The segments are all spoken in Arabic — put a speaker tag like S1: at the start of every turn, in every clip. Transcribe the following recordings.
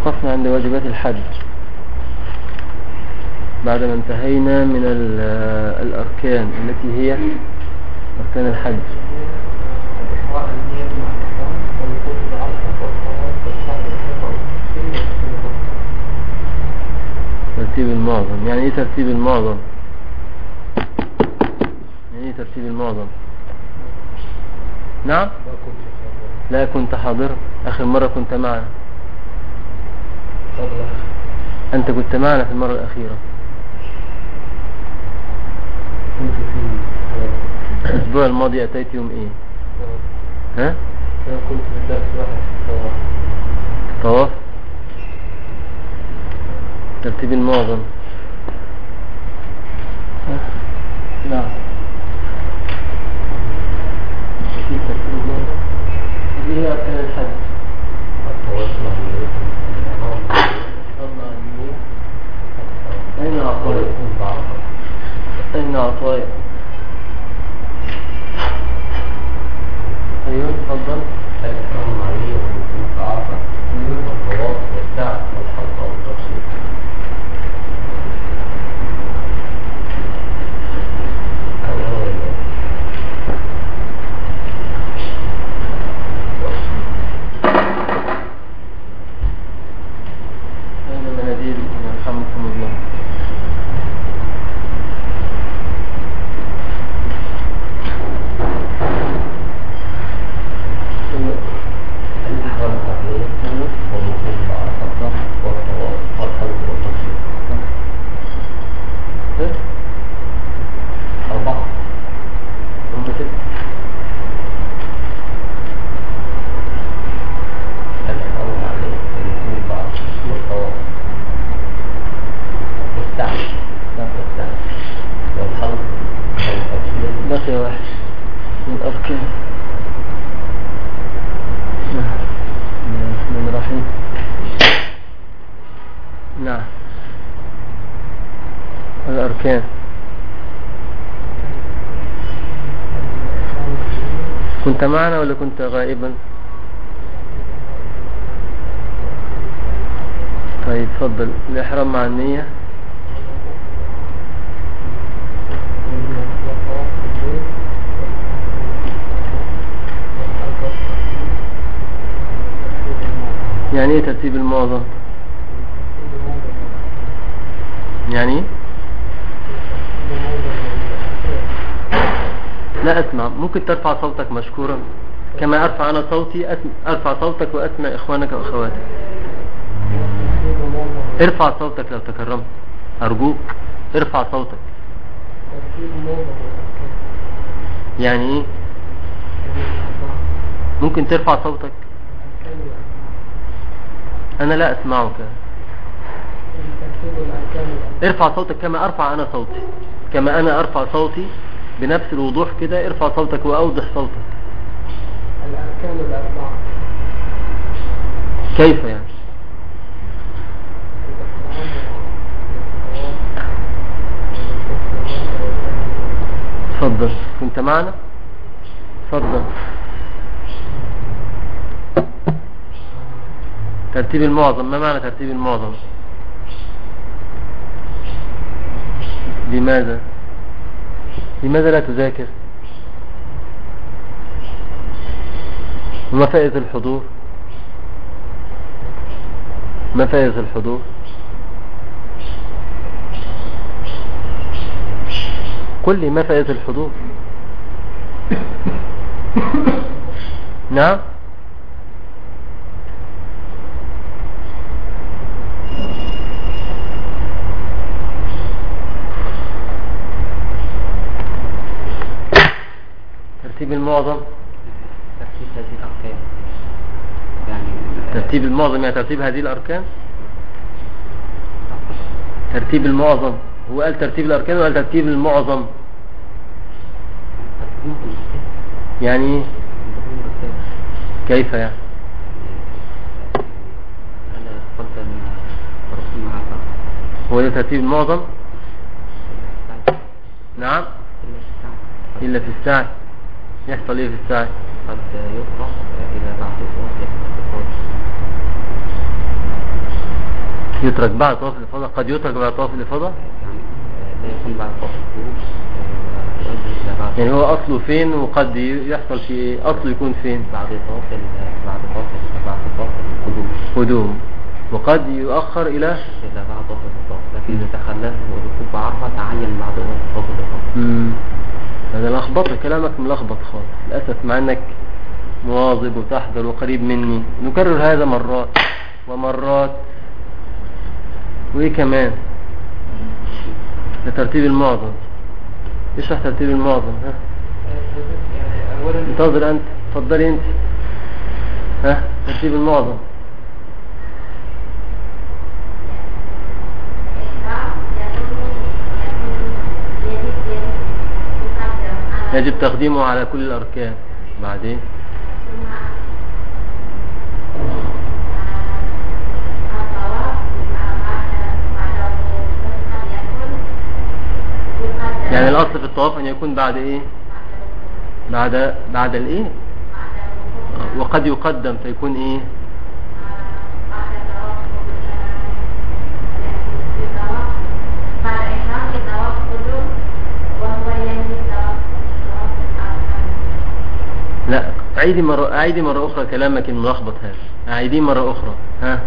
S1: توقفنا عند واجبات الحج بعدما انتهينا من الأركان التي هي أركان الحج. ترتيب المعظم، يعني ايه ترتيب المعظم؟ يعني ايه ترتيب المعظم؟ نعم؟ لا كنت حاضر آخر مرة كنت معنا. أنت كنت معنا في المرة الأخيرة. الأسبوع الماضي أتيت يوم إيه؟ ها؟
S2: أنا كنت في درس واحد في
S1: الطواف. ترتيب المعظم. نعم. ترتيب المعظم اللي هي أركان الحج. أين عطايا؟ أين عطايا؟ أيوه تفضل.
S2: الإحرام المعنية والوقوف بعرفة والطواف والسعي والحلقة والتقصير.
S1: أين مناديلكم يرحمكم الله؟
S2: الإحرام المعنية والوقوف بعرفة والطواف والحلقة والتقصير. أربعة.
S1: هم ستة.
S2: الإحرام المعنية والوقوف بعرفة والطواف والسعي والحلقة والتقصير.
S1: بقي واحد من الأركان. الرحمن الرحيم. نعم الأركان. كنت معنا ولا كنت غائبا؟ طيب تفضل. الإحرام مع النية. يعني ايه ترتيب المعظم؟ يعني لا أسمع. ممكن ترفع صوتك مشكورا كما أرفع أنا صوتي. أرفع صوتك وأسمع إخوانك وأخواتك. ارفع صوتك لو تكرمت أرجوك. ارفع صوتك. يعني ايه؟ ممكن ترفع صوتك. أنا لا أسمعك. ارفع صوتك كما أرفع أنا صوتي. كما أنا أرفع صوتي بنفس الوضوح كده. ارفع صوتك وأوضح صوتك.
S2: الأركان الأربعة.
S1: كيف يعني؟ تفضل. كنت معنا؟ تفضل. ترتيب المعظم. ما معنى ترتيب المعظم؟ لماذا لا تذاكر؟ وما فائدة الحضور؟ ما فائدة الحضور؟ قل لي ما فائدة الحضور؟ نعم ترتيب المعظم.
S2: ترتيب هذه الأركان يعني
S1: ترتيب المعظم يعني ترتيب هذه الأركان. ترتيب المعظم. هو قال ترتيب الأركان وقال ترتيب المعظم. يعني كيف يعني؟
S2: ألا يتقدم رسم مع
S1: هو ده ترتيب المعظم؟ نعم إلا في السعي. يحصل إيه في السعي؟
S2: قد يقرأ إلى بعض الوقت
S1: يترك بعد طواف الإفاضة، قد يترك بعد طواف الإفاضة،
S2: يعني لا يكون بعد طواف القدوم ويجب إلى بعد
S1: يعني هو أصله فين وقد يحصل في إيه؟ أصله يكون فين؟
S2: بعد طواف القدوم
S1: قدوم، وقد يؤخر إلى
S2: بعد طواف الإفاضة، لكن إذا تخلف والوقوف بعرفة تعين بعد طواف الإفاضة.
S1: هذا لخبطة، كلامك ملخبط خالص للأسف، مع أنك مواظب وتحضر وقريب مني. نكرر هذا مرات ومرات. وإيه كمان؟ لترتيب المعظم. اشرح ترتيب المعظم. ها انتظر أنت، تفضلي أنت. ها ترتيب المعظم. يجب تقديمه على كل الأركان. بعدين يعني الأصل في الطواف أن يكون بعد إيه؟ بعد الإيه؟ وقد يقدم فيكون إيه؟ لا، أعيدي مرة أخرى كلامك الملخبط هذا، أعيديه مرة أخرى. ها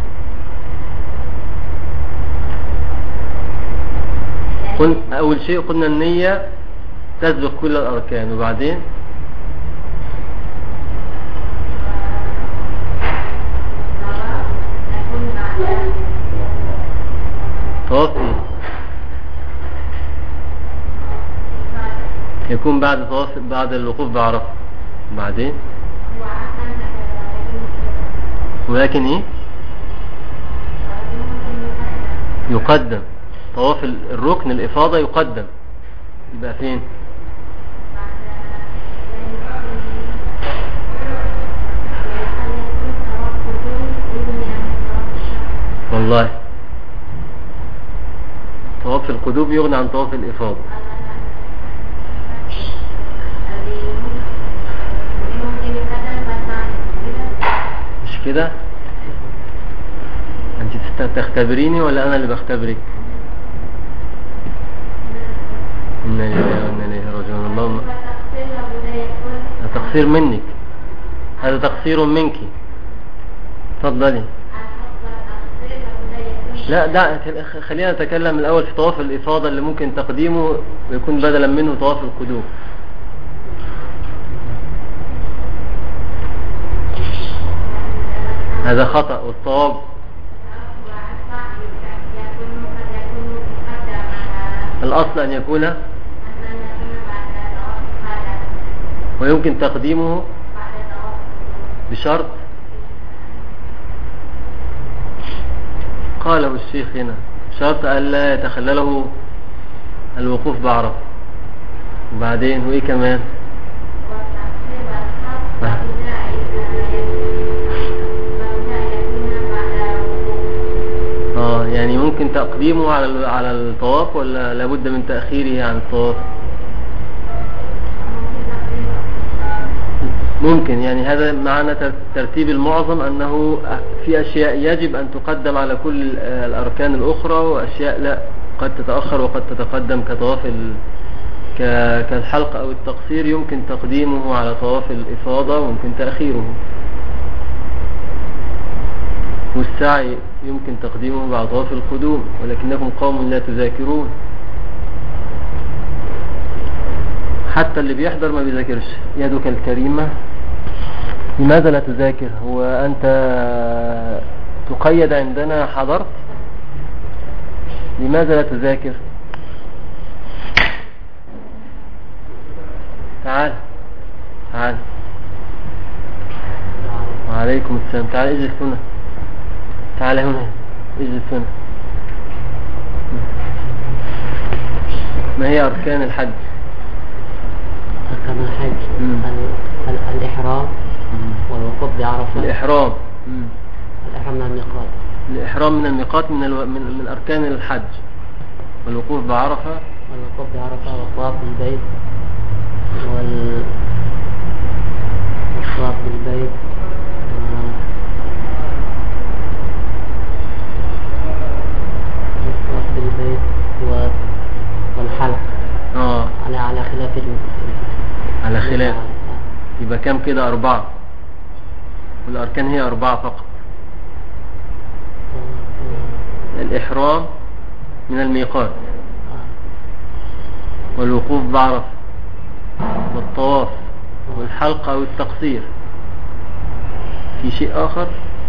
S1: أول شيء قلنا النية تسبق كل الأركان، وبعدين طواف إيه؟ يكون بعد الوقوف بعرفة. بعدين ولكن إيه؟ يقدم طواف الركن الإفاضة، يقدم يبقى فين؟ والله طواف القدوم يغني عن طواف الإفاضة. مش كده؟ أنت تختبريني ولا أنا اللي بختبرك؟ إنا لله وإنا إليه راجعون. اللهم هذا تقصير منك، هذا تقصير منك. تفضلي. لا خلينا نتكلم الأول في طواف الإفاضة اللي ممكن تقديمه ويكون بدلا منه طواف القدوم. هذا خطأ، والصواب الأصل أن يكون ويمكن تقديمه بشرط قاله الشيخ هنا، شرط ألا يتخلله الوقوف بعرفة. وبعدين وإيه كمان؟ يعني ممكن تقديمه على الطواف ولا لابد من تأخيره عن الطواف؟ ممكن، يعني هذا معنى ترتيب المعظم أنه في أشياء يجب أن تقدم على كل الأركان الأخرى، وأشياء لا، قد تتأخر وقد تتقدم، كطواف كالحلق أو التقصير يمكن تقديمه على طواف الإفاضة ويمكن تأخيره، والسعي يمكن تقديمه بعد طواف القدوم، ولكنكم قوم لا تذاكرون. حتى اللي بيحضر ما بيذاكرش. يدك الكريمة، لماذا لا تذاكر؟ هو أنت تقيد عندنا حضرت؟ لماذا لا تذاكر؟ تعال وعليكم السلام. تعال اجلس هنا، تعال هنا اجلس هنا. ما هي أركان الحج؟
S2: أركان الحج الإحرام والوقوف بعرفة.
S1: الإحرام
S2: من الميقات.
S1: الإحرام من الميقات من أركان الحج، والوقوف بعرفة
S2: والطواف بالبيت والطواف بالبيت
S1: كام كده؟ 4. والأركان هي 4 فقط. الإحرام من الميقات، والوقوف بعرفة، والطواف، والحلق أو التقصير. في شيء آخر؟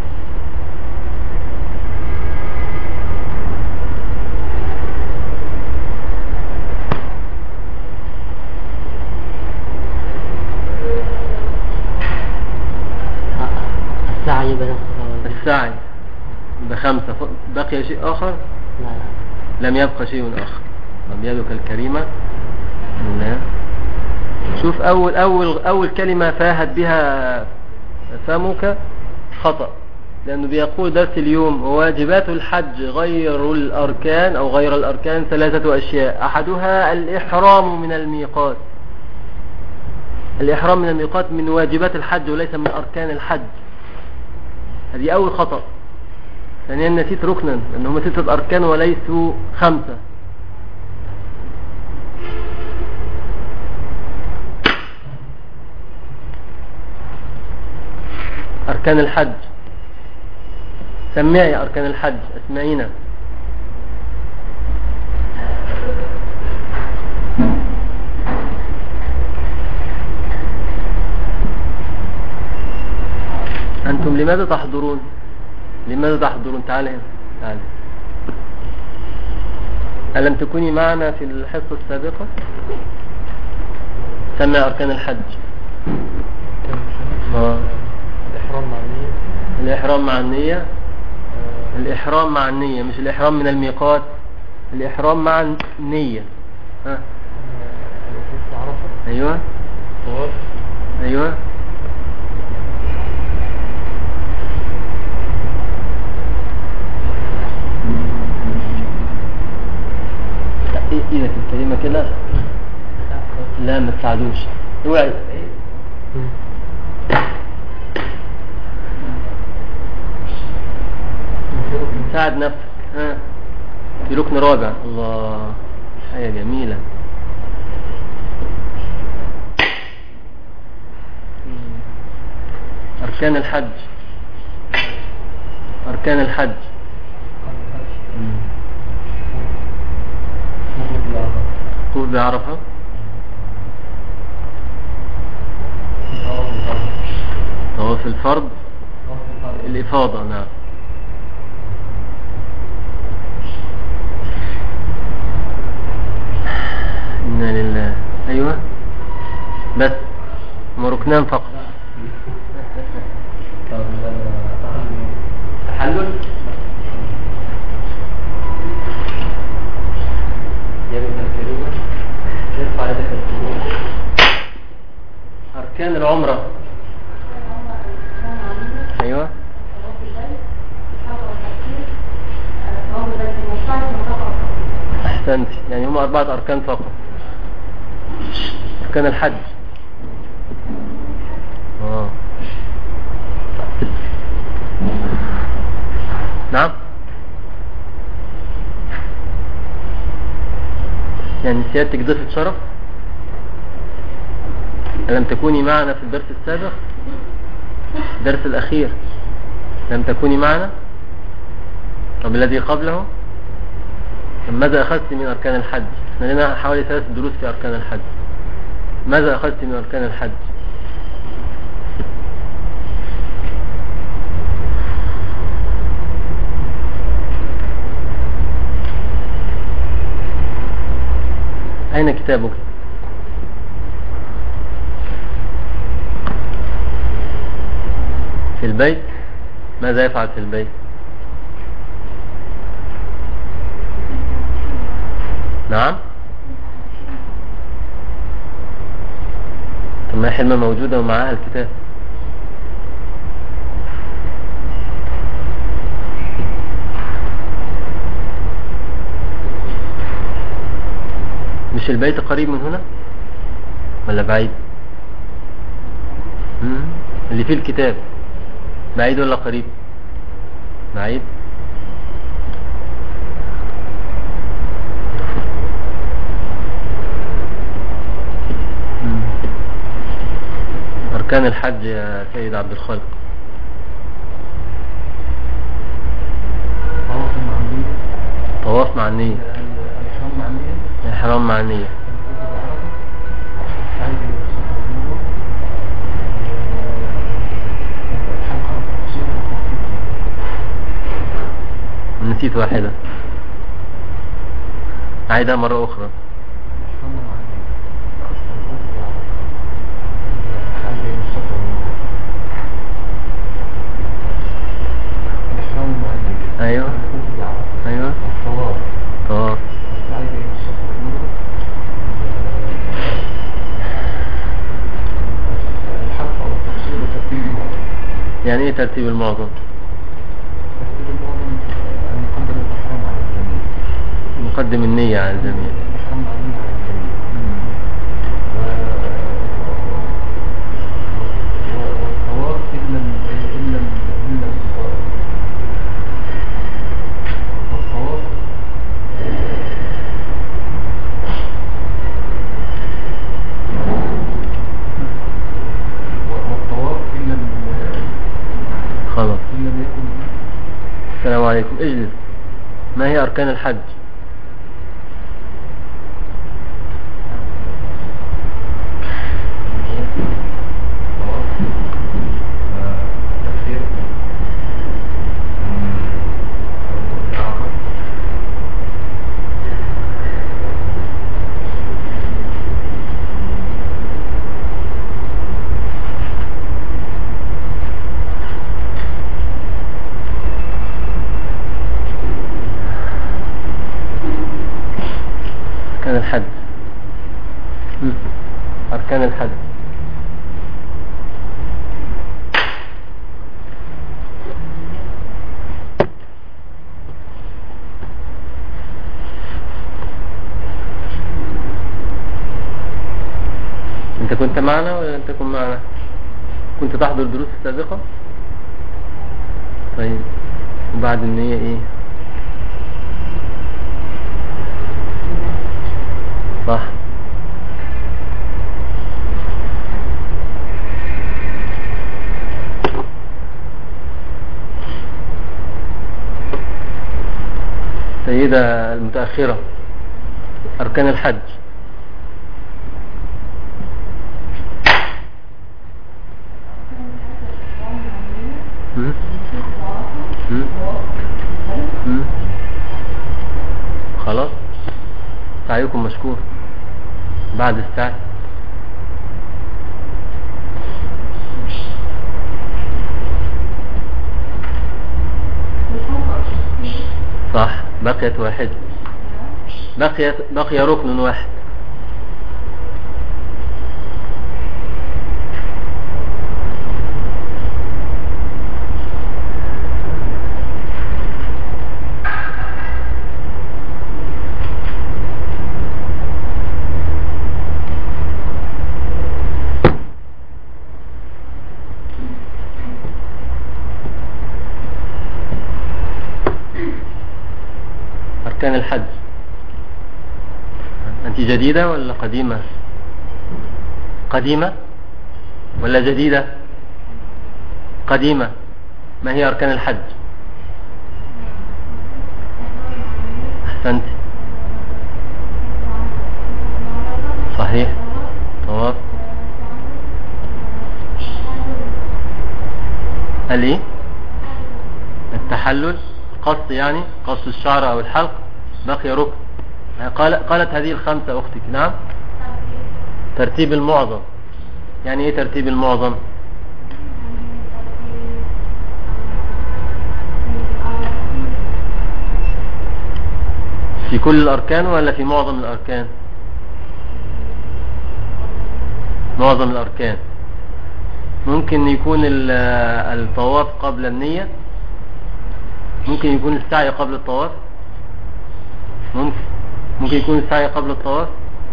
S2: السعي بين الصفا
S1: السعي ب5. بقي شيء آخر؟
S2: لا.
S1: لم يبقى شيء آخر. طب يدك الكريمة. لا. شوف أول كلمة فاهت بها فمك خطأ، لأنه بيقول درس اليوم: وواجبات الحج غير الأركان أو غير الأركان 3 أشياء، أحدها الإحرام من الميقات. الإحرام من الميقات من واجبات الحج وليس من أركان الحج. هذه أول خطأ. ثانيا نسيت ركنا، لأن هم 6 أركان وليسوا 5. أركان الحج، سمعي أركان الحج، اسمعينا. أنتم لماذا تحضرون؟ لماذا تحضرون؟ تعال هنا، تعال. ألم تكوني معنا في الحصة السابقة؟ سمع أركان الحج.
S2: الإحرام مع النية.
S1: الإحرام مع النية. الإحرام مع النية، مش الإحرام من الميقات. الإحرام مع النية. ها. أيوة.
S2: طواف.
S1: أيوة. ايدك الكلمة كده. لا ما تساعدوش. اوعي. ساعد نفسك. ها. في ركن رابع. الله، حاجة جميلة. أركان الحج. أركان الحج. وقوف بعرفة. طواف الفرض. الإفاضة. نعم. إنا لله. أيوة. بس هم ركنان فقط. تحلل. أركان العمرة. أيوة. أحسنت، يعني هم 4 أركان فقط. أركان الحج. نعم. يعني سيادتك ضيفة شرف. ألم تكوني معنا في الدرس السابق؟ الدرس الأخير لم تكوني معنا؟ طب الذي قبله؟ ماذا أخذت من أركان الحج؟ احنا لنا حوالي 3 دروس في أركان الحج. ماذا أخذت من أركان الحج؟ أين كتابك؟ في البيت. ماذا يفعل في البيت؟ نعم. طب ما حلمة موجودة ومعاها الكتاب. مش البيت قريب من هنا ولا بعيد؟ اللي فيه الكتاب بعيد ولا قريب؟ بعيد. أركان الحج يا سيد عبد الخالق. طواف مع النية. الإحرام مع النية. نسيت واحدة، عيدها مرة أخرى. أيوة أيوة. طواف. يعني ايه ترتيب المعظم؟ نقدم النية على الجميع. خلاص. السلام عليكم. اجلس. ما هي أركان الحج؟ أركان الحج. أركان الحج. أنت كنت معنا ولا لم تكن معنا؟ كنت تحضر الدروس السابقة؟ طيب، وبعد النية إيه؟ صح. سيدة المتأخرة، أركان الحج. خلاص، سعيكم مشكور. بعد الساعة صح. بقيت واحد، بقي ركن واحد. أركان الحج. أنت جديدة ولا قديمة؟ قديمة ولا جديدة؟ قديمة. ما هي أركان الحج؟ أحسنت، صحيح. طواف. إيه؟ التحلل، قص يعني قص الشعر أو الحلق. بقي ركن. قالت هذه الخمسة أختك. نعم. ترتيب المعظم. يعني إيه ترتيب المعظم؟ في كل الأركان ولا في معظم الأركان؟ معظم الأركان. ممكن يكون الطواف قبل النية، ممكن يكون السعي قبل الطواف، ممكن يكون السعي قبل الطواف،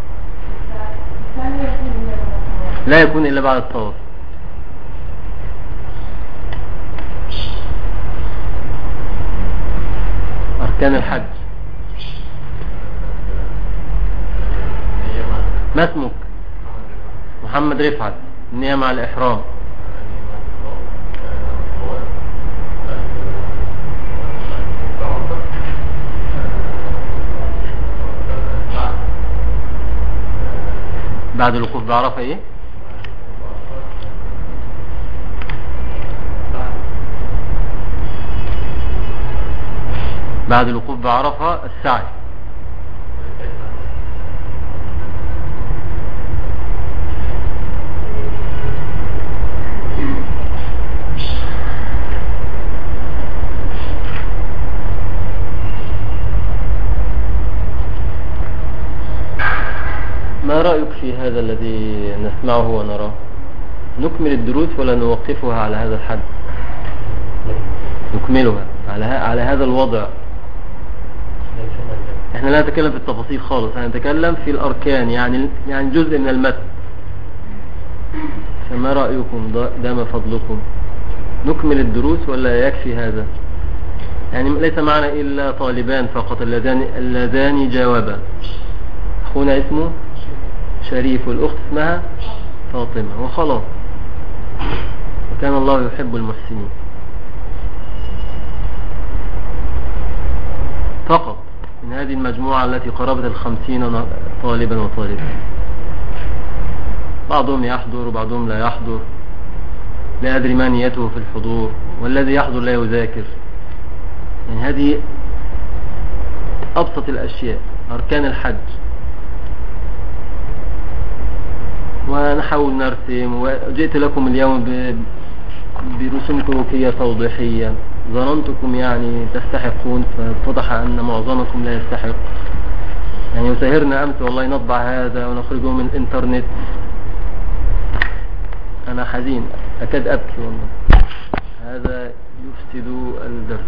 S1: لا يكون إلا بعد الطواف. أركان الحج. ما اسمك؟ محمد رفعت. النية مع الإحرام. بعد الوقوف بعرفة ايه؟ بعد الوقوف بعرفة السعي. ما رأيك في هذا الذي نسمعه ونراه؟ نكمل الدروس ولا نوقفها على هذا الحد؟ نكملها على هذا الوضع. احنا لا نتكلم في التفاصيل خالص، هنتكلم في الأركان، يعني جزء من المتن. فما رأيكم؟ دام فضلكم نكمل الدروس ولا يكفي هذا؟ يعني ليس معنا إلا طالبان فقط اللذان جاوبا. أخونا اسمه شريف والأخت اسمها فاطمة وخلاص، وكان الله يحب المحسنين. فقط من هذه المجموعة التي قربت 50 طالبا وطالبا، بعضهم يحضر وبعضهم لا يحضر، لا أدري ما نيته في الحضور، والذي يحضر لا يذاكر. يعني هذه أبسط الأشياء، أركان الحج. ونحاول نرسم، وجئت لكم اليوم برسوم كروكية توضيحية، ظننتكم يعني تستحقون، فاتضح أن معظمكم لا يستحق. يعني يسهرنا أمس والله نطبع هذا ونخرجه من الإنترنت. أنا حزين أكاد أبكي والله، هذا يفسد الدرس.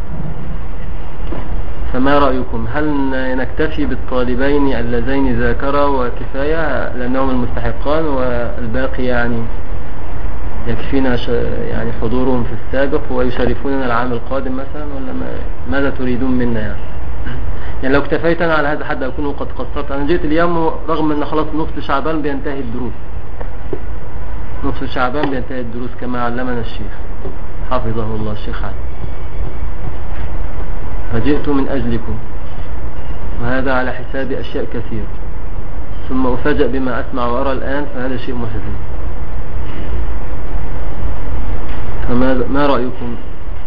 S1: فما رأيكم؟ هل نكتفي بالطالبين اللذين ذاكرا وكفاية لأنهم المستحقان، والباقي يعني يكفينا يعني حضورهم في السابق ويشرفوننا العام القادم مثلا، ولا ماذا تريدون منا؟ يعني لو اكتفيتنا على هذا حد أكون قد قصرت. أنا جيت اليوم رغم أن خلاص نصف شعبان بينتهي الدروس، نصف شعبان بينتهي الدروس كما علمنا الشيخ حفظه الله الشيخ علي، فجئت من أجلكم، وهذا على حساب أشياء كثيرة، ثم أفاجأ بما أسمع وأرى الآن، فهذا شيء محزن. فما رأيكم؟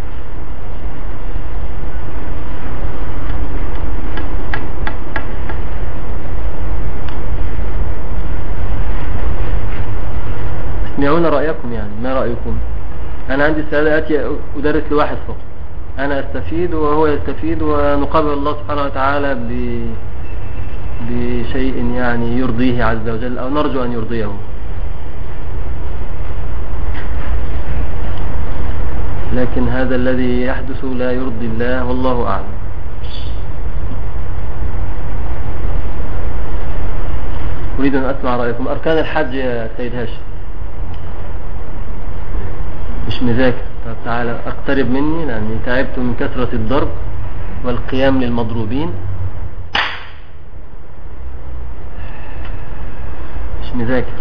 S1: اسمعون رأيكم، يعني ما رأيكم؟ أنا عندي السعادة أتي أدرس لواحد فقط، أنا أستفيد وهو يستفيد، ونقابل الله سبحانه وتعالى بشيء يعني يرضيه عز وجل، أو نرجو أن يرضيه. لكن هذا الذي يحدث لا يرضي الله، والله أعلم. أريد أن أسمع رأيكم. أركان الحج يا سيد هاشم. مش مذاكر؟ طب تعالى اقترب مني، لأني تعبت من كثرة الضرب والقيام للمضروبين. مش مذاكر،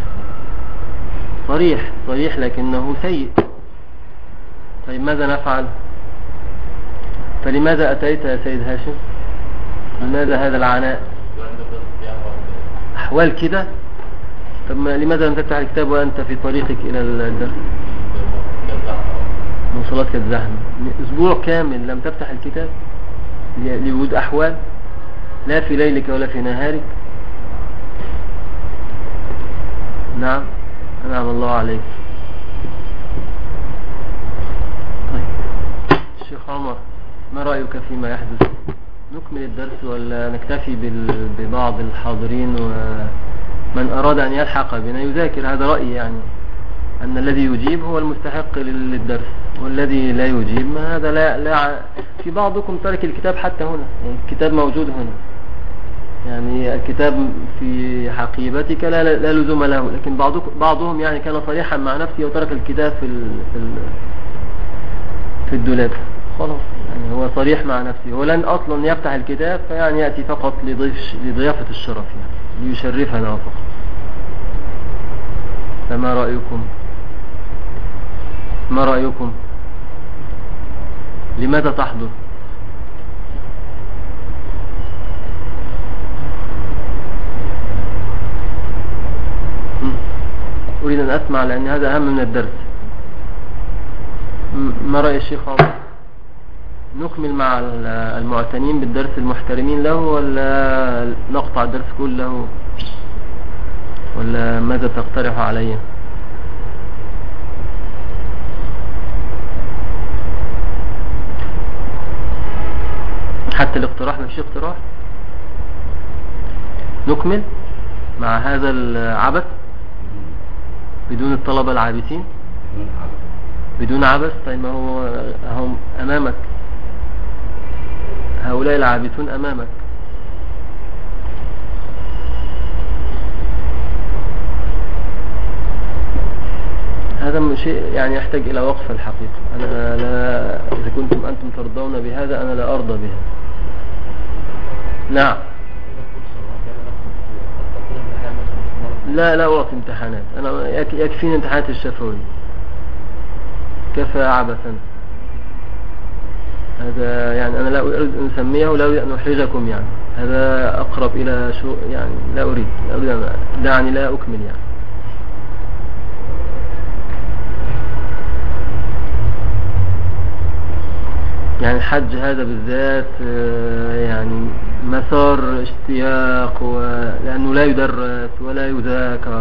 S1: صريح لكنه سيء. طيب ماذا نفعل؟ فلماذا أتيت يا سيد هاشم؟ لماذا هذا العناء؟ أحوال كده. طب لماذا لم تفتح الكتاب وأنت في طريقك إلى الدرس؟ المواصلات كانت زحمة. أسبوع كامل لم تفتح الكتاب لوجود أحوال، لا في ليلك ولا في نهارك. نعم، أنعم الله عليك. طيب الشيخ عمر، ما رأيك فيما يحدث؟ نكمل الدرس ولا نكتفي ببعض الحاضرين، ومن أراد أن يلحق بنا يذاكر؟ هذا رأيي، يعني أن الذي يجيب هو المستحق للدرس، والذي لا يجيب ما هذا لا. في بعضكم ترك الكتاب حتى هنا، يعني الكتاب موجود هنا، يعني الكتاب في حقيبتك لا لزوم له، لكن بعضهم يعني كان صريحا مع نفسه وترك الكتاب في الدولاب. خلاص، يعني هو صريح مع نفسه، هو لن أصلا يفتح الكتاب، فيعني يأتي فقط لضيافة الشرف، يعني ليشرفنا فقط. فما رأيكم؟ ما رأيكم؟ لماذا تحضر؟ أريد أن أسمع لأن هذا أهم من الدرس. ما رأي الشيخ عمر؟ نكمل مع المعتنين بالدرس المحترمين له ولا نقطع الدرس كله ولا ماذا تقترح علي؟ حتى الاقتراح ما فيش اقتراح؟ نكمل مع هذا العبث بدون الطلبة العابثين؟ بدون عبث. طيب ما هو هم أمامك، هؤلاء العابثون أمامك. هذا شيء يعني يحتاج إلى وقفة الحقيقة. أنا لا، إذا كنتم أنتم ترضون بهذا أنا لا أرضى بها. نعم. لا أعطي امتحانات، أنا يكفيني امتحانات الشفوي، كفى عبثا. هذا يعني أنا لا أريد أن أسميه ولا أريد أن أحرجكم، يعني هذا أقرب إلى شو، يعني لا أريد أن دعني لا أكمل يعني الحج هذا بالذات يعني مسار اشتياق، لأنه لا يدرس ولا يذاكر،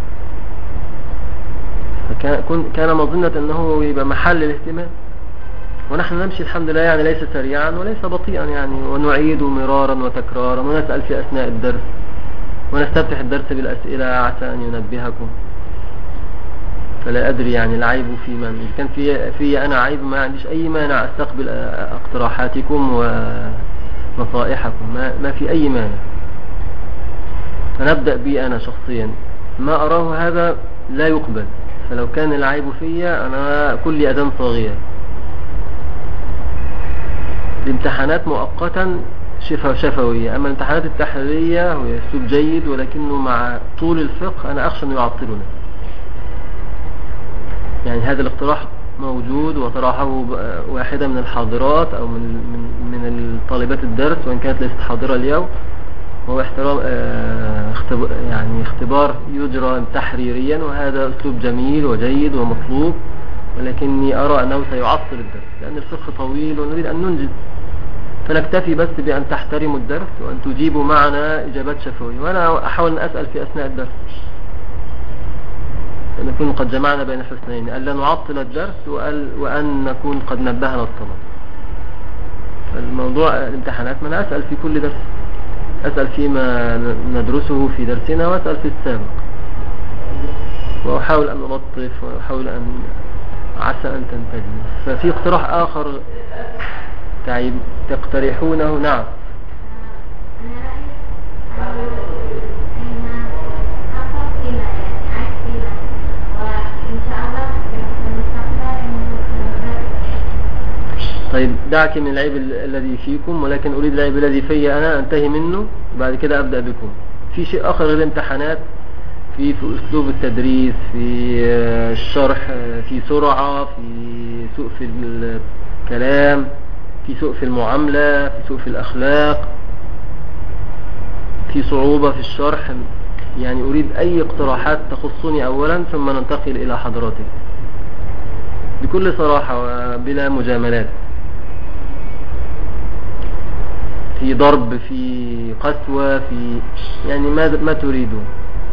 S1: كان مظنة أنه يبقى محل الاهتمام، ونحن نمشي الحمد لله يعني ليس سريعا وليس بطيئا يعني، ونعيد مرارا وتكرارا ونسأل في أثناء الدرس ونستفتح الدرس بالأسئلة عسى أن ينبهكم. فلا أدري يعني العيب في من. إذا كان في أنا عيب ما عنديش أي مانع أستقبل اقتراحاتكم ونصائحكم، ما في أي مانع. فنبدأ بي أنا شخصيا، ما أراه هذا لا يقبل. فلو كان العيب فيا أنا كل أذان صاغية. الامتحانات مؤقتا شفوية، أما الامتحانات التحريرية هو أسلوب جيد، ولكنه مع طول الفقه أنا أخشى أن يعطلنا. يعني هذا الاقتراح موجود وطرحه واحدة من الحاضرات أو من الطالبات الدرس، وإن كانت ليست حاضرة اليوم، وهو يعني اختبار يجرى تحريريا، وهذا أسلوب جميل وجيد ومطلوب، ولكني أرى أنه سيعطل الدرس لأن الفقه طويل ونريد أن ننجز. فنكتفي بس بأن تحترموا الدرس وأن تجيبوا معنا إجابات شفوية، وأنا أحاول أن أسأل في أثناء الدرس، أن نكون قد جمعنا بين حسنين، ألا نعطل الدرس وأن نكون قد نبهنا الطلاب. فالموضوع الامتحانات، ما أنا أسأل في كل درس، أسأل فيما ندرسه في درسنا وأسأل في السابق، وأحاول أن ألطف وأحاول أن عسى أن تنتبه. ففي اقتراح آخر تقترحونه؟ نعم. طيب دعك من العيب الذي فيكم، ولكن أريد العيب الذي في أنا أنتهي منه، بعد كده أبدأ بكم. في شيء آخر غير الامتحانات، في أسلوب التدريس، في الشرح، في سرعة، في سوء في الكلام، في سوء في المعاملة، في سوء في الأخلاق، في صعوبة في الشرح. يعني أريد أي اقتراحات تخصني أولا، ثم ننتقل إلى حضراتك بكل صراحة وبلا مجاملات. في ضرب، في قسوة، في يعني ما تريدون.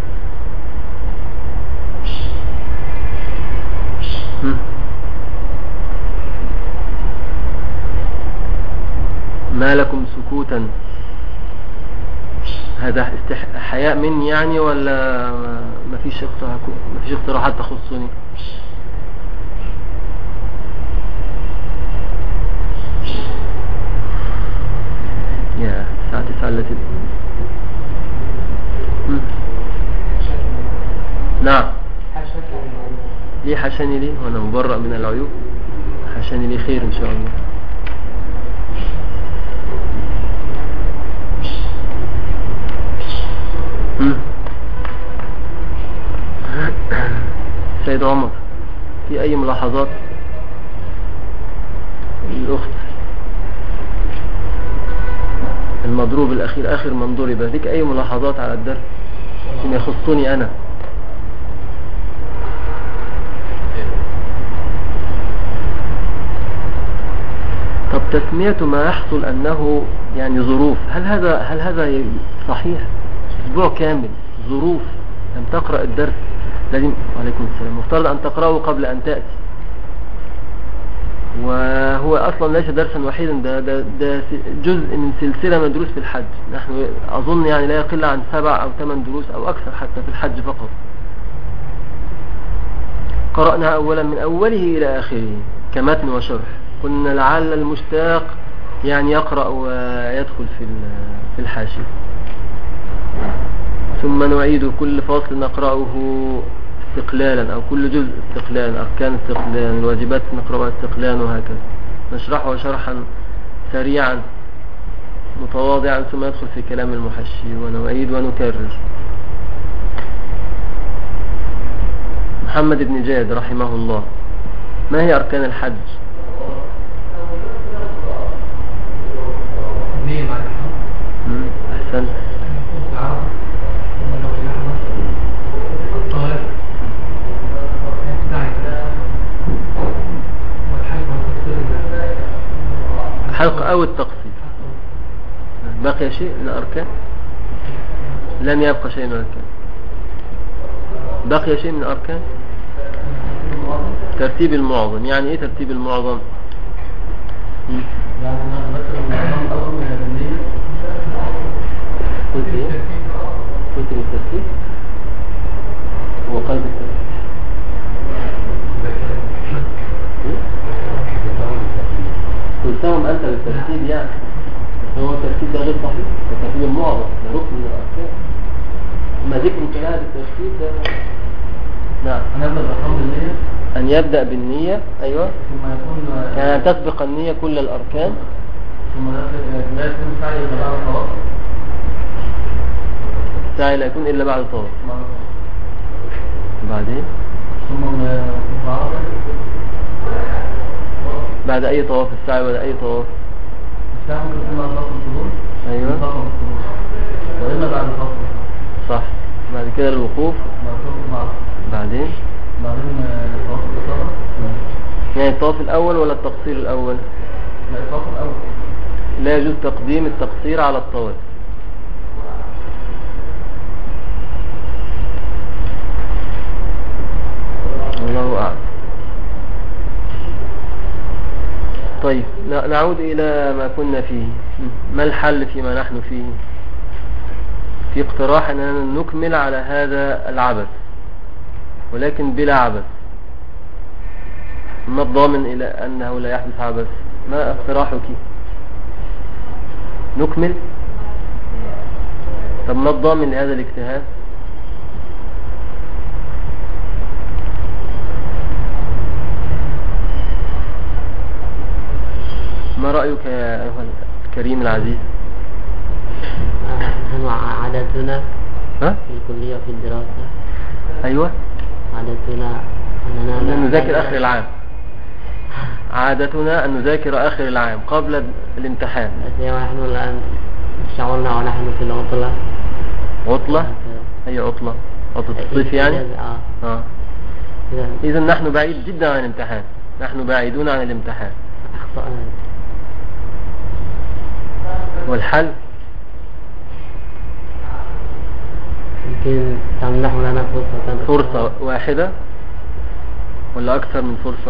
S1: ما لكم سكوتا؟ هذا حياء مني يعني، ولا ما فيش اقتراحات تخصني؟ يا الساعة 9 التي نعم. ليه حشاني؟ ليه وانا مبرأ من العيوب؟ حشاني ليه خير ان شاء الله. سيد عمر، في أي ملاحظات؟ الأخت المضروب الأخير آخر من ضرب، لك أي ملاحظات على الدرس فيما يخصني أنا؟ طب تسمية ما يحصل أنه يعني ظروف، هل هذا صحيح؟ أسبوع كامل ظروف لم تقرأ الدرس، لازم وعليكم السلام مفترض أن تقرأه قبل أن تأتي، وهو أصلا ليس درسا وحيدا، ده جزء من سلسلة مدروس في الحج. نحن أظن يعني لا يقل عن 7 أو 8 دروس أو أكثر حتى في الحج فقط. قرأنا أولا من أوله إلى آخره كمتن وشرح. قلنا لعل المشتاق يعني يقرأ ويدخل في الحاشية، ثم نعيد كل فصل نقرأه استقلالا أو كل جزء استقلالا، أركان استقلالا، الواجبات نقرأها استقلالا، وهكذا نشرحه شرحا سريعا متواضعا، ثم يدخل في كلام المحشي ونعيد ونكرر. محمد بن جاد رحمه الله، ما هي أركان الحج؟ أحسنت. الحلق أو التقصير. بقي شيء من الأركان؟ لم يبقى شيء من الأركان. بقي شيء من الأركان؟ ترتيب المعظم. يعني إيه ترتيب المعظم؟
S2: يعني مثلا المعظم أول من النية.
S1: قلت إيه؟ قلت بالترتيب؟ هو قلب الترتيب. قلتهم أنت بالترتيب، يعني هو الترتيب ده غير صحيح، الترتيب المعظم ده ركن من الأركان، ما ذكر كلها بالترتيب ده. نعم. أن يبدأ بالنية. أيوة. ثم يكون يعني تسبق النية كل الأركان.
S2: ثم لا يكون السعي إلا بعد الطواف.
S1: السعي لا يكون إلا بعد الطواف. بعدين
S2: ثم
S1: بعد أي طواف السعي ولا أي طواف؟
S2: السعي ممكن يكون بعد طواف القدوم.
S1: أيوة.
S2: وإما بعد الفصل.
S1: صح. بعد كده الوقوف. بعدين
S2: طواف الإفاضة.
S1: يعني الطواف الأول ولا التقصير الأول؟
S2: لا، الطواف الأول.
S1: لا يجوز تقديم التقصير على الطواف. الله أعلم. طيب نعود إلى ما كنا فيه. ما الحل فيما نحن فيه؟ في اقتراح أننا نكمل على هذا العبث، ولكن بلا عبث. ما الضامن إلى أنه لا يحدث عبث؟ ما اقتراحك؟ نكمل؟ طب ما الضامن لهذا الاجتهاد؟ ما رأيك يا أيها الكريم العزيز؟
S2: نحن عادتنا
S1: ها؟
S2: في الكلية وفي الدراسة.
S1: أيوة.
S2: عادتنا
S1: أننا نذاكر آخر العام. عادتنا أن نذاكر آخر العام قبل الامتحان.
S2: ونحن الآن شعرنا ونحن في العطلة.
S1: عطلة؟ أي عطلة؟ عطلة الصيف يعني؟ إذن نحن بعيد جدا عن الامتحان، نحن بعيدون عن الامتحان.
S2: أخطأنا.
S1: والحل؟
S2: يمكن تمنح لنا
S1: فرصة واحدة ولا أكثر من فرصة؟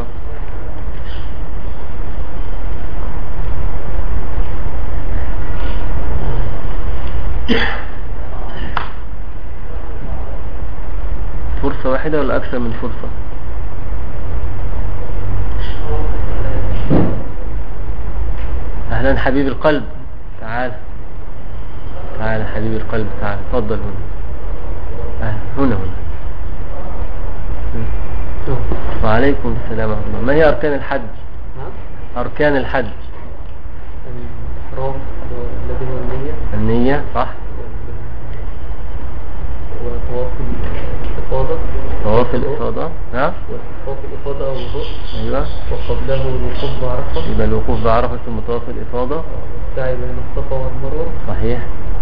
S1: فرصة واحدة ولا أكثر من فرصة؟ أهلا حبيب القلب، تعال تعال حبيب القلب، تعال تفضل هنا. هنا وعليكم السلام ورحمة الله. ما هي أركان الحج؟ أركان الحج.
S2: الإحرام الذي هو النية.
S1: النية صح.
S2: وطواف الإفاضة.
S1: طواف الإفاضة. نعم.
S2: طواف الإفاضة أو الوضوء.
S1: أيوة.
S2: وقبله الوقوف بعرفة.
S1: يبقى الوقوف بعرفة ثم طواف الإفاضة.
S2: السعي بين الصفا والمروة.
S1: صحيح.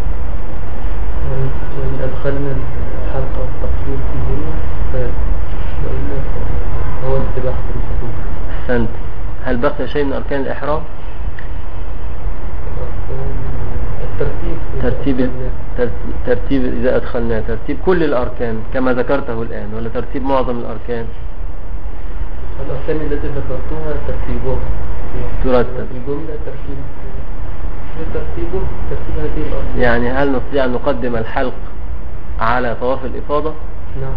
S2: وإن أدخلنا الحلقة والتقصير فيهما وإلا هو السباحة في الحدود.
S1: أحسنت. هل بقي شيء من أركان الإحرام؟ ترتيب إذا أدخلنا ترتيب كل الأركان كما ذكرته الآن ولا ترتيب معظم الأركان؟
S2: الأركان التي ذكرتها ترتيبها
S1: ترتب
S2: الجملة ترتيب هذه الأركان.
S1: يعني هل نستطيع أن نقدم الحلق على طواف الإفاضة؟
S2: نعم.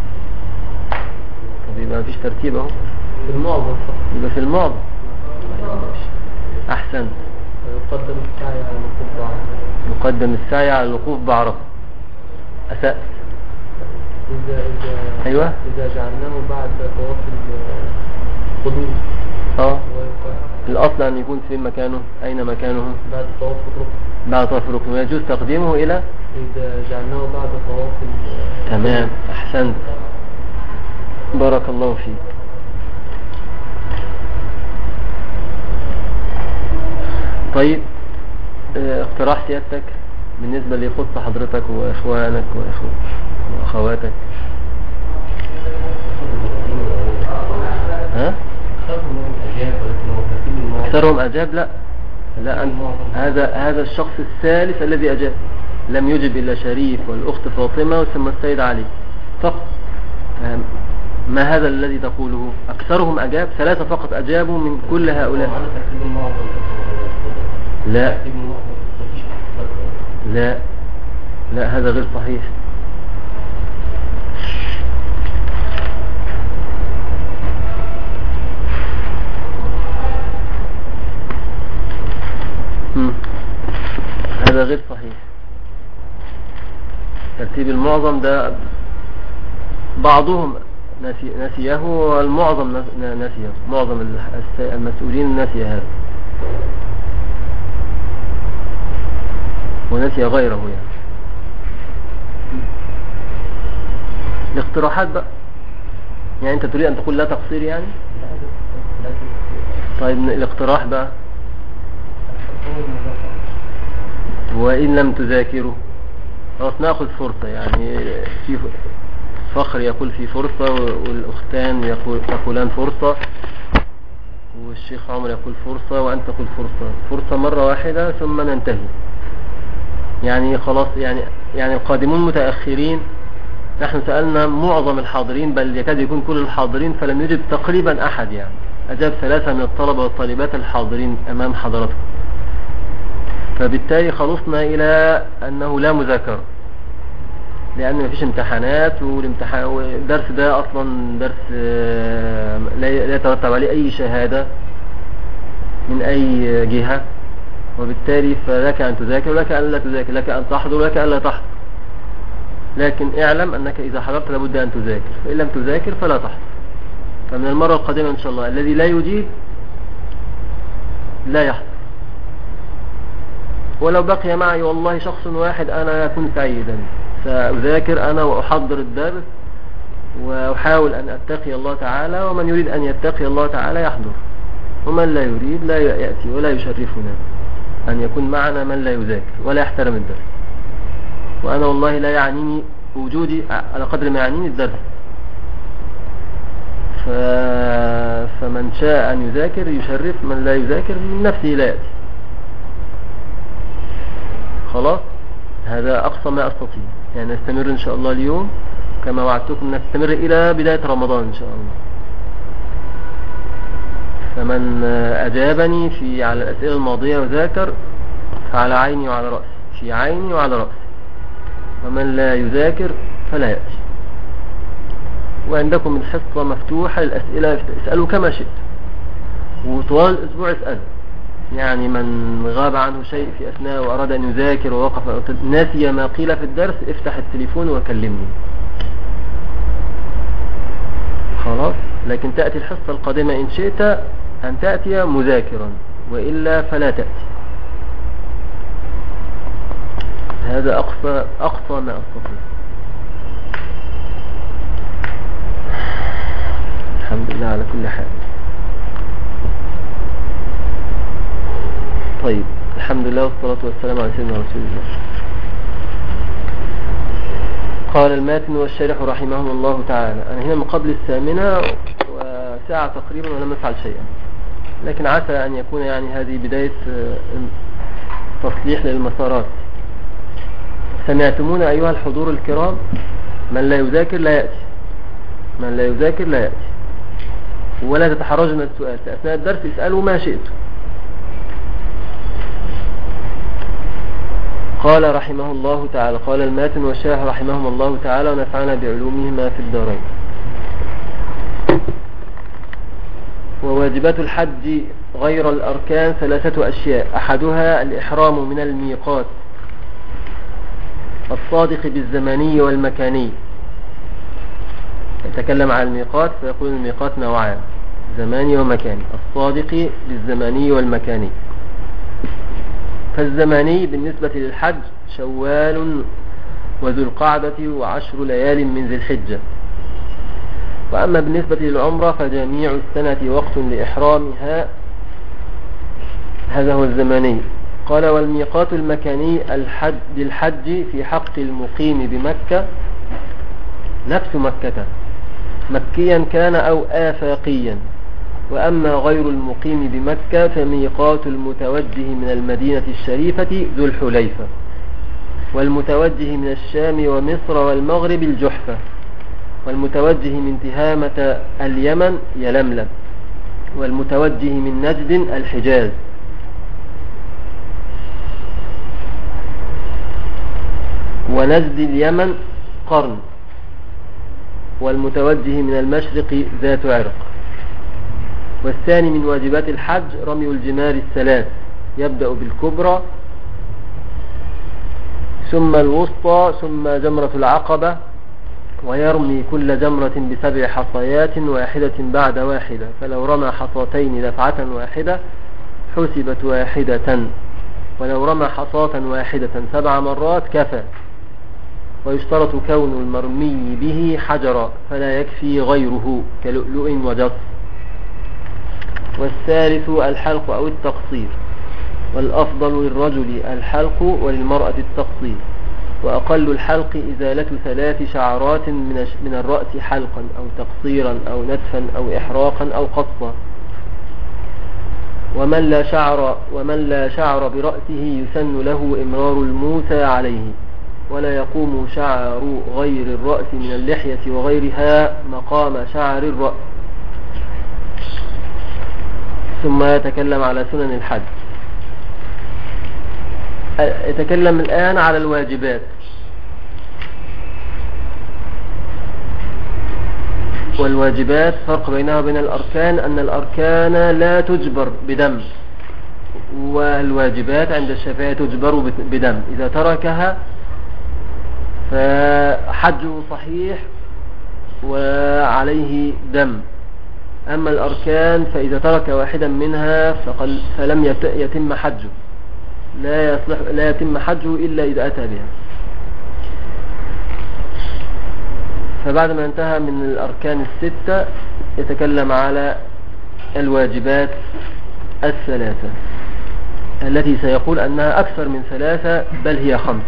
S1: طب يبقى مفيش ترتيب اهو
S2: في المعظم فقط.
S1: يبقى في المعظم. أحسنت.
S2: يقدم السعي على الوقوف بعرفة.
S1: يقدم السعي على الوقوف بعرفة. أسأت. أيوة.
S2: إذا جعلناه بعد طواف القدوم.
S1: الأصل أن يكون في مكانه. أين مكانه؟
S2: بعد طواف الركن.
S1: بعد طواف الركن. ويجوز تقديمه إلى
S2: إذا جعلناه بعد طواف
S1: تمام. أحسنت. بارك الله فيك. طيب اقتراح سيادتك بالنسبة ليخص حضرتك وإخوانك وأخواتك. ها؟ أكثرهم أجاب. لا هذا الشخص الثالث الذي أجاب لم يجب إلا شريف والأخت فاطمة ثم السيد علي فقط. ما هذا الذي تقوله؟ أكثرهم أجاب. 3 فقط أجابوا من كل هؤلاء. لا هذا غير صحيح. هذا غير صحيح. ترتيب المعظم ده بعضهم نسيه والمعظم نسيه. معظم المسؤولين نسي هذا ونسي غيره يعني. الاقتراحات بقى يعني انت تريد ان تقول لا تقصير يعني. طيب الاقتراح بقى وإن لم تذاكروا خلاص نأخذ فرصة يعني. في فخر يقول في فرصة والأختان يقولان فرصة والشيخ عمر يقول فرصة وأنت تقول فرصة مرة واحدة ثم ننتهي يعني خلاص. يعني القادمون متأخرين نحن سألنا معظم الحاضرين بل يكاد يكون كل الحاضرين فلم يجب تقريبا أحد يعني. أجاب 3 من الطلبة والطالبات الحاضرين أمام حضراتكم. فبالتالي خلصنا إلى أنه لا مذاكرة لأن مفيش امتحانات والدرس ده أصلا درس لا يترتب عليه أي شهادة من أي جهة. وبالتالي فلك أن تذاكر ولك أن لا تذاكر. لك أن تحضر ولك أن لا تحضر. لكن اعلم أنك إذا حضرت لابد أن تذاكر فإن لم تذاكر فلا تحضر. فمن المرة القادمة إن شاء الله الذي لا يجيب لا يحضر. ولو بقي معي والله شخص واحد أنا أكون سعيدا. سأذاكر أنا وأحضر الدرس وأحاول أن أتقي الله تعالى. ومن يريد أن يتقي الله تعالى يحضر ومن لا يريد لا يأتي ولا يشرفنا أن يكون معنا من لا يذاكر ولا يحترم الدرس. وأنا والله لا يعنيني وجودي على قدر ما يعنيني الدرس. فمن شاء أن يذاكر يشرف من لا يذاكر من نفسه لا يأتي. خلاص هذا أقصى ما أستطيع يعني. نستمر إن شاء الله اليوم كما وعدتكم نستمر إلى بداية رمضان إن شاء الله. فمن أجابني على الأسئلة الماضية وذاكر فعلى عيني وعلى رأسي. في عيني وعلى رأسي. ومن لا يذاكر فلا يأتي. وعندكم الحصة مفتوحة للأسئلة اسألوا كما شئت وطوال الأسبوع اسألوا يعني. من غاب عنه شيء في أثناء وأراد أن يذاكر ووقف ناسي ما قيل في الدرس افتح التليفون وكلمني خلاص. لكن تأتي الحصة القادمة إن شئت أن تأتي مذاكرا وإلا فلا تأتي. هذا أقصى ما أستطيع. الحمد لله على كل حال. طيب، الحمد لله والصلاة والسلام على سيدنا رسول الله. قال الماتن والشارح رحمهم الله تعالى. أنا هنا من قبل 8 وساعة تقريبا ولم أفعل شيئا، لكن عسى أن يكون يعني هذه بداية تصليح للمسارات. سمعتمون أيها الحضور الكرام؟ من لا يذاكر لا يأتي، من لا يذاكر لا يأتي، ولا تتحرجوا من السؤال في أثناء الدرس، اسألوا ما شئتم. قال رحمه الله تعالى. قال الماتن والشارح رحمهم الله تعالى ونفعنا بعلومهما في الدارين. وواجبات الحج غير الأركان 3 أشياء. أحدها الإحرام من الميقات الصادق بالزمني والمكاني. يتكلم عن الميقات فيقول الميقات نوعان، زماني ومكاني. الصادق بالزمني والمكاني. فالزماني بالنسبة للحج شوال وذو القعدة و10 ليال من ذي الحجة. وأما بالنسبة للعمرة فجميع السنة وقت لإحرامها، هذا هو الزماني. قال والميقات المكاني للحج في حق المقيم بمكة نفس مكة، مكيا كان أو آفاقيا. وأما غير المقيم بمكة فميقات المتوجه من المدينة الشريفة ذو الحليفة، والمتوجه من الشام ومصر والمغرب الجحفة، والمتوجه من تهامة اليمن يلملم، والمتوجه من نجد الحجاز. ونجد اليمن قرن، والمتوجه من المشرق ذات عرق. والثاني من واجبات الحج رمي الجمار 3، يبدأ بالكبرى ثم الوسطى ثم جمرة العقبة، ويرمي كل جمرة ب7 حصيات واحدة بعد واحدة، فلو رمى حصاتين دفعة واحدة حسبت واحدة، ولو رمى حصاة واحدة 7 مرات كفى. ويشترط كون المرمي به حجرا فلا يكفي غيره كلؤلؤ وجص. والثالث الحلق أو التقصير، والأفضل للرجل الحلق وللمرأة التقصير. وأقل الحلق إزالة 3 شعرات من الرأس حلقا أو تقصيرا أو نتفا أو إحراقا أو قصا. ومن لا شعر برأسه يسن له إمرار الموسى عليه، ولا يقوم شعر غير الرأس من اللحية وغيرها مقام شعر الرأس. ثم يتكلم على سنن الحج. يتكلم الآن على الواجبات. والواجبات فرق بينها وبين الأركان أن الأركان لا تجبر بدم، والواجبات عند الشافعية تجبر بدم. إذا تركها فحجه صحيح وعليه دم. أما الأركان فإذا ترك واحدا منها فلم يتم حجه، لا يتم حجه إلا إذا أتى بها. فبعد ما انتهى من الأركان 6 يتكلم على الواجبات 3 التي سيقول أنها أكثر من 3 بل هي 5.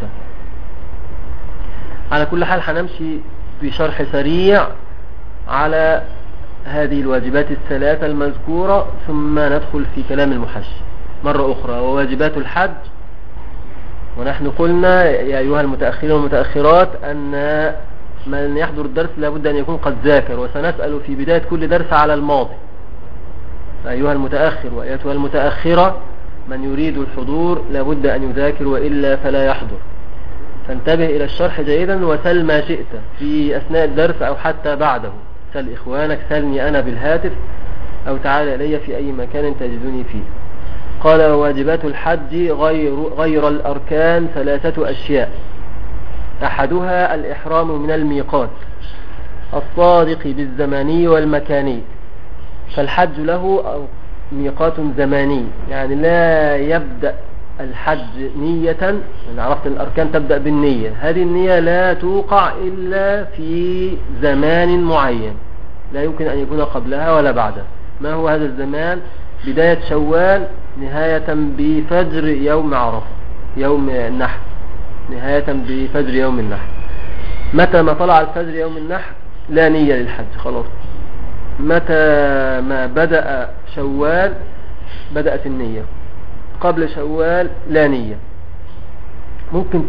S1: على كل حال هنمشي بشرح سريع على هذه الواجبات 3 المذكورة، ثم ندخل في كلام المحج مرة أخرى. وواجبات الحج، ونحن قلنا يا أيها المتأخرين والمتأخرات أن من يحضر الدرس لابد أن يكون قد ذاكر، وسنسأل في بداية كل درس على الماضي. أيها المتأخر وأيتها المتأخرة، من يريد الحضور لابد أن يذاكر وإلا فلا يحضر. فانتبه إلى الشرح جيدا وسل ما شئت في أثناء الدرس أو حتى بعده. سل إخوانك، سلني أنا بالهاتف، أو تعال إلي في أي مكان تجدني فيه. قال واجبات الحج غير الأركان 3 أشياء. أحدها الإحرام من الميقات الصادق بالزماني والمكاني. فالحج له ميقات زماني، يعني لا يبدأ الحج نية. أنا عرفت الأركان تبدأ بالنية، هذه النية لا توقع إلا في زمان معين. لا يمكن أن يكون قبلها ولا بعدها. ما هو هذا الزمان؟ بداية شوال نهاية بفجر يوم عرفة، يوم النحر، نهاية بفجر يوم النحر. متى ما طلع الفجر يوم النحر لا نية للحج خلاص. متى ما بدأ شوال بدأت النية. قبل شوال لا نية. ممكن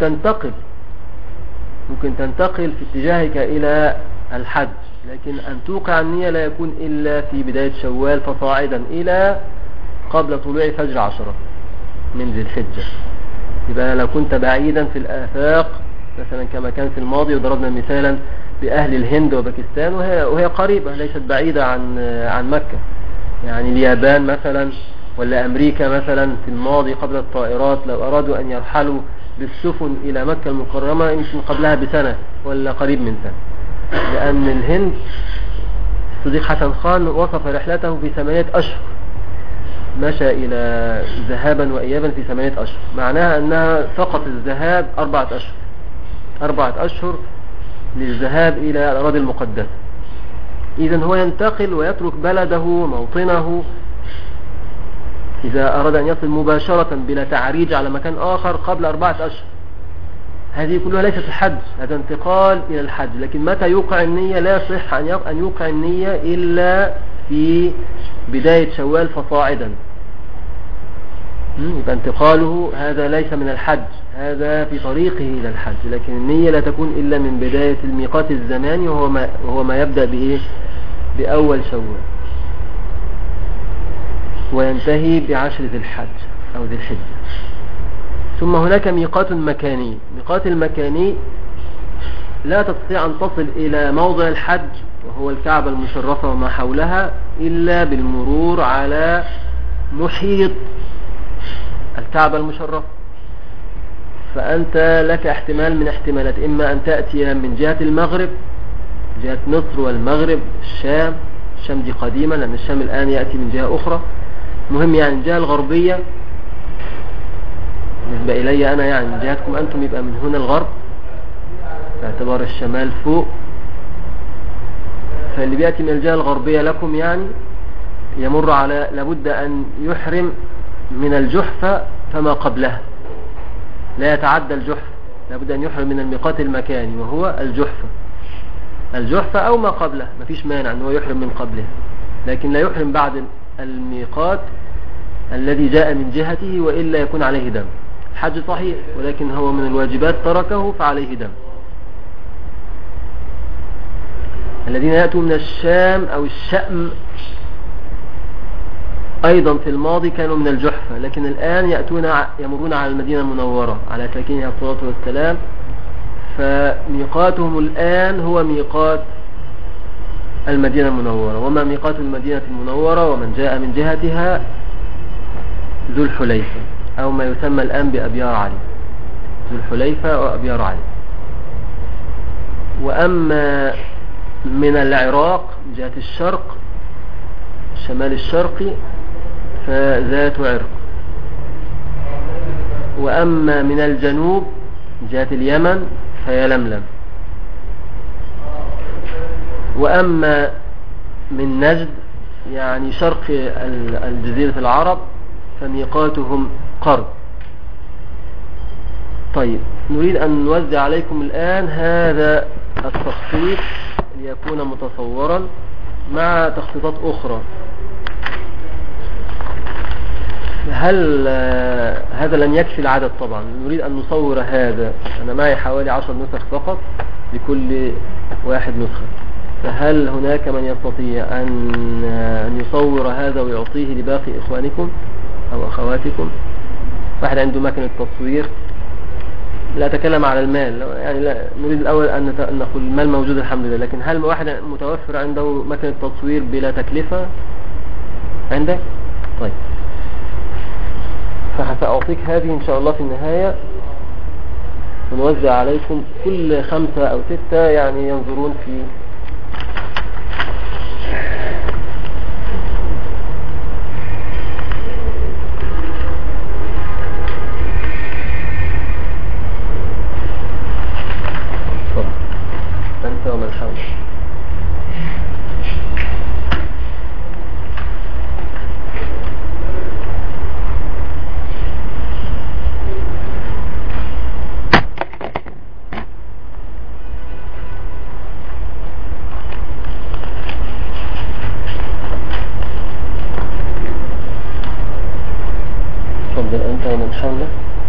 S1: تنتقل في اتجاهك إلى الحج، لكن أن توقع النية لا يكون إلا في بداية شوال فصاعدا إلى قبل طلوع فجر 10 من ذي الحجة. يبقى لو كنت بعيدا في الآفاق مثلا كما كان في الماضي، وضربنا مثالا بأهل الهند وباكستان وهي قريبة ليست بعيدة عن مكة، يعني اليابان مثلا ولا أمريكا مثلا في الماضي قبل الطائرات لو أرادوا أن يرحلوا بالسفن إلى مكة المكرمة يمكن قبلها بسنة ولا قريب من سنة، لأن الهند الصديق حسن خان وصف رحلته في 8 أشهر، مشى إلى ذهابا وإيابا في 8 أشهر، معناها أنها فقط الذهاب 4 أشهر، 4 أشهر للذهاب إلى الأراضي المقدسة. إذن هو ينتقل ويترك بلده موطنه إذا أراد أن يصل مباشرة بلا تعريج على مكان آخر قبل 4 أشهر. هذه كلها ليست الحج، هذا انتقال إلى الحج. لكن متى يوقع النية؟ لا يصح أن يوقع النية إلا في بداية شوال فصاعدا. يبقى انتقاله هذا ليس من الحج، هذا في طريقه إلى الحج، لكن النية لا تكون إلا من بداية الميقات الزماني وهو ما يبدأ بإيه؟ بأول شوال وينتهي ب10 ذي الحج أو ذي الحجة. ثم هناك ميقات مكاني. ميقات المكاني لا تستطيع أن تصل إلى موضع الحج وهو الكعبة المشرفة وما حولها إلا بالمرور على محيط الكعبة المشرفة. فأنت لك احتمال من احتمالات، إما أن تأتي من جهة المغرب، جهة مصر والمغرب، الشام دي قديمة لأن الشام الآن يأتي من جهة أخرى، مهم يعني الجهة الغربية بالنسبة إلي أنا، يعني من جهتكم أنتم يبقى من هنا الغرب باعتبار الشمال فوق. فاللي بيأتي من الجهة الغربية لكم يعني يمر على، لابد أن يحرم من الجحفة فما قبلها، لا يتعدى الجحفة، لابد أن يحرم من الميقات المكاني وهو الجحفة أو ما قبله، مفيش مانع أنه يحرم من قبله، لكن لا يحرم بعد الميقات الذي جاء من جهته وإلا يكون عليه دم. الحج صحيح ولكن هو من الواجبات تركه فعليه دم. الذين يأتوا من الشام أو الشأم أيضا في الماضي كانوا من الجحفة، لكن الآن يمرون على المدينة المنورة على ساكنها الصلاة والسلام، فميقاتهم الآن هو ميقات المدينة المنورة. وما ميقات المدينة المنورة ومن جاء من جهتها ذو الحليفة أو ما يسمى الآن بأبيار علي، ذو الحليفة وأبيار علي. وأما من العراق من جهة الشرق الشمال الشرقي فذات عرق. وأما من الجنوب من جهة اليمن فيلملم. وأما من نجد يعني شرق الجزيرة العرب فميقاتهم قرب. طيب نريد أن نوزع عليكم الآن هذا التخطيط ليكون متصورا مع تخطيطات أخرى. هذا لن يكفي العدد طبعا، نريد أن نصور هذا. أنا معي حوالي 10 نسخ فقط، لكل واحد نسخة. فهل هناك من يستطيع أن يصور هذا ويعطيه لباقي إخوانكم أو أخواتكم؟ واحد عنده مكنة تصوير؟ لا أتكلم على المال، يعني لا نريد الأول أن نقول المال موجود الحمد لله، لكن هل واحد متوفر عنده مكنة تصوير بلا تكلفة عندك؟ طيب فسأعطيك هذه إن شاء الله في النهاية، ونوزع عليكم كل 5 أو 6 يعني ينظرون في أنت ومن حولك. تفضل أنت ومن حولك.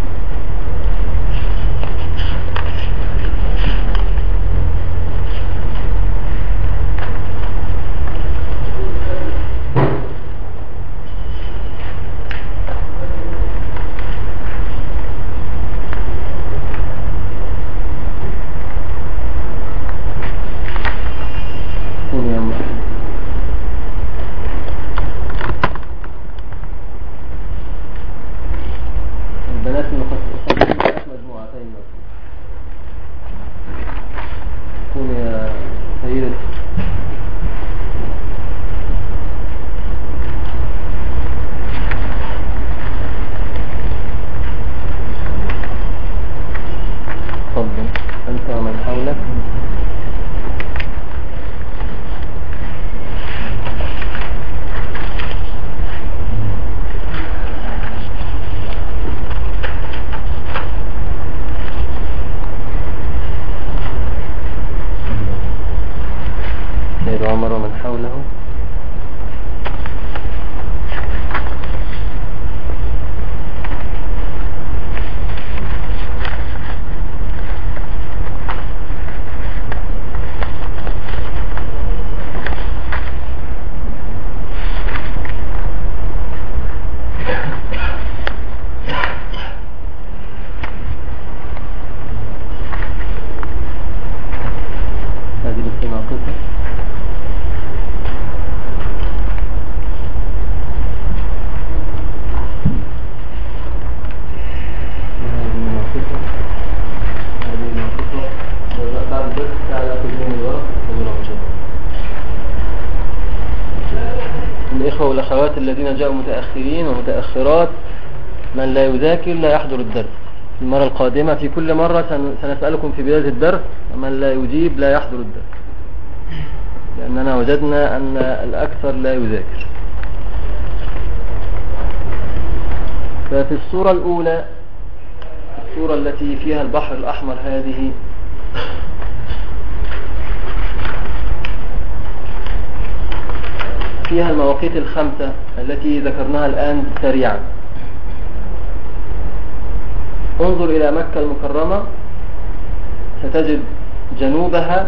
S1: الإخوة والأخوات الذين جاءوا متأخرين ومتأخرات، من لا يذاكر لا يحضر الدرس. المرة القادمة في كل مرة سنسألكم في بداية الدرس، من لا يجيب لا يحضر الدرس، لأننا وجدنا أن الأكثر لا يذاكر. ففي الصورة الأولى، الصورة التي فيها البحر الأحمر هذه، فيها المواقيت الخمسة التي ذكرناها الآن سريعا. انظر إلى مكة المكرمة، ستجد جنوبها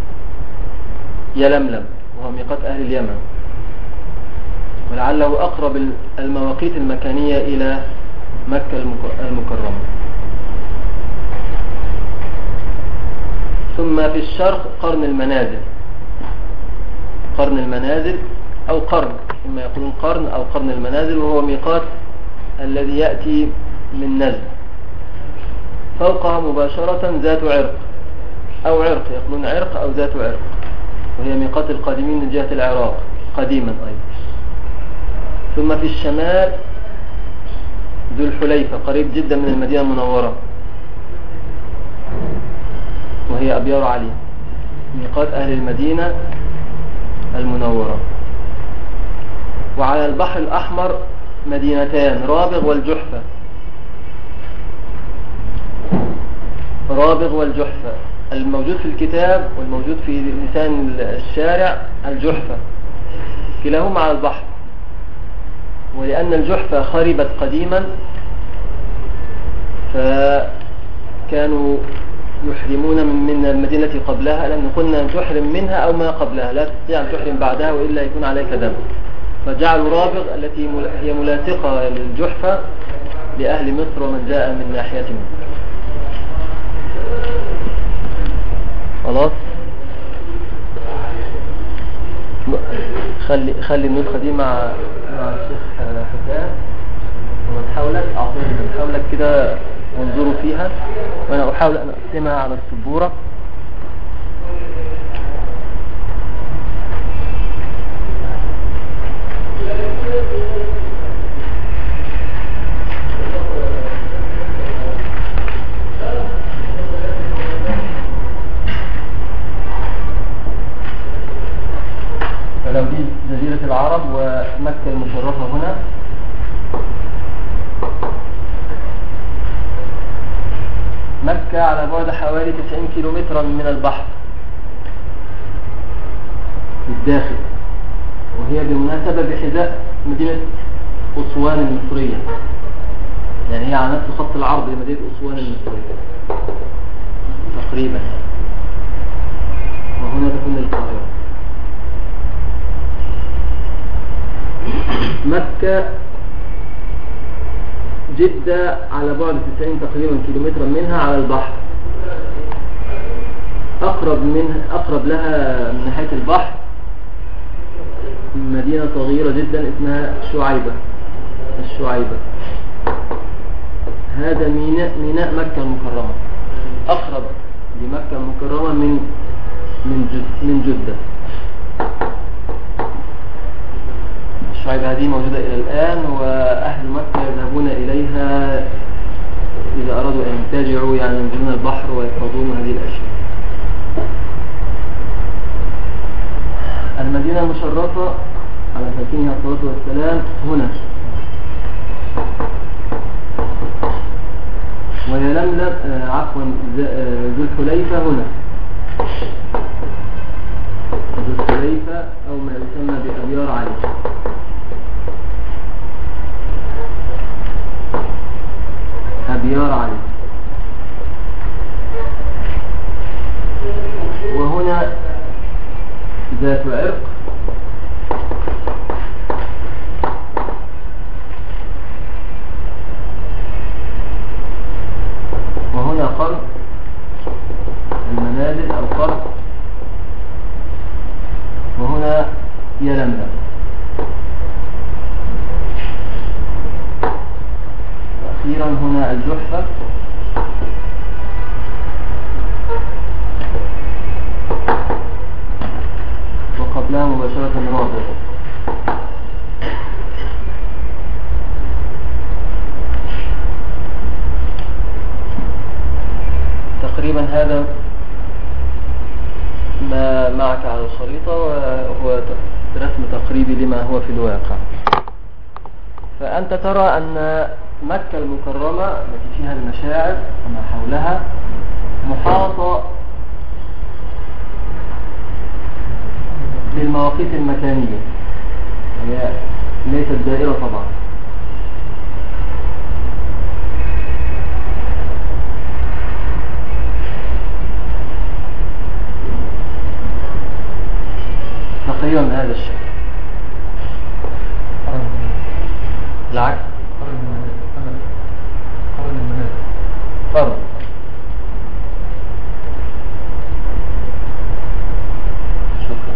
S1: يلملم وهو ميقات أهل اليمن، ولعله أقرب المواقيت المكانية إلى مكة المكرمة. ثم في الشرق قرن المنازل، قرن المنازل أو قرن، إما يقولون قرن أو قرن المنازل، وهو ميقات الذي يأتي من نزل. فوقها مباشرة ذات عرق أو عرق، يقولون عرق أو ذات عرق، وهي ميقات القادمين من جهة العراق قديما أيضا. ثم في الشمال ذو الحليفة، قريب جدا من المدينة المنورة، وهي أبيار علي، ميقات أهل المدينة المنورة. وعلى البحر الأحمر مدينتان، رابغ والجحفة. رابغ والجحفة، الموجود في الكتاب والموجود في لسان الشارع الجحفة، كلاهما على البحر. ولأن الجحفة خربت قديما فكانوا يحرمون من المدينة التي قبلها، لأن قلنا تحرم منها أو ما قبلها، لا تستطيع أن تحرم بعدها وإلا يكون عليك دم. فجعلوا رابغ التي هي ملاصقة للجحفة لأهل مصر ومن جاء من ناحيتهم. خلاص، خلي النسخة دي مع الشيخ حسان ومن حولك، أعطيه من حولك كده وانظروا فيها، وأنا أحاول أن أقسمها على السبورة. فلو دي جزيرة العرب ومكة المشرفة هنا، مكة على بعد حوالي 90 كيلومترا من البحر بالداخل، وهي بالمناسبة بحذاء مدينة أسوان المصرية. هي على نفس خط العرض لمدينة أسوان المصرية تقريبا، وهنا تكون القاهرة. مكة جدة على بعد 90 تقريبا كيلومترا منها على البحر، أقرب لها من ناحية البحر مدينة صغيرة جدا اسمها الشعيبة. هذا ميناء مكة المكرمة، أقرب لمكة المكرمة من جدة. الشعيبة هذه موجودة إلى الآن، وأهل مكة يذهبون إليها إذا أرادوا أن ينتجعوا، يعني ينزلون البحر ويصطادون هذه الأشياء. المدينة المشرفة على ساكنها الصلاة والسلام هنا، ويلملم ذو الحليفة هنا، ذو الحليفة أو ما يسمى بأبيار علي. وهنا ذات عرق، وهنا قرب المنازل أو قرب، وهنا يلملم. وأخيرا هنا الجحفة، وقبلها مباشرة رابط. تقريبا هذا ما معك على الخريطة، وهو رسم تقريبي لما هو في الواقع. فأنت ترى أن مكة المكرمة التي فيها المشاعر وما حولها محاطة بالمواقيت المكانية، هي ليست دائرة طبعا. تقريبا من هذا الشيء. العكس قرن. شكرا.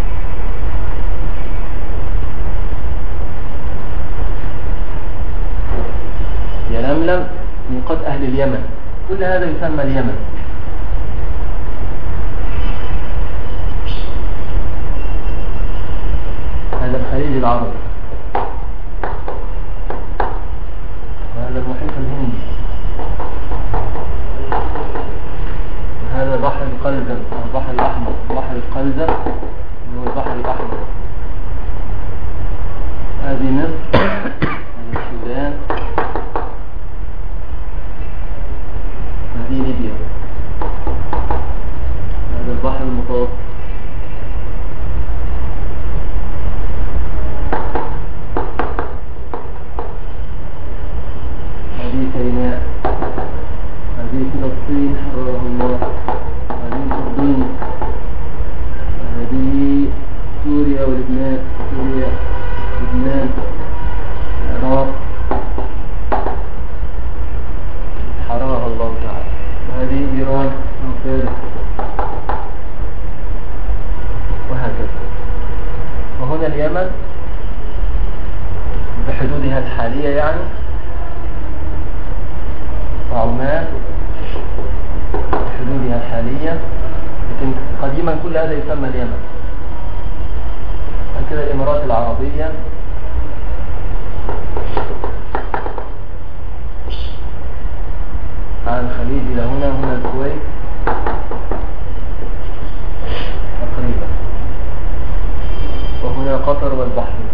S1: يلملم ميقات أهل اليمن، كل هذا يسمى اليمن. هذا الخليج العربي، وهذا المحيط الهندي، وهذا بحر القلزم أو البحر الأحمر. بحر القلزم هو البحر الأحمر. هذه مصر، هذا السودان، هذه ليبيا، هذا البحر المتوسط. هذه سيناء، هذه فلسطين حررها الله، هذه الأردن، هذه سوريا ولبنان، سوريا لبنان العراق حررها الله تعالى، وهذه إيران وفارس، وهكذا. وهنا اليمن بحدودها الحالية يعني، وعمان بحدودها الحالية، لكن قديما كل هذا يسمى اليمن. كده الإمارات العربية، عن الخليج إلى هنا الكويت تقريبا، وهنا قطر والبحرين.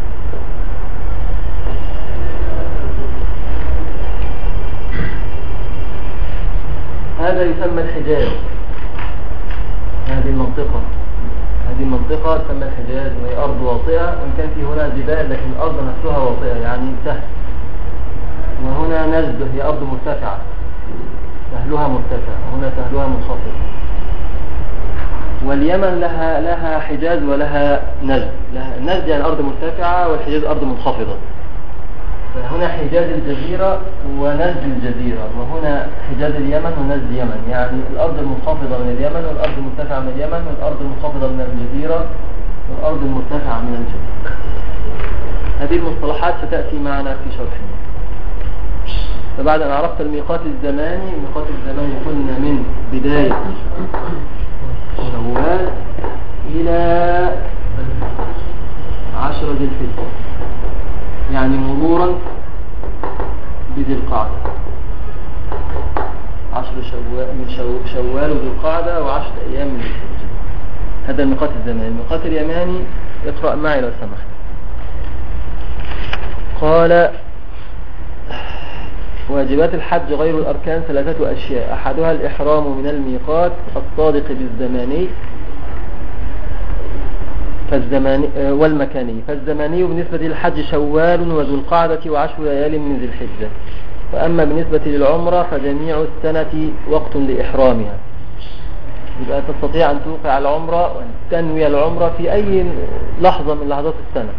S1: هذا يسمى الحجاز. هذه المنطقة تسمى الحجاز، وهي أرض واطئة، وإن كان في هنا جبال لكن الأرض نفسها واطئة يعني سهل. وهنا نجد هي أرض مرتفعة، سهلها مرتفع، هنا سهلها منخفض. واليمن لها حجاز ولها نجد. نجد يعني أرض مرتفعة، والحجاز أرض منخفضة. فهنا حجاز الجزيرة ونجد الجزيرة، وهنا حجاز اليمن ونجد اليمن، يعني الأرض المنخفضة من اليمن، والأرض المرتفعة من اليمن، والأرض المنخفضة من الجزيرة، والأرض المرتفعة من الجزيرة. هذه المصطلحات ستأتي معنا في شرحنا. فبعد أن عرفت الميقات الزماني، الميقات الزماني قلنا من بداية شوال إلى 10 ذي الحجة، يعني مرورا بذي القعدة، 10 شوال وذي القعدة و10 أيام من ذي الحجة. هذا الميقات الزماني. الميقات اليماني اقرأ معي لو سمحت. قال: واجبات الحج غير الأركان 3 أشياء، أحدها الإحرام من الميقات الصادق بالزماني والمكاني. فالزماني بالنسبة للحج شوال وذو القعدة و10 ليال من ذي الحجة. وأما بالنسبة للعمرة فجميع السنة وقت لإحرامها، يبقى تستطيع أن توقع العمرة وأن تنوي العمرة في أي لحظة من لحظات السنة.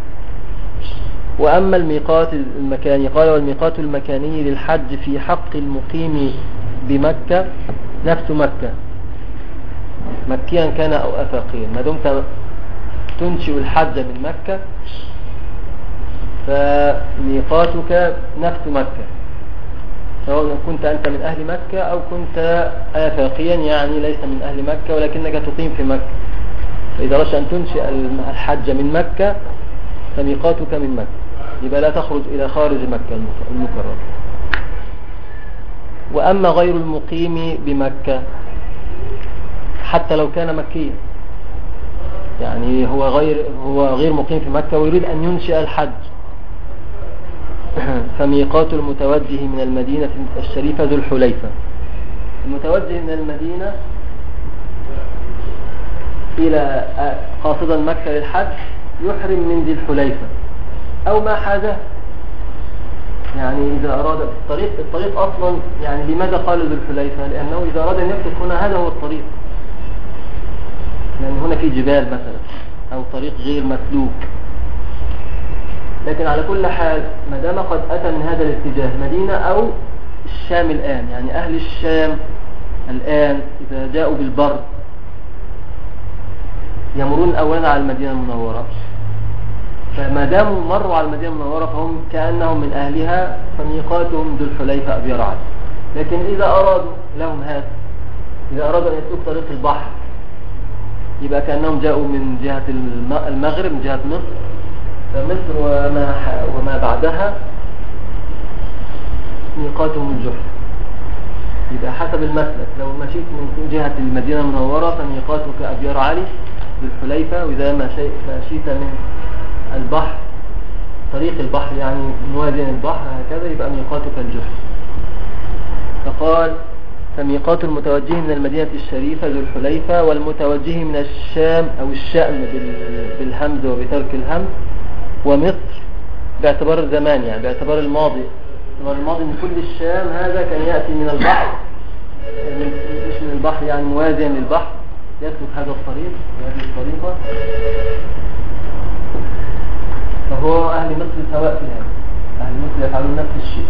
S1: وأما الميقات المكاني قال: والميقات المكاني للحج في حق المقيم بمكة نفس مكة، مكيا كان أو أفاقيا، ما دمت تنشئ الحج من مكة فميقاتك نفس مكة، سواء كنت أنت من أهل مكة أو كنت آفاقيا، يعني ليس من أهل مكة ولكنك تقيم في مكة. فإذا أردت أن تنشئ الحج من مكة فميقاتك من مكة، يبقى لا تخرج إلى خارج مكة المكرمة. وأما غير المقيم بمكة حتى لو كان مكيا، يعني هو غير مقيم في مكة ويريد أن ينشئ الحج، فميقات المتوجه من المدينة الشريفة ذو الحليفة. المتوجه من المدينة إلى قاصدا مكة للحج يحرم من ذي الحليفة أو ما حاجه، يعني إذا أراد الطريق أصلا، يعني لماذا قال ذو الحليفة؟ لأنه إذا أراد أن يسلك هنا هذا هو الطريق، يعني هنا في جبال مثلا أو طريق غير مسلوك. لكن على كل حال ما دام قد أتى من هذا الاتجاه مدينة أو الشام الآن، يعني أهل الشام الآن إذا جاءوا بالبر يمرون أولا على المدينة المنورة، فما داموا مروا على المدينة المنورة فهم كأنهم من أهلها، فميقاتهم ذو الحليفة أبي رعد. لكن إذا أرادوا لهم هذا، إذا أرادوا أن يسلكوا طريق البحر يبقى كأنهم جاءوا من جهة المغرب، من جهة مصر، فمصر وما بعدها ميقاتهم الجحفة. يبقى حسب المسلك، لو مشيت من جهة المدينة المنورة فميقاتك أبيار علي ذو الحليفة، وإذا مشيت من البحر طريق البحر يعني موازين البحر هكذا يبقى ميقاتك الجحفة. فقال: فميقات المتوجه من المدينة الشريفة ذو الحليفة، والمتوجه من الشام أو الشأم بالهمز وبترك الهمز، ومصر باعتبار الزمان، يعني باعتبار الماضي من كل الشام هذا كان يأتي من البحر، مش من البحر يعني موازين للبحر، يسلك هذا الطريق وهذه الطريقة، فهو أهل مصر سواء في هذا، أهل مصر يفعلون نفس الشيء.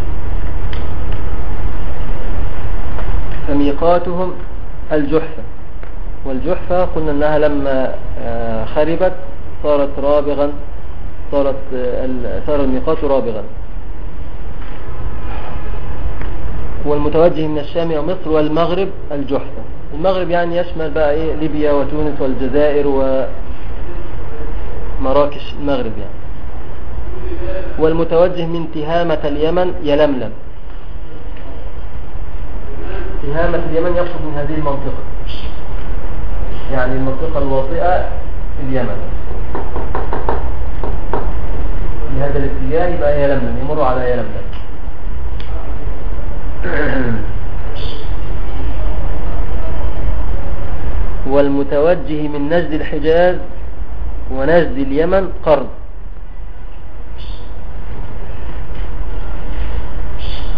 S1: فميقاتهم الجحفة، والجحفة قلنا أنها لما خربت صارت رابغا، صار الميقات رابغا. والمتوجه من الشام ومصر والمغرب الجحفة. المغرب يعني يشمل بقى إيه؟ ليبيا وتونس والجزائر ومراكش، المغرب يعني. والمتوجه من تهامة اليمن يلملم. تهامة اليمن يقصد من هذه المنطقة، يعني المنطقة الواطئة في اليمن، في هذا الاتجاه يبقى يلملم، يمر على يلملم. والمتوجه من نجد الحجاز ونجد اليمن قرن.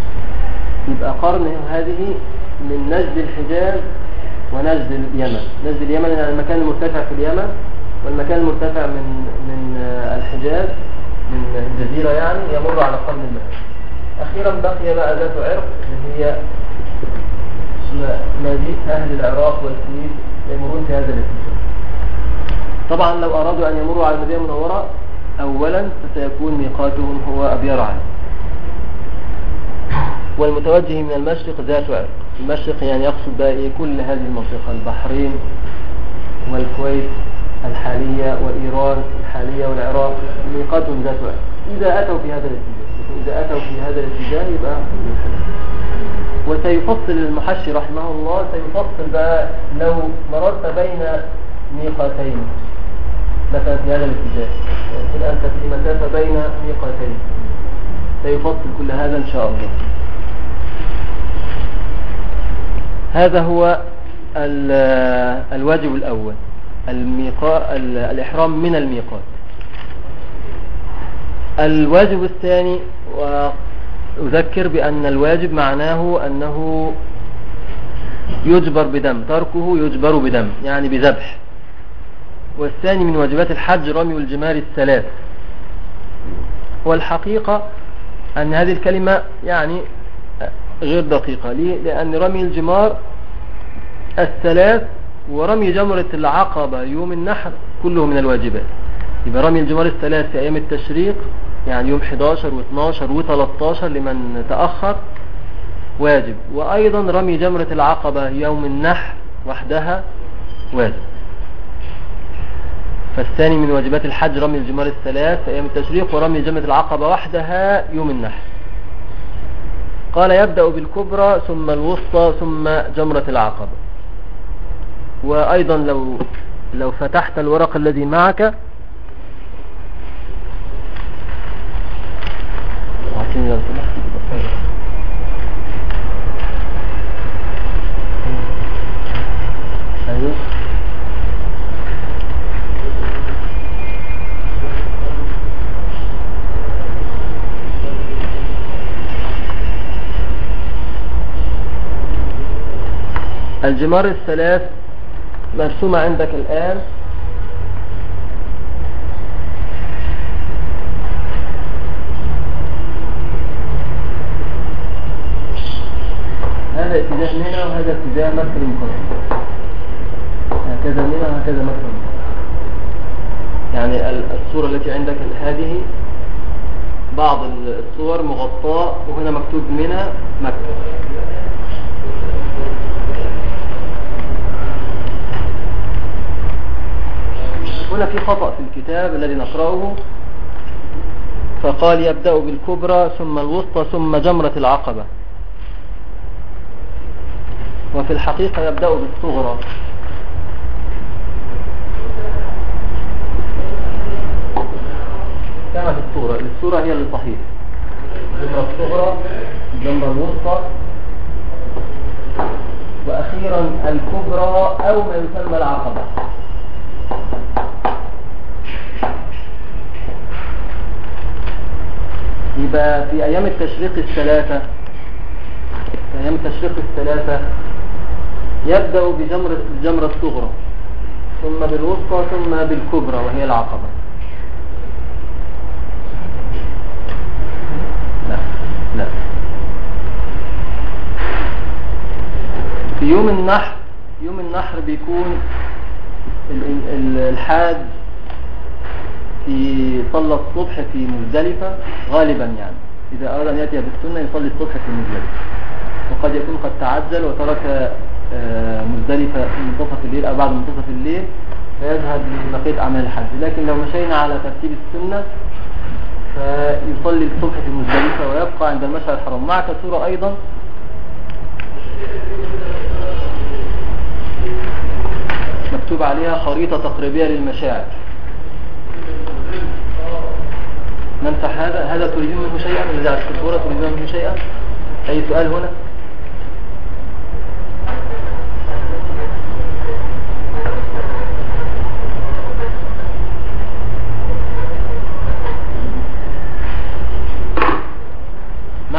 S1: يبقى قرن هذه من نجد الحجاز ونجد اليمن. نجد اليمن يعني المكان المرتفع في اليمن، والمكان المرتفع من الحجاز من الجزيرة يعني يمر على قرن المهد. أخيرا بقي بقى ذات عرق اللي هي مجيء أهل العراق والكويت يمرون في هذا الاتجاه. طبعا لو أرادوا أن يمروا على المدينة المنورة أولا فسيكون ميقاتهم هو أبيار علي، والمتوجه من المشرق ذات عرق. المشرق يعني يقصد بقى إيه؟ كل هذه المنطقة، البحرين والكويت الحالية وإيران الحالية والعراق ميقاتهم ذات عرق إذا أتوا في هذا الاتجاه. إذا أتوا في هذا الاتجاه يبقى وسيفصل المحشي رحمه الله، سيفصل بقى لو مررت بين ميقاتين مثلا في هذا الاتجاه، يكون أنت في مسافة بين ميقاتين، سيفصل كل هذا إن شاء الله. هذا هو الواجب الأول، الإحرام من الميقات. الواجب الثاني، وأذكر بأن الواجب معناه أنه يجبر بدم، تركه يجبر بدم يعني بذبح. والثاني من واجبات الحج رمي الجمار الثلاث. والحقيقة أن هذه الكلمة يعني غير دقيقة. ليه؟ لأن رمي الجمار الثلاث ورمي جمرة العقبة يوم النحر كله من الواجبات. يبقى رمي الجمار الثلاث في أيام التشريق يعني يوم 11 و12 و13 لمن تأخر واجب، وأيضا رمي جمرة العقبة يوم النحر وحدها واجب. فالثاني من واجبات الحج رمي الجمار الثلاث في أيام التشريق ورمي جمرة العقبة وحدها يوم النحر. قال يبدأ بالكبرى ثم الوسطى ثم جمرة العقبة. وأيضا لو فتحت الورق الذي معك أيوه الجمار الثلاث مرسومة عندك الآن. هذا اتجاه من هنا وهذا اتجاه مركز المقصر، هكذا من هنا وهكذا مركز المقصر. يعني الصورة التي عندك هذه بعض الصور مغطاة وهنا مكتوب منها مكة. هنا في خطأ في الكتاب الذي نقرأه، فقال يبدأ بالكبرى ثم الوسطى ثم جمرة العقبة، وفي الحقيقة يبدأ بالصغرى. كما في الصورة هي الصحيح، جمرة الصغرى جمرة الوسطى وأخيرا الكبرى أو ما يسمى العقبة. يبقى في أيام التشريق الثلاثة يبدأ بالجمرة الصغرى ثم بالوسطى ثم بالكبرى وهي العقبة. لا في يوم النحر بيكون الحاج صلى الصبح في مزدلفة غالبا، يعني إذا أراد أن يأتي بالسنة يصلي الصبح في مزدلفة، وقد يكون قد تعجل وترك مزدلفة في منتصف الليل أو بعد منتصف الليل فيذهب لبقية أعمال الحج. لكن لو مشينا على ترتيب السنة فيصلي الصبح في مزدلفة ويبقى عند المشعر الحرام. معك صورة أيضا مكتوب عليها خريطة تقريبية للمشاعر. نمسح هذا تريدون منه شيئا؟ نرجع الصورة تريدون منه شيئا؟ أي سؤال هنا؟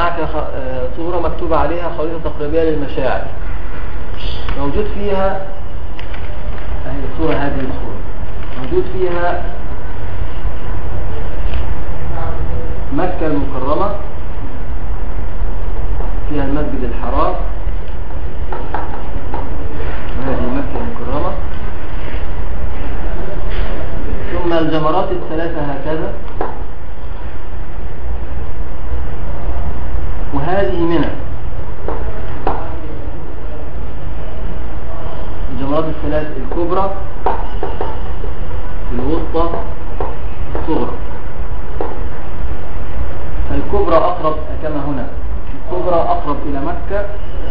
S1: معك صورة مكتوب عليها خريطة تقريبية للمشاعر، موجود فيها الصورة، هذه الصورة موجود فيها مكة المكرمة، فيها المسجد الحرام، وهذه مكة المكرمة، ثم الجمرات الثلاثة هكذا، وهذه منى. الجمرات الثلاث الكبرى، الوسطى، الصغرى. فالكبرى أقرب كما هنا، الكبرى أقرب إلى مكة،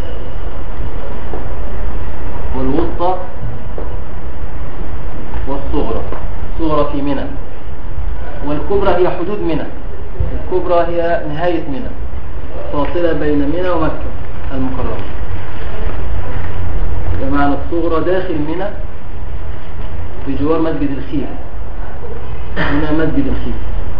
S1: والوسطى والصغرى. الصغرى في منى، والكبرى هي حدود منى. الكبرى هي نهاية منى، فاصلة بين منى ومكة المكرمة. بمعنى الصغرى داخل منى بجوار مسجد الخيف. هنا مسجد الخيف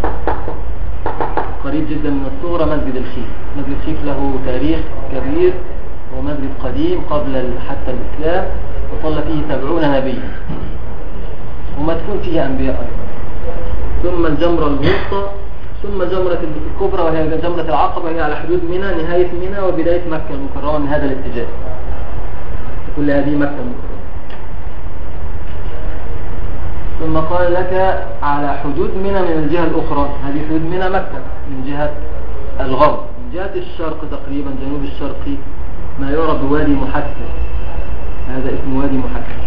S1: قريب جدا من الصغرى. مسجد الخيف، مسجد الخيف له تاريخ كبير، هو مسجد قديم قبل حتى الإسلام، وصلى فيه 70 نبيا، ومدفون فيه أنبياء أيضا. ثم الجمرة الوسطى، ثم جمرة الكبرى وهي جمرة العقبة، هي على حدود منى، نهاية منى وبداية مكة المكرمة من هذا الاتجاه. كل هذه مكة المكرمة. ثم قال لك على حدود منى من الجهة الأخرى. هذه حدود منى مكة من جهة الغرب، من جهة الشرق تقريبا جنوب الشرقي ما يعرف بوادي محسر. هذا اسمه وادي محسر،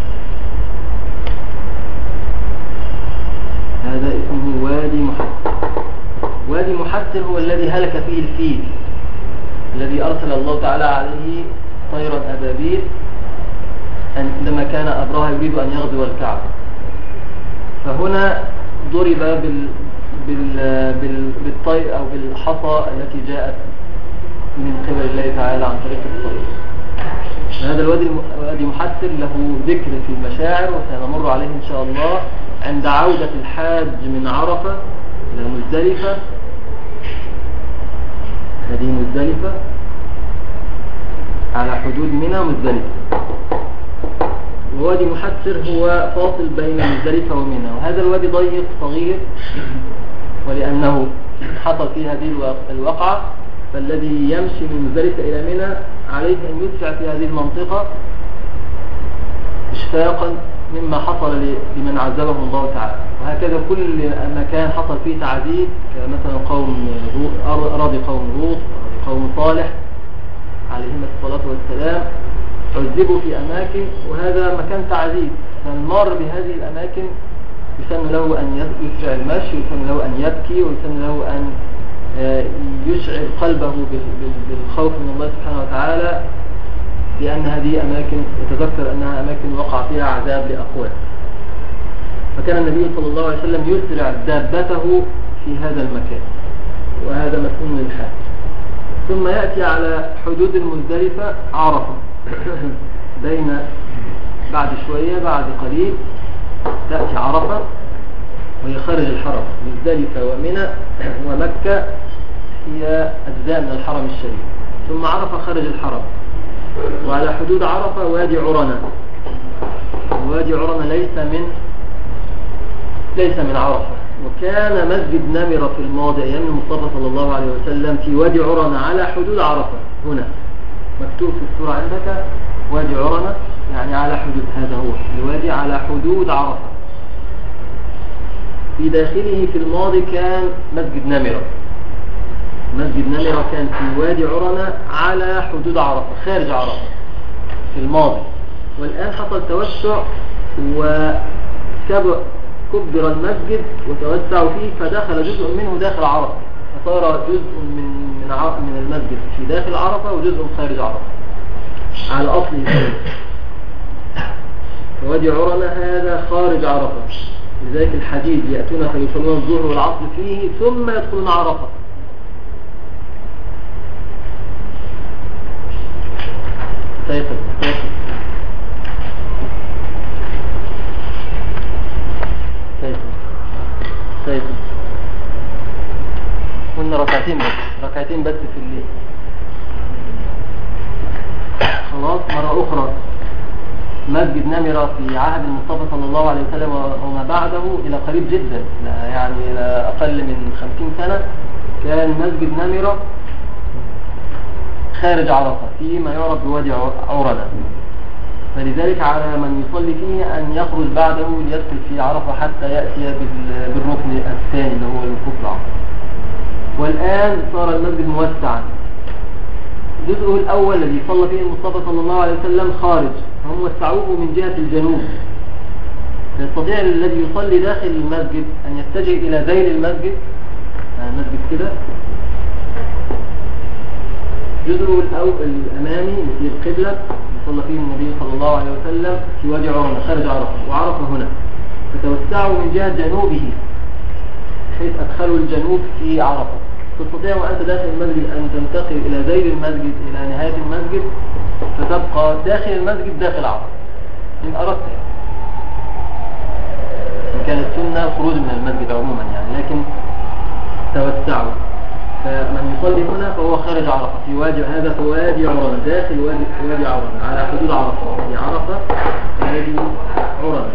S1: هذا اسمه وادي محسر. وادي محسر هو الذي هلك فيه الفيل، الذي أرسل الله تعالى عليه طيرا أبابيل عندما كان أبرهة يريد أن يغزو الكعبة. فهنا ضرب بالطير أو بالحصى التي جاءت من قبل الله تعالى عن طريق الطير. هذا الوادي محسر له ذكر في المشاعر، وسنمر عليه إن شاء الله عند عودة الحاج من عرفة إلى مزدلفة. هذه مزدلفة على حدود منى مزدلفة. ووادي محسر هو فاصل بين مزدلفة ومنى، وهذا الوادي ضيق صغير، ولأنه حصل فيه هذه الوقعة، فالذي يمشي من مزدلفة إلى منى عليه أن يدفع في هذه المنطقة إشفاقا مما حصل لمن عذبه الله تعالى. وهكذا كل مكان حصل فيه تعذيب، مثلا أراضي قوم لوط، قوم صالح عليهم الصلاة والسلام، عذبوا في أماكن، وهذا مكان تعذيب. فالمار بهذه الأماكن يسن له أن يسرع المشي، ويسن له أن يبكي، ويسن له أن يشعر قلبه بالخوف من الله سبحانه وتعالى، لأن هذه أماكن يتذكر أنها أماكن وقع فيها عذاب لأقوام. فكان النبي صلى الله عليه وسلم يسرع دابته في هذا المكان، وهذا مسؤول للحاج. ثم يأتي على حدود المزدلفة عرفة بعد شوية، بعد قليل تأتي عرفة، وهي خارج الحرم. مزدلفة ومنى ومكة هي أجزاء من الحرم الشريف. ثم عرفة خارج الحرم، وعلى حدود عرفة وادي عرنة. وادي عرنة ليس من عرفة. وكان مسجد نمرة في الماضي أيام المصطفى صلى الله عليه وسلم في وادي عرنة على حدود عرفة. هنا مكتوب في السورة عندك وادي عرنة، يعني على حدود، هذا هو الوادي على حدود عرفة. في داخله في الماضي كان مسجد نمرة. مسجد نمرة كان في وادي عرنة على حدود عرفة، خارج عرفة في الماضي. والآن حصل توسع، وكبر المسجد وتوسعوا فيه، فدخل جزء منه داخل عرفة، فصار جزء من المسجد في داخل عرفة، وجزء خارج عرفة على أصله. فوادي عرنة هذا خارج عرفة، لذلك الحديد يأتون فيصلون الظهر والعصر فيه ثم يدخلون عرفة. سيقف قلنا ركعتين بس في الليل. مسجد نمرة في عهد المصطفى صلى الله عليه وسلم وما بعده إلى قريب جدا، يعني إلى أقل من 50 سنة كان مسجد نمرة خارج عرفة فيما يعرف بوادي عرنة، فلذلك على من يصلي فيه أن يخرج بعده ليدخل في عرفة حتى يأتي بالركن الثاني اللي هو الوقوف العرفة. والآن صار المسجد موسعا، جزءه الأول الذي صلى فيه المصطفى صلى الله عليه وسلم خارج، هم وسعوه من جهة الجنوب، فيستطيع الذي يصلي داخل المسجد أن يتجه إلى ذيل المسجد، المسجد كده جزءه الأمامي مثل القبلة صلى فيه النبي صلى الله عليه وسلم في وادي عرنة خارج عرفة، وعرفة هنا، فتوسعوا من جهة جنوبه حيث أدخلوا الجنوب في عرفة. تستطيع وأنت داخل المسجد أن تنتقل إلى ذيل المسجد إلى نهاية المسجد، فتبقى داخل المسجد داخل عرفة إن أردت، إن كانت سنة الخروج من المسجد عموما يعني، لكن توسعوا. فمن يصلي هنا فهو خارج عرفة في وادي، هذا في وادي عرنة، داخل وادي عرنة على حدود عرفة، في عرفة وادي عرنة.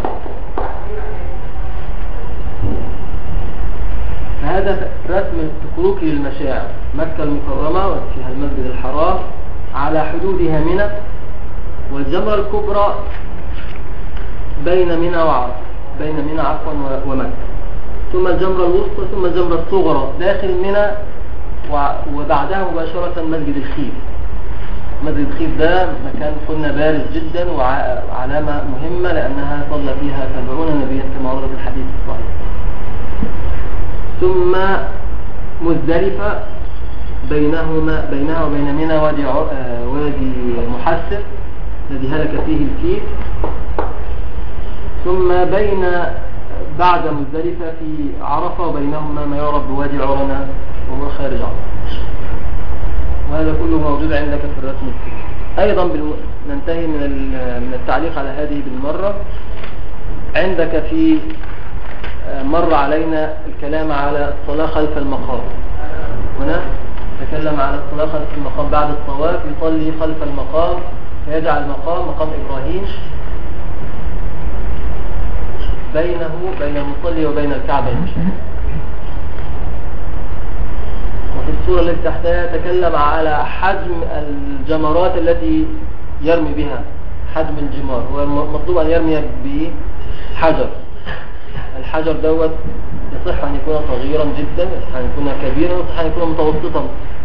S1: فهذا رسم الخروج للمشاعر. مكة المكرمة وفيها المسجد الحرام على حدودها منى، والجمرة الكبرى بين منى وعرفة، بين منى عفوا ومكة، ثم الجمرة الوسطى، ثم الجمرة الصغرى داخل منى، وبعدها مباشرة مسجد الخيف. مسجد الخيف ده مكان قلنا بارز جدا وعلامة مهمة لأنها صلى فيها 70 نبيا كما ورد في الحديث الصحيح. ثم مزدلفة بينها وبين منى وادي محسر الذي هلك فيه الفيل. ثم بعد مزدلفة في عرفة وبينهما ما يعرف بوادي عرنة وهو خارج عرفة. وهذا كله موجود عندك في الرسم الكبير. أيضا ننتهي من التعليق على هذه بالمرة. عندك في مر علينا الكلام على الصلاة خلف المقام. هنا تكلم على الصلاة خلف المقام بعد الطواف، يصلي خلف المقام فيجعل مقام إبراهيم بين المصلي وبين الكعبة المشرفة. وفي السورة التي تحتها تكلم على حجم الجمرات التي يرمي بها، حجم الجمار. هو المطلوب أن يرمي بحجر، الحجر دوت يصح أن يكون صغيرا جدا، يصح أن يكون كبيرا، يصح أن يكون متوسطا.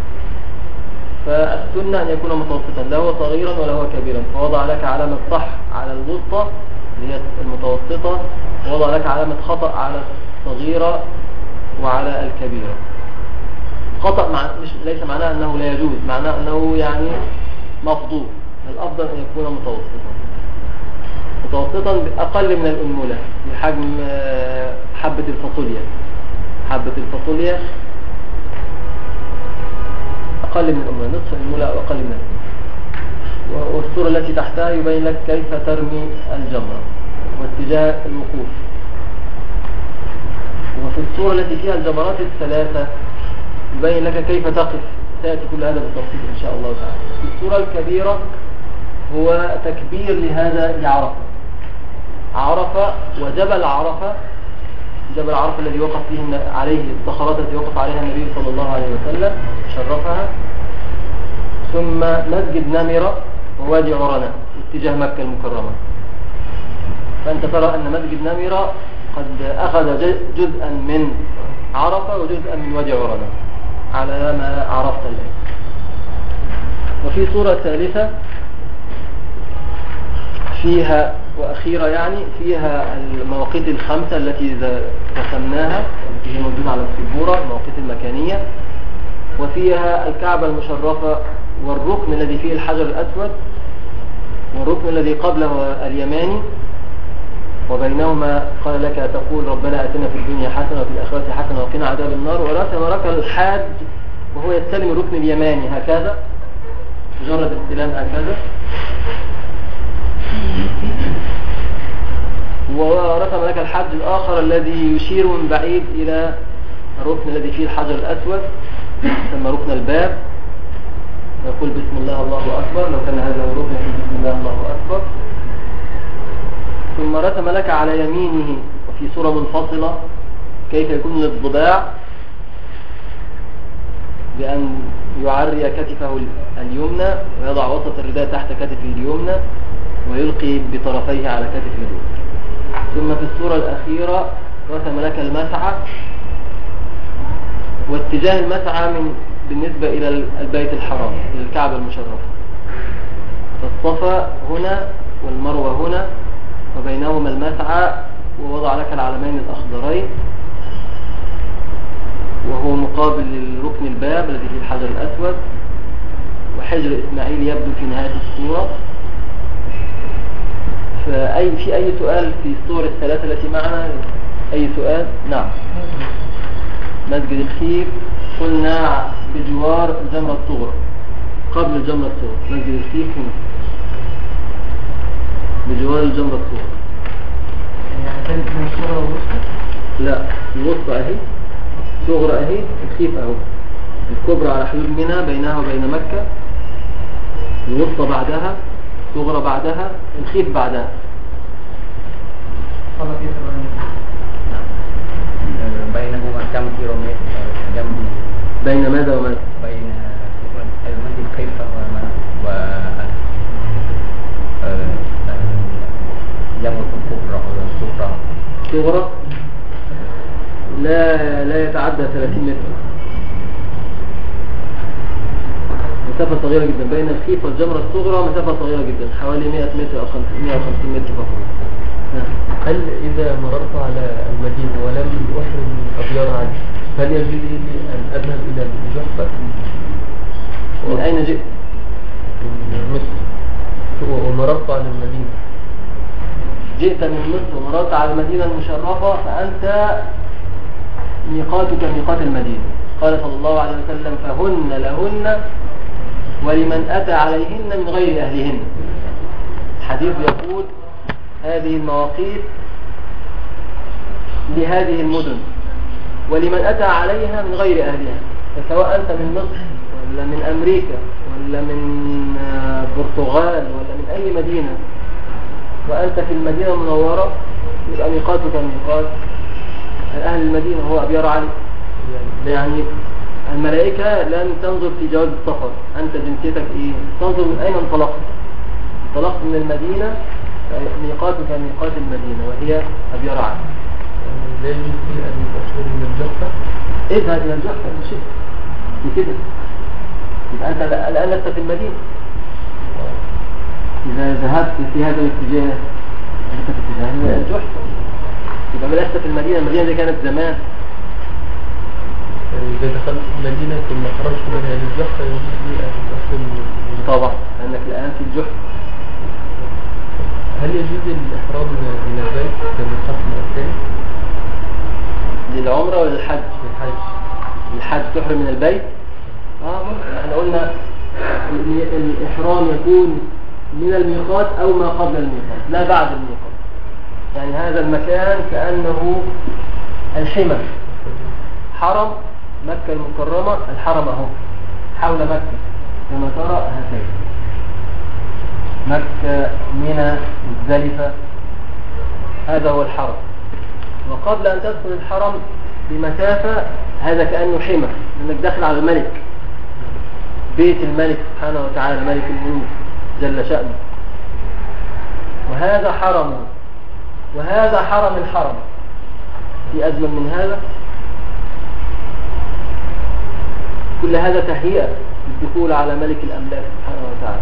S1: فالسنة أن يكون متوسطا، لا هو صغيرا ولا هو كبيرا. فوضع لك علامة صح على الوسطى اللي هي المتوسطة، ووضع لك علامة خطأ على الصغيرة وعلى الكبيرة. خطأ ليس معناه أنه لا يجوز، معناه أنه يعني مفضول. الأفضل أن يكون متوسطا أقل من الأنملة بحجم حبة الفاصوليا. حبة الفاصوليا أقل من الأنملة، نصف الأنملة أو أقل من الأنملة. والصورة التي تحتها يبين لك كيف ترمي الجمرة واتجاه الوقوف. وفي الصورة التي فيها الجمرات الثلاثة يبين لك كيف تقف. سيأتي كل هذا بالتفصيل إن شاء الله تعالى. في الصورة الكبيرة هو تكبير لهذا عرفة وجبل عرفة، جبل عرفة الذي وقف فيه عليه الصخرات التي وقف عليها النبي صلى الله عليه وسلم شرفها، ثم مسجد نمرة ووادي عرنة اتجاه مكة المكرمة. فأنت ترى أن مسجد نمرة قد أخذ جزءا من عرفة وجزءا من وادي عرنة على ما عرفت الآن. وفي صورة ثالثة فيها وأخيرة يعني فيها المواقيت الخمسة التي رسمناها، التي هي موجودة على السبورة، المواقيت المكانية. وفيها الكعبة المشرفة والركن الذي فيه الحجر الأسود، والركن الذي قبله اليماني، وبينهما قال لك تقول ربنا أتنا في الدنيا حسنة وفي الآخرة حسنة وقنا عذاب النار. ورسم لك الحاج وهو يستلم الركن اليماني هكذا، مجرد استلام هكذا. ورسم لك الحج الآخر الذي يشير من بعيد إلى الركن الذي فيه الحجر الأسود، ثم ركن الباب، ويقول بسم الله الله أكبر. لو كان هذا الركن يقول بسم الله الله أكبر. ثم رسم لك على يمينه وفي صورة منفصلة كيف يكون الانطباع بأن يعري كتفه اليمنى ويضع وسط الرداء تحت كتفه اليمنى ويلقي بطرفيه على كتفه اليمنى. ثم في الصورة الأخيرة رسم لك المسعى واتجاه المسعى بالنسبة إلى البيت الحرام، إلى الكعبة المشرفة. فالصفا هنا والمروة هنا وبينهما المسعى، ووضع لك العلمين الأخضرين وهو مقابل للركن الباب الذي فيه الحجر الأسود، وحجر إسماعيل يبدو في نهاية الصورة. في أي سؤال في الصور الثلاثة التي معنا؟ أي سؤال؟ نعم. مسجد الخيف قلنا بجوار الجمرة الصغرى، قبل الجمرة الصغرى. مسجد الخيف هنا بجوار الجمرة الصغرى.
S2: يعني كانت من الصورة الوسطى؟
S1: لا، الوسطى اهي، صغرى اهي، الخيف اهو. الكبرى على حدود منى بينها وبين مكة، الوسطى بعدها، صغرى بعدها، الخيف بعدها.
S3: بينهما كم كيلومتر جنب؟
S1: بين ماذا وماذا؟
S3: بين المسجد الخيف و جمرة الكبرى والصغرى.
S1: صغرى لا يتعدى 30 متر، مسافة صغيرة جدا. بين الخيف والجمرة الصغرى مسافة صغيرة جدا، حوالي 100 متر أو 150 متر فقط.
S2: هل إذا مررت على المدينة ولم أحرم من أبيار علي هل يجوز لي أن أذهب إلى الجحفة؟
S1: من أين جئت؟
S2: من مصر، ومررت على المدينة.
S1: جئت من مصر ومررت على المدينة المشرفة، فأنت ميقاتك ميقات المدينة. قال صلى الله عليه وسلم: فهن لهن ولمن أتى عليهن من غير أهلهن. الحديث يقول هذه المواقيت لهذه المدن ولمن أتى عليها من غير أهلها. فسواء أنت من مصر ولا من أمريكا ولا من برتغال ولا من أي مدينة وأنت في المدينة المنورة، يبقى ميقاتك ميقات أهل المدينة، هو أبيار علي. يعني الملائكة لن تنظر في جواز السفر، أنت جنسيتك إيه، تنظر من أين انطلقت. انطلقت من المدينة، ميقاتك ميقات المدينة وهي أبيار علي.
S2: لا يجوز لي أن أخرج من الجحفة؟
S1: اذهب إلى الجحفة إن شئت بكده، يبقى أنت الآن لست في المدينة. إذا ذهبت في هذا الاتجاه أنت في اتجاه الجحفة، يبقى لست في المدينة. المدينة دي كانت زمان.
S2: يعني إذا دخلت المدينة ثم خرجت منها إلى الجحفة يجوز لي أن أخرج من
S1: طبعا لأنك الآن في الجحفة.
S2: هل يجوز الإحرام من البيت للقسم الثاني؟
S1: للعمرة ولا للحج؟ الحج تحرم من البيت؟ ممكن. احنا قلنا الإحرام يكون من الميقات أو ما قبل الميقات، لا بعد الميقات. يعني هذا المكان كأنه الحمى، حرم مكة المكرمة، الحرم أهو حول مكة كما ترى هكذا، مكة منى مزدلفة، هذا هو الحرم. وقبل أن تدخل الحرم بمسافة هذا كأنه حمى، لأنك داخل على الملك، بيت الملك سبحانه وتعالى، ملك الملوك جل شأنه. وهذا حرمه وهذا حرم الحرم، في أجمل من هذا؟ كل هذا تهيئة للدخول على ملك الأملاك سبحانه وتعالى.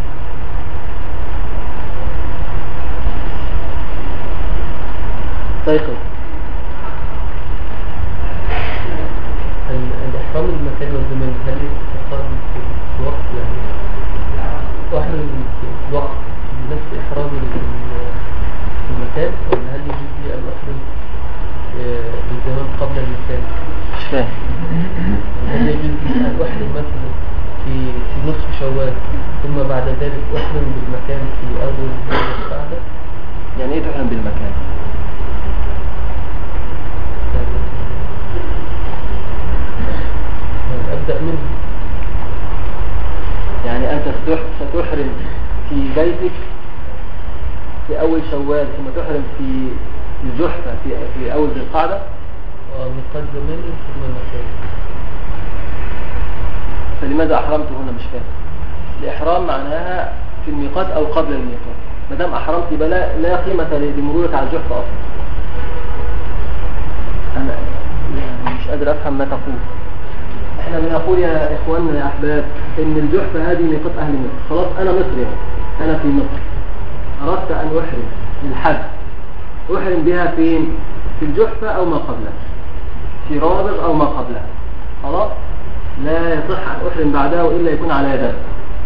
S1: طيب،
S2: الإحرام المكان والزمان هل يتحرم في وقت، يعني أحرم في وقت بنفس إحرام المكان، ولا هل يجوز لي أن أحرم بالزمان قبل المكان؟
S1: مش فاهم.
S2: هل يجوز لي أن أحرم مثلا في نصف شوال ثم بعد ذلك أحرم بالمكان في أول القعدة؟
S1: يعني إيه تحرم بالمكان؟
S2: أبدأ منه.
S1: يعني أنت ستحرم في بيتك في أول شوال ثم تحرم في الجحفة في أول ذي القعدة؟
S2: ميقات زماني ثم مكان.
S1: فلماذا أحرمت هنا؟ مش فاهم. الإحرام معناها في الميقات أو قبل الميقات. ما دام أحرمت يبقى لا قيمة لمرورك على الجحفة أصلا. أنا يعني مش قادر أفهم ما تقول. احنا بنقول يا إخواننا يا أحباب إن الجحفة هذه ميقات أهل مصر. خلاص أنا مصري، أنا في مصر، أردت أن أحرم للحج، أحرم بها فين؟ في الجحفة أو ما قبلها، في رابغ أو ما قبلها. خلاص لا يصح أن أحرم بعدها وإلا يكون على يدها.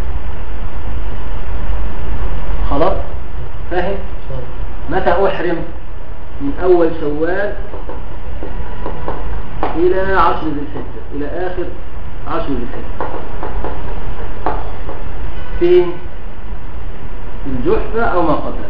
S1: خلاص فاهم؟ متى أحرم؟ من أول شوال إلى 10 ذي الحجة، إلى آخر 10 ذي الحجة. فين؟ في الجحفة أو ما قبلها.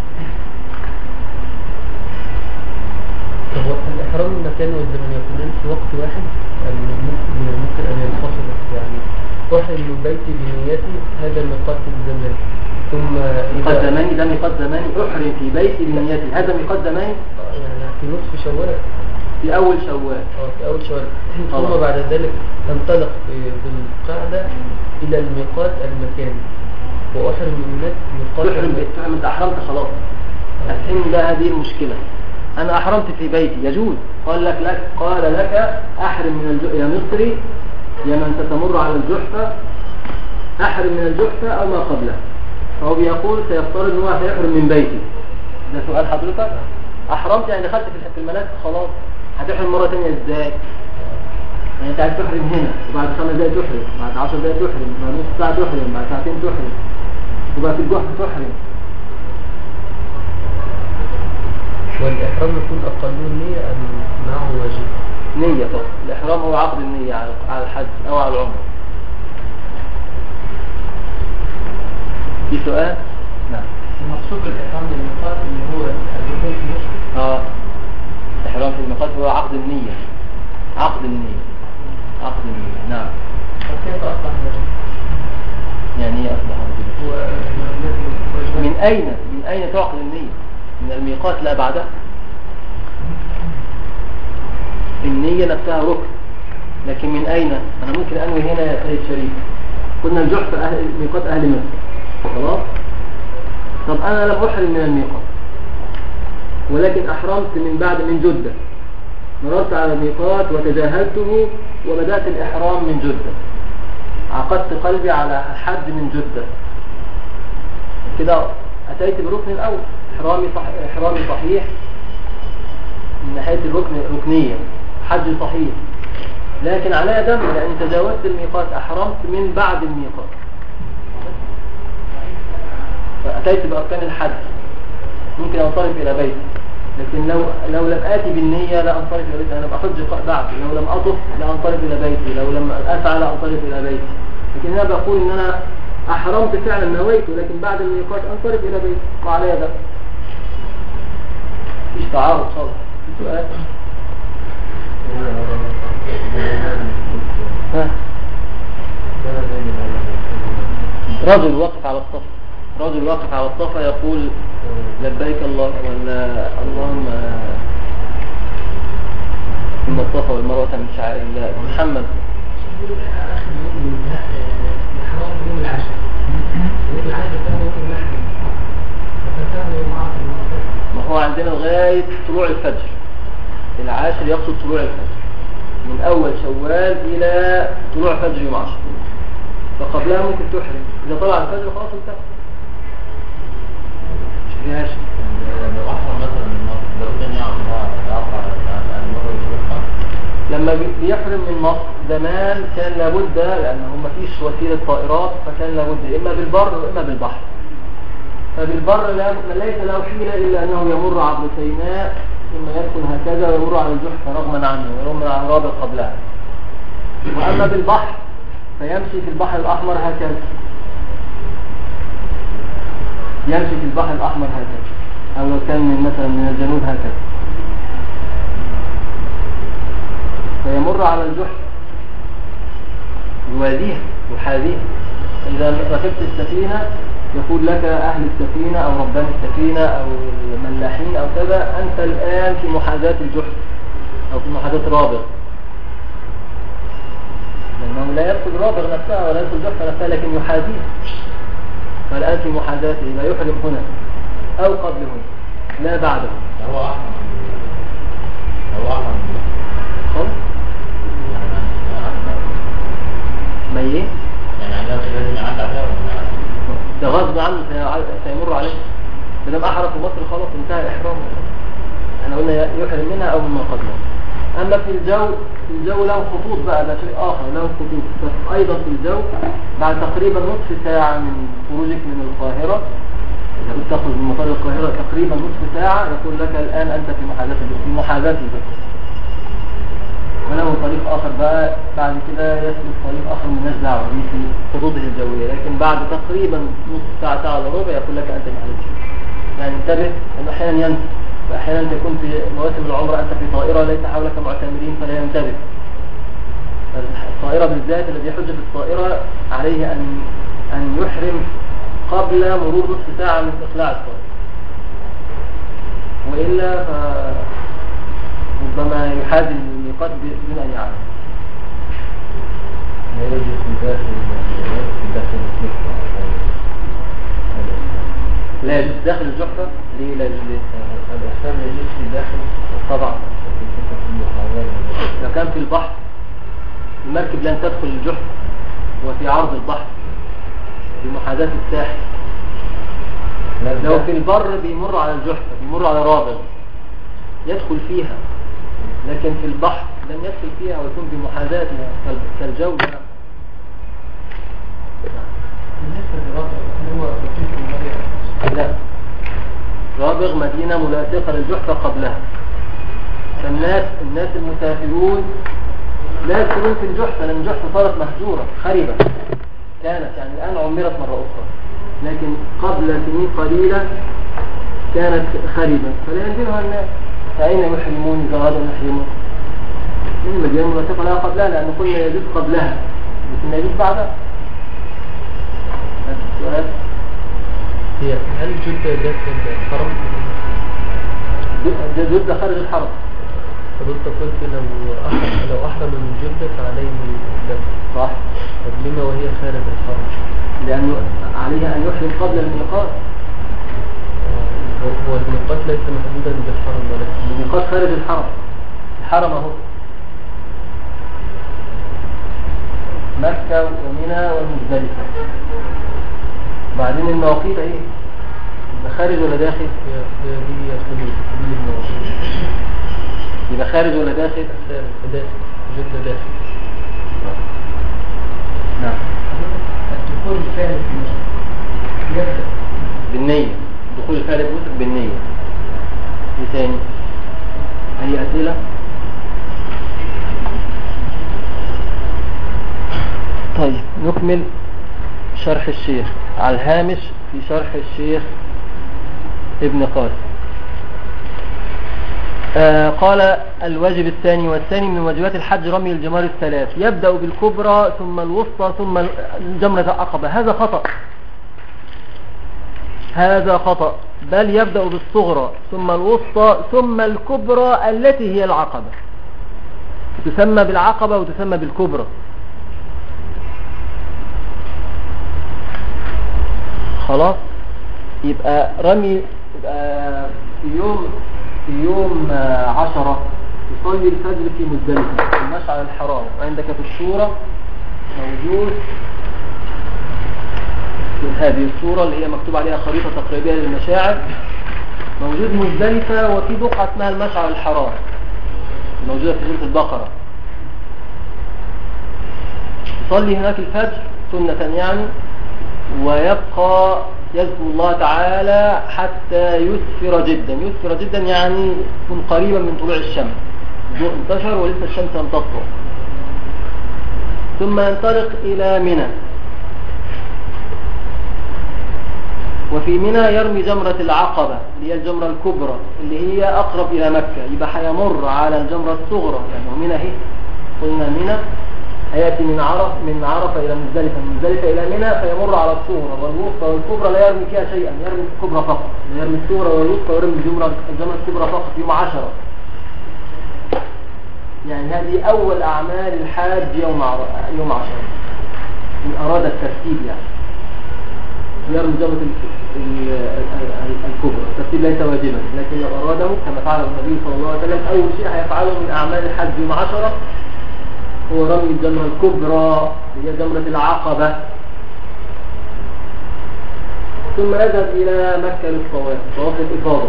S2: هو الإحرام المكان والزمن يكونان في وقت واحد؟ من الممكن أن ينفصل، يعني أحرم من بيتي بنيتي هذا الميقات الزماني ثم
S1: ميقات زماني، ده ميقات زماني. أحرم في بيتي بنيتي هذا ميقات زماني
S2: يعني في نصف شوال،
S1: في أول شوال.
S2: في أول شوال ثم بعد ذلك تنطلق بالقاعدة إلى الميقات المكاني وأحرم من ميقات
S1: تحرم. أنت أحرمت خلاص. الحين ده هذه المشكلة. أنا أحرمت في بيتي يجوز. قال لك أحرم من يا مصري يا من ستمر على الجحفة، أحرم من الجحفة أو ما قبلها. فهو بيقول سيفترض أنه هيحرم من بيتي. ده سؤال حضرتك. أحرمت يعني دخلت في المناسك خلاص، هتحرم مرة تانية إزاي؟ يعني أنت عايز تحرم هنا وبعد 5 دقايق تحرم، بعد 10 دقايق تحرم، بعد نص ساعة تحرم، بعد ساعتين تحرم، وبعد في الجحفة تحرم.
S2: والإحرام يكون أقل النية أم معه واجب؟
S1: نية فقط. الإحرام هو عقد النية على الحج أو على العمرة. في سؤال؟ نعم.
S2: المقصود بالإحرام للميقات اللي هو الدخول في مصر؟
S1: الإحرام في الميقات هو عقد النية. عقد النية. نعم.
S2: فكيف أصبح واجب؟
S1: يعني إيه أصبح واجب؟ من أين تعقد النية؟ من الميقات لا بعدها. النية نفسها ركن، لكن من أين؟ أنا ممكن أنوي هنا يا سيد شريف، قلنا الجحفة ميقات أهل مصر. خلاص. طب أنا لم أحرم من الميقات ولكن أحرمت من جدة، مررت على الميقات وتجاهلته وبدأت الإحرام من جدة، عقدت قلبي على الحج من جدة، كده أتيت بركن الأول. إحرامي صحيح من ناحية ركنية، حج صحيح، لكن على دم لأن تجاوزت الميقات، أحرمت من بعد الميقات، فأتيت بأركان الحج، ممكن أنصرف إلى بيتي. لكن لو لم آتي بالنية لا أنصرف إلى بيتي. أنا بحج بعد، لو لم أطف لا أنصرف إلى بيتي، لو لم أسعى لا أنصرف إلى بيتي. لكن أنا بقول إن أنا أحرمت فعلا نويته، لكن بعد الميقات أنصرف إلى بيتي وعلي ده مفيش تعارض خالص. في سؤال؟ رجل واقف على الصفا يقول لبيك الله ولا اللهم إن الصفا والمروة من شعائر الله. محمد ما هو عندنا لغاية طلوع الفجر، العاشر يقصد طلوع الفجر، من أول شوال إلى طلوع فجر يوم 10، فقبلها ممكن تحرم. إذا طلع الفجر خلاص انتهى. مش فيهاش.
S3: لو أحرم مثلا من مصر لو كان
S1: لما بيحرم من مصر زمان كان لابد، لأنه ما فيش وسيلة طائرات، فكان لابد إما بالبر وإما بالبحر. فبالبر ليس له حيلة إلا أنه يمر عبر سيناء ثم يدخل هكذا ويمر على الجحفة رغما عنه ويمر على الرابع قبلها. وأما بالبحر فيمشي في البحر الأحمر هكذا، يمشي في البحر الأحمر هكذا، أو لو كان مثلا من الجنوب هكذا، فيمر على الجحفة يوازيها يحاذيها. إذا ركبت السفينة يقول لك أهل السفينة أو ربان السفينة أو الملاحين أو كذا أنت الآن في محاذاة الجحر أو في محاذاة رابغ، لأنه لا يدخل رابغ نفسها ولا يدخل جحر نفسها لكن يحاذيه، فالآن في محاذاته لا يحرم هنا أو قبل هنا لا بعده.
S3: هو أحرم
S1: خلاص ما ايه
S3: يعني عندها لازم يعدي عليها ولا
S1: ده غصب عنه سيمر عليه، بدل احرم في مصر خلاص انتهى احرامه. احنا قلنا يحرم منها او مما قبلها. اما في الجو له خطوط بقى، ده شيء اخر له خطوط. بس ايضا في الجو بعد تقريبا نصف ساعة من خروجك من القاهرة، اذا كنت تخرج من مطار القاهرة تقريبا نصف ساعة، يقول لك الان انت في محاذاة الجحر، وله طريق آخر بقى بعد كده يسلك طريق آخر من دعوة دي في حدوده الجوية، لكن بعد تقريبا نص ساعة ساعة إلا ربع يقول لك أنت معلش. يعني انتبه أنه أحيانا ينسى، وأحيانا تكون في مواسم العمر أنت في طائرة ليس حولك معتمرين فلا ينتبه. الطائرة بالذات الذي يحج في الطائرة عليه أن يحرم قبل مرور نصف ساعة من إقلاع الطائرة، وإلا ربما يحاذي الميقات بدون أن يعلم.
S2: لا يجوز داخل الجحر.
S1: لا يجوز داخل الجحر. ليه لا يجوز؟
S2: الإحسان لا يجوز في داخل
S1: طبعا لو كان في البحر المركب لن تدخل الجحر وفي عرض البحر بمحاذاة الساحل. لو في البر بيمر على الجحر بيمر على رابغ يدخل فيها، لكن في البحر لم يدخل فيها ويكون بمحاذاة كالجو.
S2: بالنسبة للرابغ هو
S1: لا، رابغ مدينة ملاصقة للجحفة قبلها، فالناس المسافرون لا يدخلون في الجحفة لأن الجحفة صارت مهجورة خربة كانت، يعني الآن عمرت مرة أخرى، لكن قبل سنين قليلة كانت خربة فلا ينزلها الناس. فأين يحرمون إذا أرادوا أن يحرمون؟ من المدينة الملاصقة لها قبلها، لأن قلنا يجوز قبلها لكن يجوز بعدها. السؤال
S2: هي هل جدة داخل الحرم؟
S1: جدة خارج الحرم.
S2: فضلت قلت لو أحرم من جدة فعليه الدم.
S1: صح.
S2: طب لما وهي خارج الحرم؟
S1: لأنه عليها أن يحرم قبل الميقات.
S2: هو الميقات ليس محدودا بالحرم ولكن
S1: الميقات خارج الحرم. الحرم اهو مكة ومنى والمزدلفة. بعدين المواقيت ايه؟ يبقى خارج ولا داخل؟
S2: هي دي حدود المواقيت.
S1: يبقى خارج ولا داخل؟
S2: خارج داخل جدة داخل.
S1: نعم.
S2: الدخول الفعلي في مصر يبدأ
S1: بالنية. دخول الفعل في مصر بالنية. ايه تاني؟ اي اسئلة؟ طيب نكمل شرح الشيخ على الهامش في شرح الشيخ ابن قاسم. قال الواجب الثاني والثاني من واجبات الحج رمي الجمار الثلاث، يبدأ بالكبرى ثم الوسطى ثم جمرة العقبة. هذا خطأ، بل يبدأ بالصغرى ثم الوسطى ثم الكبرى التي هي العقبة، تسمى بالعقبة وتسمى بالكبرى. خلاص. يبقى رمي في يوم 10 تصلي الفجر في مزدلفة في المشعر الحرام. عندك في الصورة موجود في هذه الصورة اللي هي مكتوب عليها خريطة تقريبية للمشاعر، موجود مزدلفة وفي بقعة اسمها المشعر الحرام موجودة في سورة البقرة. تصلي هناك الفجر سنة يعني، ويبقى يذكر الله تعالى حتى يسفر جدا. يسفر جدا يعني يكون قريبا من طلوع الشمس، الضوء انتشر ولسه الشمس لم تطلع، ثم ينطلق إلى منى، وفي منى يرمي جمرة العقبة اللي هي الجمرة الكبرى اللي هي أقرب إلى مكة. يبقى هيمر على الجمرة الصغرى، يعني منى اهي قلنا منى هيأتي من عرفة إلى مزدلفة، من مزدلفة إلى منى، فيمر على الصغرى والوسطى والكبرى، لا يرمي فيها شيئا، يرمي الكبرى فقط، لا يرمي الصغرى والوسطى، ويرمي الجمرة الكبرى فقط يوم 10. يعني هذه أول أعمال الحاج يوم 10 إن أراد الترتيب، يعني يرمي جمرة الكبرى. الترتيب ليس واجبا، لكن لو أراده كما فعله النبي صلى الله عليه وسلم أول شيء هيفعله من أعمال الحج يوم 10 هو رمي الجمرة الكبرى، هي جمرة العقبة، ثم يذهب إلى مكة للطواف، طواف الإفاضة،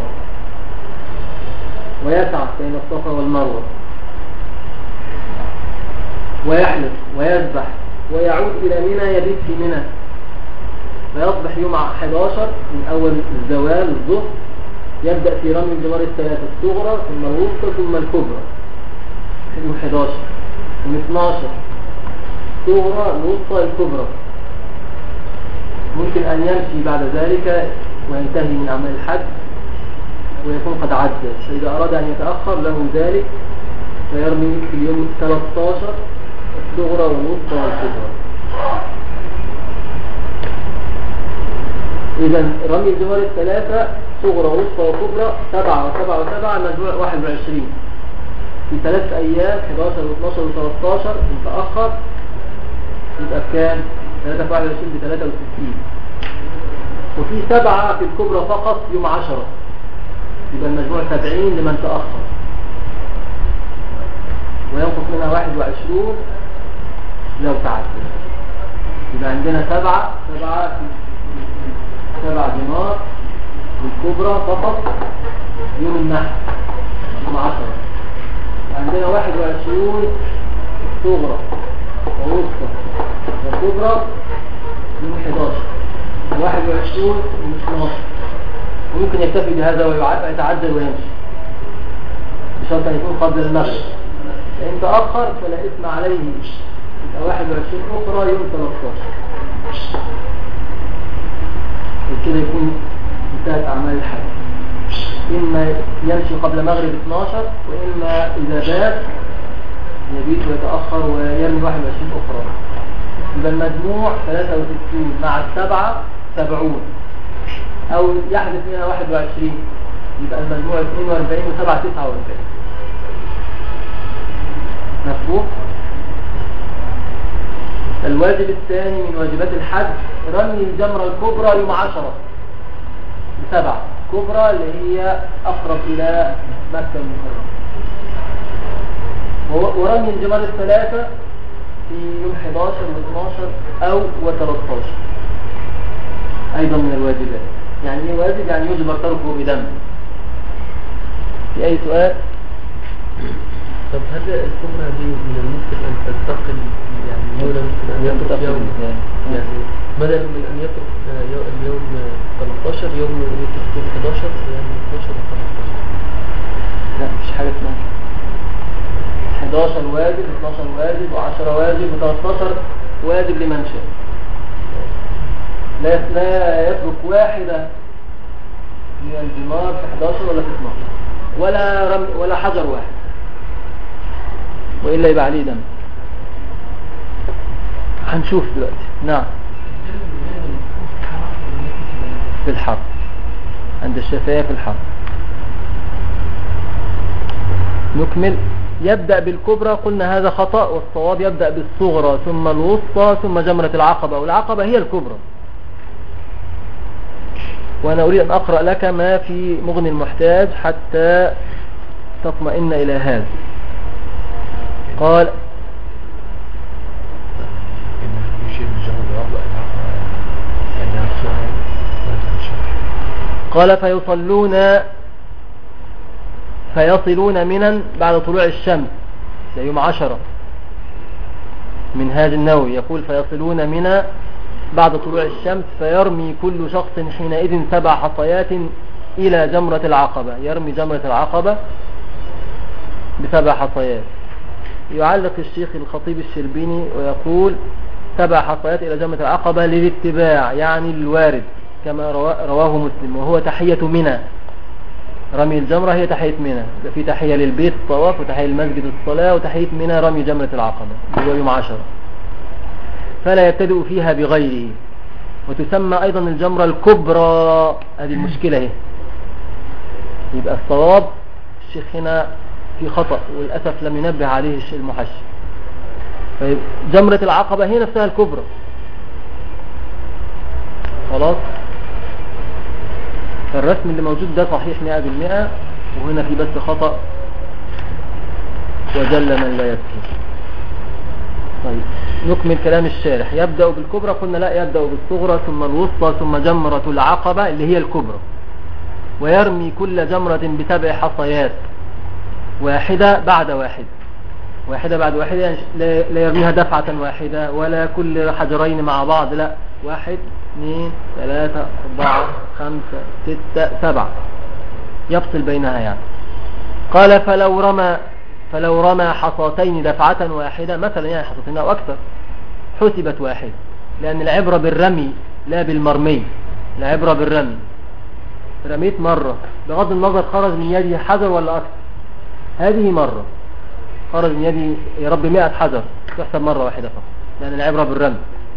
S1: ويسعى بين الصفا والمروة، ويحلق ويذبح، ويعود إلى منى، يبيت في منى، فيصبح يوم 11 من أول الزوال الظهر، يبدأ في رمي الجمار الثلاثة، الصغرى ثم الوسطى ثم الكبرى يوم 11، يوم 12 الصغرى الوسطى الكبرى. ممكن أن يمشي بعد ذلك وينتهي من أعمال الحج ويكون قد عد، فإذا أراد أن يتأخر له ذلك فيرمي في اليوم 13 الصغرى والوسطى والكبرى. إذا رمي الجمار الثلاثة صغرى ووسطى وكبرى 7 و7 و7 مجموع 21 في 3 أيام، 11 و12 و13. إن تأخر يبقى بكام؟ 3 في 21 ب 63. وفي 7 في الكبرى فقط يوم 10، يبقى المجموع 70 لمن تأخر، وينقص منها 21 لو تعدى. يبقى عندنا 7 جمار الكبرى فقط يوم النحر يوم 10. عندنا 21 صغرى ووسطى وكبرى يوم 11، 21 يوم 12. وممكن يكتفي بهذا ويتعدل ويمشي بشرط أن يكون قبل المغرب، فإن تأخر فلا إثم عليه، يبقى 21 أخرى يوم 13، وكده يكون انتهت أعمال الحج. إما يمشي قبل مغرب 12، وإما إذا بات يبيت ويتأخر ويرمي 21 أخرى. يبقى المجموع 63 مع 7 70، أو يحدث منها 21، يبقى المجموع 42 و7 49. مفهوم؟ الواجب الثاني من واجبات الحج رمي الجمرة الكبرى يوم 10 ب7 كبرى، اللي هي أقرب إلى مكة المكرمة، ورمي الجمار الثلاثة في يوم 11 و12 أو و13 أيضا من الواجبات. يعني ايه واجب؟ يعني يجبر تركه بدم. في أي سؤال؟
S2: طب هل الكبرى دي من الممكن أن تنتقل، يعني مولى ممكن أن يترك يوم، يعني بدل من أن يترك اليوم 13 يوم يترك يوم 11 يعني 12 و 13؟
S1: لا، مش حاجة اسمها 11 واجب، 12 واجب، و10 واجب، و13 واجب لمن شاء. لا يترك واحدة من الجمار في 11 ولا في 12 ولا حجر واحد، وإلا يبقى عليه دم. هنشوف دلوقتي. نعم، في الحرب عند الشافعية في الحرب. نكمل. يبدأ بالكبرى، قلنا هذا خطأ، والصواب يبدأ بالصغرى ثم الوسطى ثم جمرة العقبة، والعقبة هي الكبرى. وأنا أريد أن أقرأ لك ما في مغني المحتاج حتى تطمئن إلى هذا. قال فيصلون منا بعد طلوع الشمس، ده يوم 10. منهاج النووي يقول فيصلون منا بعد طلوع الشمس، فيرمي كل شخص حينئذ 7 حصيات إلى جمرة العقبة، يرمي جمرة العقبة ب7 حصيات. يعلق الشيخ الخطيب الشربيني ويقول 7 حصيات إلى جمرة العقبة للاتباع، يعني الوارد كما رواه مسلم، وهو تحية منى. رمي الجمرة هي تحية منى، في تحية للبيت الطواف، وتحية للمسجد الصلاة، وتحية منى رمي جمرة العقبة، هو يوم 10. فلا يبتدئ فيها بغيره. وتسمى أيضا الجمرة الكبرى. هذه المشكلة هي. يبقى الصواب الشيخ هنا في خطأ والأسف لم ينبه عليه المحشي. جمرة العقبة هي نفسها الكبرى. خلاص. فالرسم اللي موجود ده صحيح 100%، وهنا في بس خطأ وجل من لا يبكي. طيب نكمل كلام الشارح. يبدأ بالكبرى، قلنا لا، يبدأ بالصغرى ثم الوسطى ثم جمرة العقبة اللي هي الكبرى. ويرمي كل جمرة ب7 حصيات، واحدة بعد واحدة. واحدة بعد واحدة يعني لا يرميها دفعة واحدة ولا كل حجرين مع بعض، لا، 1 2 3 4 5 6 7 يفصل بينها يعني. قال فلو رمى حصاتين دفعة واحدة مثلا، يعني حصتين أو أكثر، حسبت واحدة، لأن العبرة بالرمي لا بالمرمي. العبرة بالرمي. رميت مرة بغض النظر خرج من يدي حجر ولا أكثر، هذه مرة خرج من يدي يا رب 100 حجر تحسب مرة واحدة فقط، لأن العبرة بالرمي.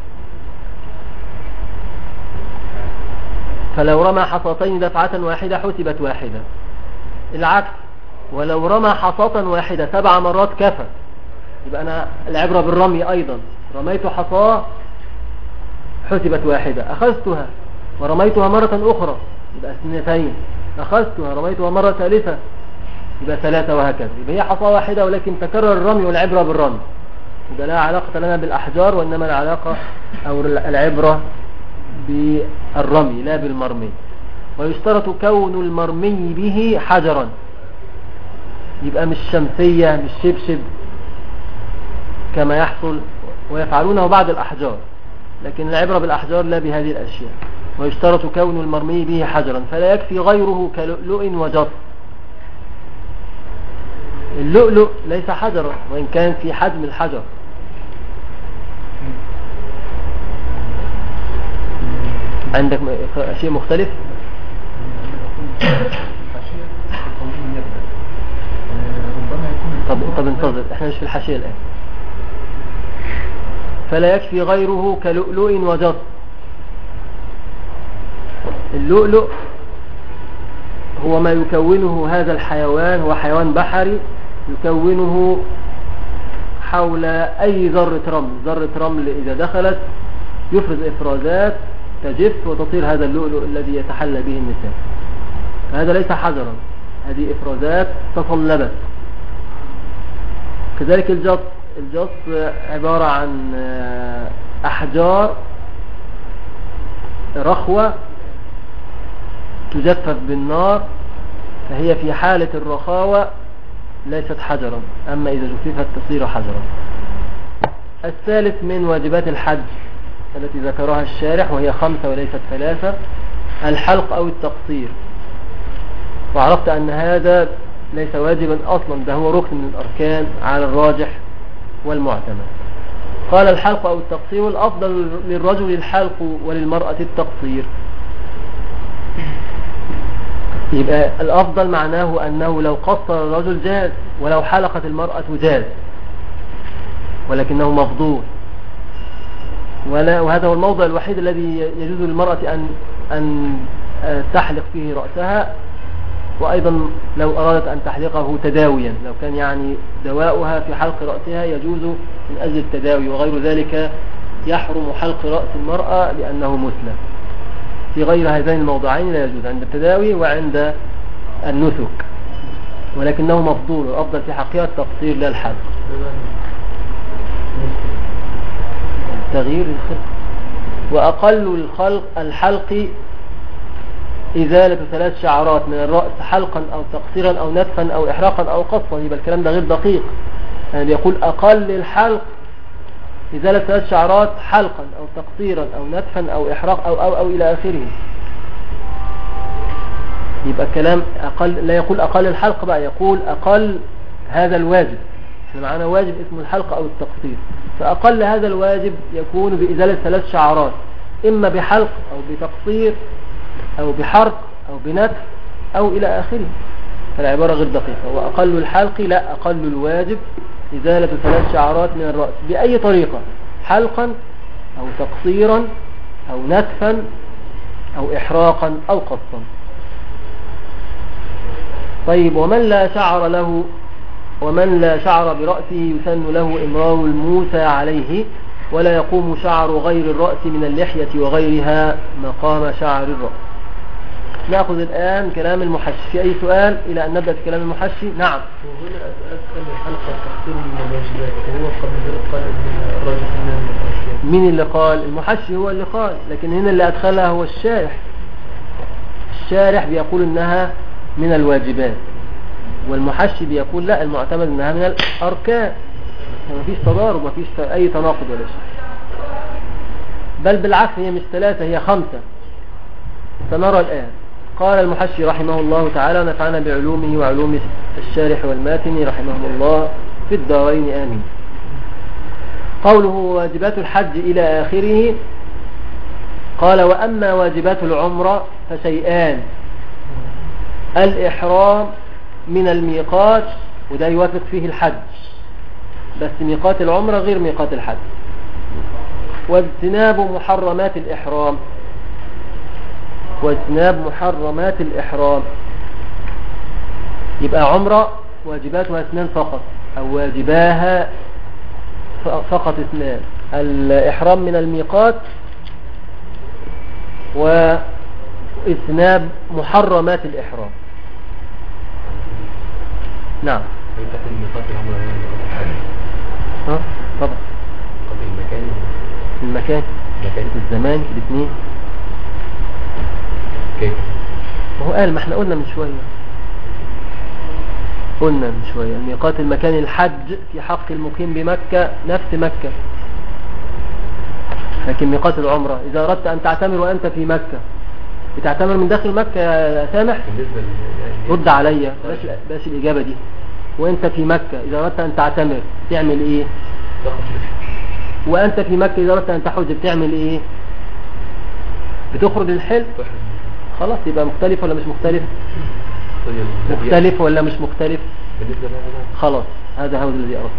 S1: فلو رمى حصاتين دفعة واحدة حسبت واحدة. العكس، ولو رمى حصاة واحدة 7 مرات كفى. يبقى أنا العبرة بالرمي أيضا. رميت حصاة حسبت واحدة، أخذتها ورميتها مرة أخرى يبقى 2، أخذتها رميتها مرة ثالثة يبقى 3، وهكذا. يبقى هي حصاة واحدة ولكن تكرر الرمي والعبرة بالرمي. يبقى لا علاقة لنا بالأحجار، وإنما العلاقة أو العبرة بالرمي لا بالمرمي. ويشترط كون المرمي به حجرا، يبقى مش شمسية مش شبشب كما يحصل ويفعلونه بعض الأحجار، لكن العبرة بالأحجار لا بهذه الأشياء. ويشترط كون المرمي به حجرا، فلا يكفي غيره كلؤلؤ وجص. اللؤلؤ ليس حجرا وإن كان في حجم الحجر. عندك شيء مختلف؟ طب انتظر، احنا مش في الحاشية الآن. فلا يكفي غيره كلؤلؤ وجص. اللؤلؤ هو ما يكونه هذا الحيوان، هو حيوان بحري يكونه حول أي ذرة رمل. ذرة رمل إذا دخلت يفرز إفرازات تجف وتصير هذا اللؤلؤ الذي يتحلى به النساء. هذا ليس حجرا، هذه إفرازات تصلبت. كذلك الجص. الجص عبارة عن أحجار رخوة تجفف بالنار، فهي في حالة الرخاوة ليست حجرا، أما إذا جففت تصير حجرا. الثالث من واجبات الحج التي ذكرها الشارح، وهي 5 وليست 3، الحلق أو التقصير. وعرفت أن هذا ليس واجبا أصلا، ده هو ركن من الأركان على الراجح والمعتمد. قال الحلق أو التقصير، والأفضل للرجل الحلق وللمرأة التقصير. يبقى الأفضل معناه أنه لو قصر الرجل جاز، ولو حلقت المرأة جاز، ولكنه مفضول. وهذا هو الموضع الوحيد الذي يجوز للمرأة أن تحلق فيه رأسها. وأيضا لو أرادت أن تحلقه تداويا، لو كان يعني دواؤها في حلق رأسها يجوز من أجل التداوي، وغير ذلك يحرم حلق رأس المرأة لأنه مسلم. في غير هذين الموضعين لا يجوز، عند التداوي وعند النسك، ولكنه مفضول، والأفضل في حقها التقصير لا الحلق. تغيير الخلق. وأقل الحلق إزالة 3 شعرات من الرأس حلقا أو تقصيرا أو نتفا أو إحراقا أو قصا. يبقى الكلام ده غير دقيق، يعني يقول أقل الحلق إزالة 3 شعرات حلقا أو تقصيرا أو نتفا أو إحراق أو إلى آخره. يبقى الكلام أقل، لا يقول أقل الحلق بقى، يقول أقل هذا الواجب. احنا معنا واجب اسمه الحلق أو التقصير، فأقل هذا الواجب يكون بإزالة 3 شعرات، إما بحلق أو بتقصير أو بحرق أو بنتف أو إلى آخره. فالعبارة غير دقيقة. وأقل الحلق لا، أقل الواجب إزالة 3 شعرات من الرأس بأي طريقة، حلقا أو تقصيرا أو نتفا أو إحراقا أو قصا. طيب ومن لا شعر برأسه يسن له إمرار الموسى عليه ولا يقوم شعر غير الرأس من اللحية وغيرها مقام شعر الرأس. نأخذ الآن كلام المحشي. في أي سؤال إلى أن نبدأ في كلام المحشي؟ نعم.
S2: وهنا أسأل الحلقة تقصير من الواجبات، وهو قبل ذلك قال إن الراجح منها من الأشياء.
S1: مين اللي قال؟ المحشي هو اللي قال، لكن هنا اللي أدخلها هو الشارح. الشارح بيقول إنها من الواجبات، والمحشي بيقول لا، المعتمد إنها من الأركان. ما فيش تضارب، ما فيش أي تناقض ولا شيء، بل بالعكس هي مش 3 هي 5. سنرى الآن. قال المحشي رحمه الله تعالى ونفعنا بعلومه وعلوم الشارح والماتن رحمهم الله في الدارين آمين. قوله واجبات الحج إلى آخره. قال وأما واجبات العمرة فشيئان: الإحرام من الميقات، وده يوافق فيه الحج، بس ميقات العمرة غير ميقات الحج. واجتناب محرمات الإحرام، واجتناب محرمات الإحرام. يبقى عمرة واجباتها 2 فقط، أو واجباها فقط 2: الإحرام من الميقات واجتناب محرمات الإحرام. نعم.
S3: ميقات العمرة هي ميقات الحج.
S1: طبعا.
S3: طب
S1: المكان الزمان الاثنين
S3: كيف؟
S1: ما هو قال، ما احنا قلنا من شوية الميقات المكان الحج في حق المقيم بمكة نفس مكة، لكن ميقات العمرة إذا أردت أن تعتمر وأنت في مكة بتعتمر من داخل مكة يا سامح؟ رد عليا، بلاش الإجابة دي. وأنت في مكة إذا أردت أن تعتمر تعمل إيه؟ وأنت في مكة إذا أردت أن تحج بتعمل إيه؟ بتخرج الحل. خلاص، يبقى مختلف ولا مش مختلف؟ مختلف ولا مش مختلف؟ خلاص، هذا هو الذي أردت.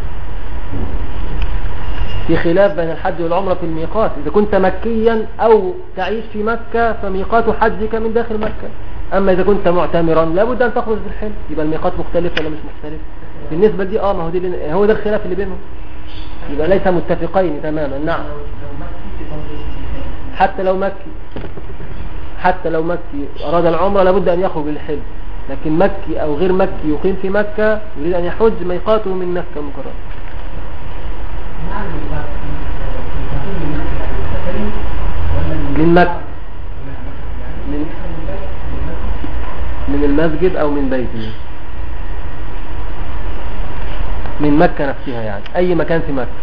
S1: في خلاف بين الحج والعمرة في الميقات. إذا كنت مكيا أو تعيش في مكة فميقات حجك من داخل مكة، أما إذا كنت معتمرا لابد أن تخرج بالحل، يبقى الميقات مختلف ولا مش مختلف؟ بالنسبة دي ما هو ده الخلاف اللي بينهم، يبقى ليس متفقين تماما. نعم. حتى لو مكي أراد العمرة لابد أن يخرج بالحل، لكن مكي أو غير مكي يقيم في مكة يريد أن يحج ميقاته من مكة مكرمة. من مكة، من المسجد أو من بيته، من مكة نفسها، يعني أي مكان في مكة.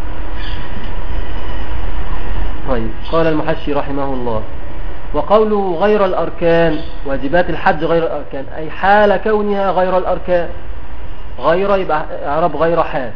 S1: طيب. قال المحشي رحمه الله: وقوله غير الأركان، واجبات الحج غير الأركان، أي حال كونها غير الأركان. غير يبقى إعراب غير حال.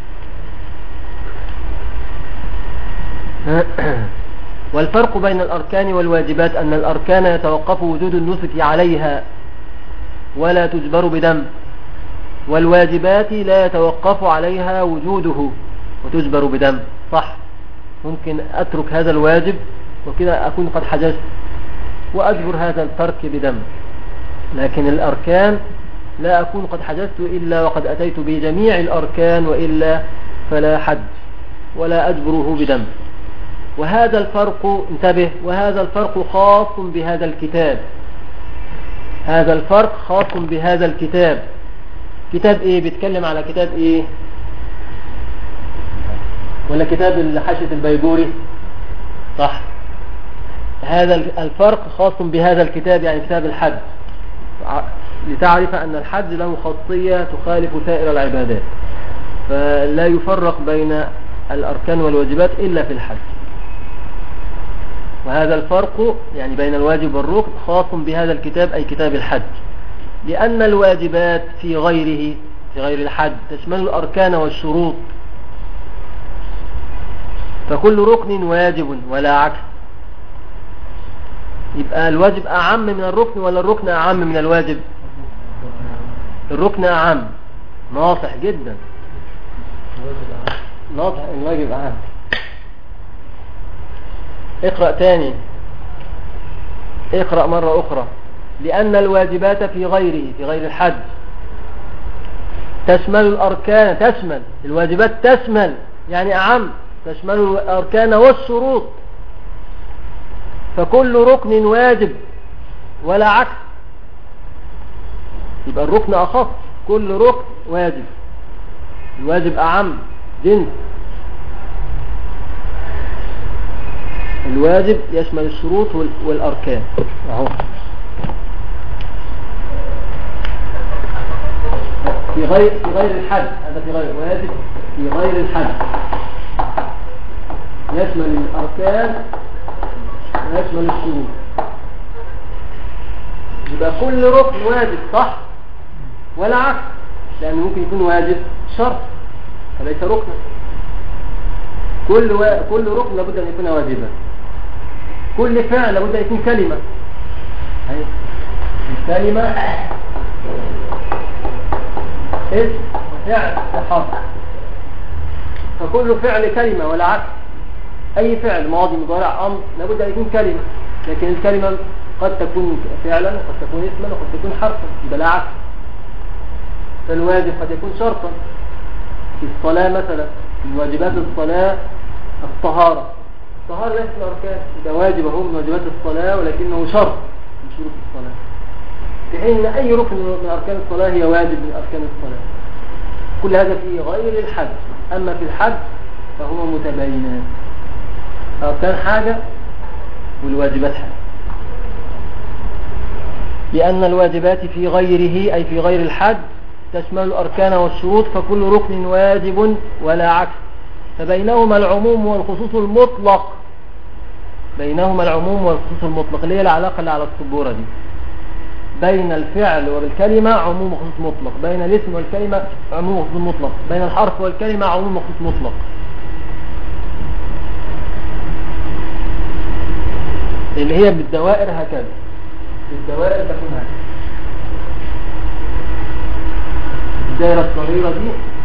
S1: والفرق بين الأركان والواجبات أن الأركان يتوقف وجود النسك عليها ولا تجبر بدم، والواجبات لا يتوقف عليها وجوده وتجبر بدم. صح، ممكن أترك هذا الواجب وكذا أكون قد حجزت وأجبر هذا الترك بدم، لكن الأركان لا أكون قد حجزت إلا وقد أتيت بجميع الأركان، وإلا فلا حج ولا أجبره بدم. وهذا الفرق، انتبه، وهذا الفرق خاص بهذا الكتاب. هذا الفرق خاص بهذا الكتاب. كتاب ايه؟ بيتكلم على كتاب ايه؟ ولا كتاب حاشية البيجوري؟ صح. هذا الفرق خاص بهذا الكتاب، يعني كتاب الحج، لتعرف أن الحج له خاصية تخالف سائر العبادات، فلا يفرق بين الأركان والواجبات إلا في الحج. وهذا الفرق يعني بين الواجب والركن خاص بهذا الكتاب، أي كتاب الحج، لأن الواجبات في غيره، في غير الحج، تشمل الأركان والشروط، فكل ركن واجب ولا عكس. يبقى الواجب أعم من الركن ولا الركن أعم من الواجب؟ الركن أعم. ناصح جدا، ناصح، الواجب أعم. اقرأ تاني، اقرأ مرة أخرى. لأن الواجبات في غيره، في غير الحج، تشمل الأركان، تشمل الواجبات، تشمل يعني أعم، تشمل الأركان والشروط، فكل ركن واجب ولا عكس. يبقى الركن أخص، كل ركن واجب، الواجب أعم جنس. الواجب يشمل الشروط والأركان. أهو في غير الحج، هذا في غير واجب في غير الحج، يشمل الأركان ويشمل الشروط. يبقى كل ركن واجب صح ولا عكس، لأنه ممكن يكون واجب شرط فليس ركنا. كل ركن لابد أن يكون واجبا. كل فعل لابد أن يكون كلمة. الكلمة اسم وفعل وحرف، فكل فعل كلمة ولا عكس. أي فعل ماضي مضارع أمر لابد أن يكون كلمة، لكن الكلمة قد تكون فعلا وقد تكون اسما وقد تكون حرفا، يبقى لا عكس. فالواجب قد يكون شرطا. في الصلاة مثلا من واجبات الصلاة الطهارة، الطهارة ليست من الأركان، يبقى واجب هو من واجبات الصلاة ولكنه شرط من شروط الصلاة، في حين أي ركن من أركان الصلاة هي واجب من أركان الصلاة. كل هذا في غير الحج. أما في الحج فهو متباينان، أركان حاجة والواجبات حاجة. لأن الواجبات في غيره أي في غير الحج تشمل الأركان والشروط، فكل ركن واجب ولا عكس. فبينهما العموم والخصوص المطلق، بينهما العموم والخصوص المطلق اللي هي العلاقة اللي على السبورة دي. بين الفعل والكلمة عموم وخصوص مطلق، بين الاسم والكلمة عموم وخصوص مطلق، بين الحرف والكلمة عموم وخصوص مطلق. اللي هي بالدوائر هكذا، بالدوائر تكون هكذا. الدائرة الصغيرة دي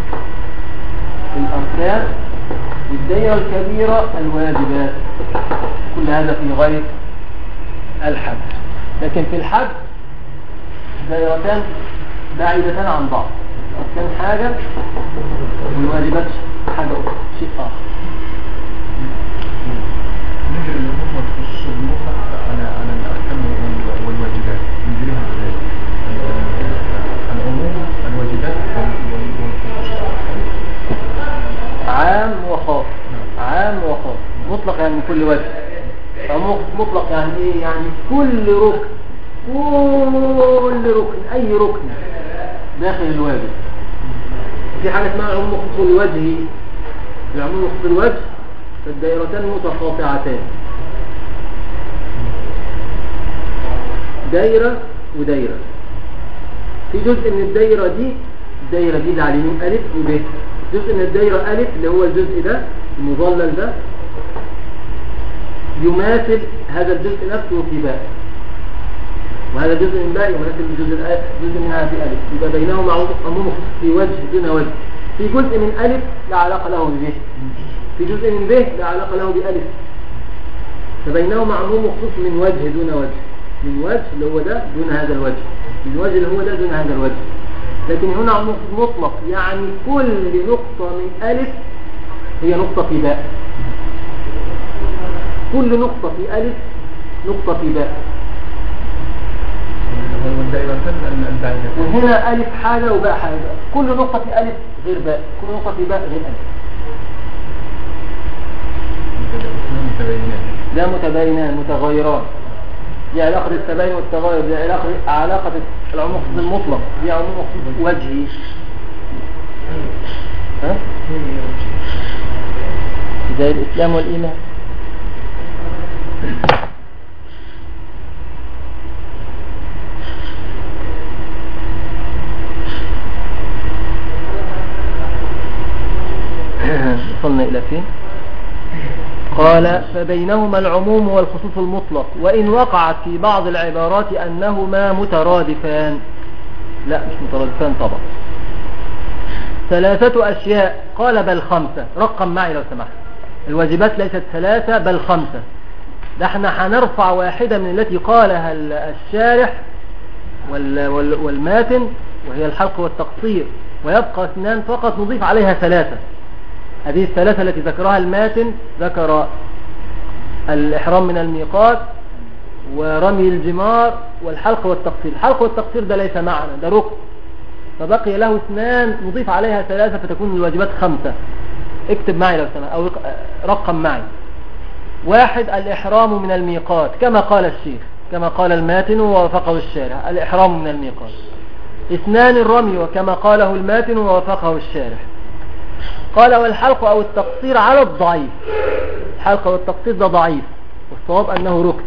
S1: الأركان، والدائرة الكبيرة الواجبات. كل هذا في غير الحج. لكن في الحج دائرتان بعيدتان عن بعض، الأركان حاجة والواجبات حاجة أخرى، شيء آخر.
S3: نجري الأمور والخصوص المطلق على الأركان والواجبات، نجريها ازاي؟ العموم الواجبات والخصوص
S1: عام وخاص، عام وخاص. مطلق يعني من كل وجه، مطلق يعني ايه؟ يعني كل ركن، كل ركن، اي ركن داخل الواجب. في حاجة اسمها عموم وخصوص الوجه. العموم وخصوص الوجه فالدائرتان متقاطعتان، دايرة ودايرة. في جزء من الدايرة دي، الدايرة دي اللي على اليمين ألف وب، جزء من الدايرة ألف اللي هو الجزء ده المظلل ده يماثل هذا الجزء نفسه في باء، وهذا جزء من باء يماثل جزء منها في ألف. يبقى بينهما عموم وخصوص في وجه دون وجه. في جزء من ألف لا علاقة له بب، في جزء من ب لا علاقة له بألف، فبينهما عموم وخصوص من وجه دون وجه، من وجه اللي هو ده دون هذا الوجه، من وجه اللي هو ده دون هذا الوجه. لكن هنا عموم مطلق، يعني كل نقطة من ألف هي نقطة في باء، كل نقطة في ألف نقطة في باء. وهنا ألف حاجة وباء حاجة، كل نقطة في ألف غير باء، كل نقطة في باء غير ألف. لا متباينان، متغيران. دي علاقة التباين والتغير، دي علاقة العموم المطلق، دي عموم وجهي. ها؟ زي الإسلام والإيمان. وصلنا إلى فين؟ قال فبينهما العموم والخصوص المطلق، وإن وقعت في بعض العبارات أنهما مترادفان. لا مش مترادفان طبعا. 3 أشياء، قال بل 5. رقم معي لو سمحت. الواجبات ليست 3 بل 5. ده احنا هنرفع واحدة من التي قالها الشارح والماتن، وهي الحلق والتقصير، ويبقى 2 فقط نضيف عليها 3. هذه الثلاثة التي ذكرها الماتن، ذكر الإحرام من الميقات ورمي الجمار والحلق والتقصير. الحلق والتقصير ده ليس معنا، ده ركن، فبقي له 2 نضيف عليها 3 فتكون الواجبات 5. اكتب معي لو سمحت أو رقم معي. 1 الإحرام من الميقات كما قال الشيخ، كما قال الماتن ووافقه الشارح، الإحرام من الميقات. 2 الرمي وكما قاله الماتن ووافقه الشارح. قال والحلق أو التقصير على الضعيف، الحلق والتقصير ده ضعيف والصواب أنه ركن.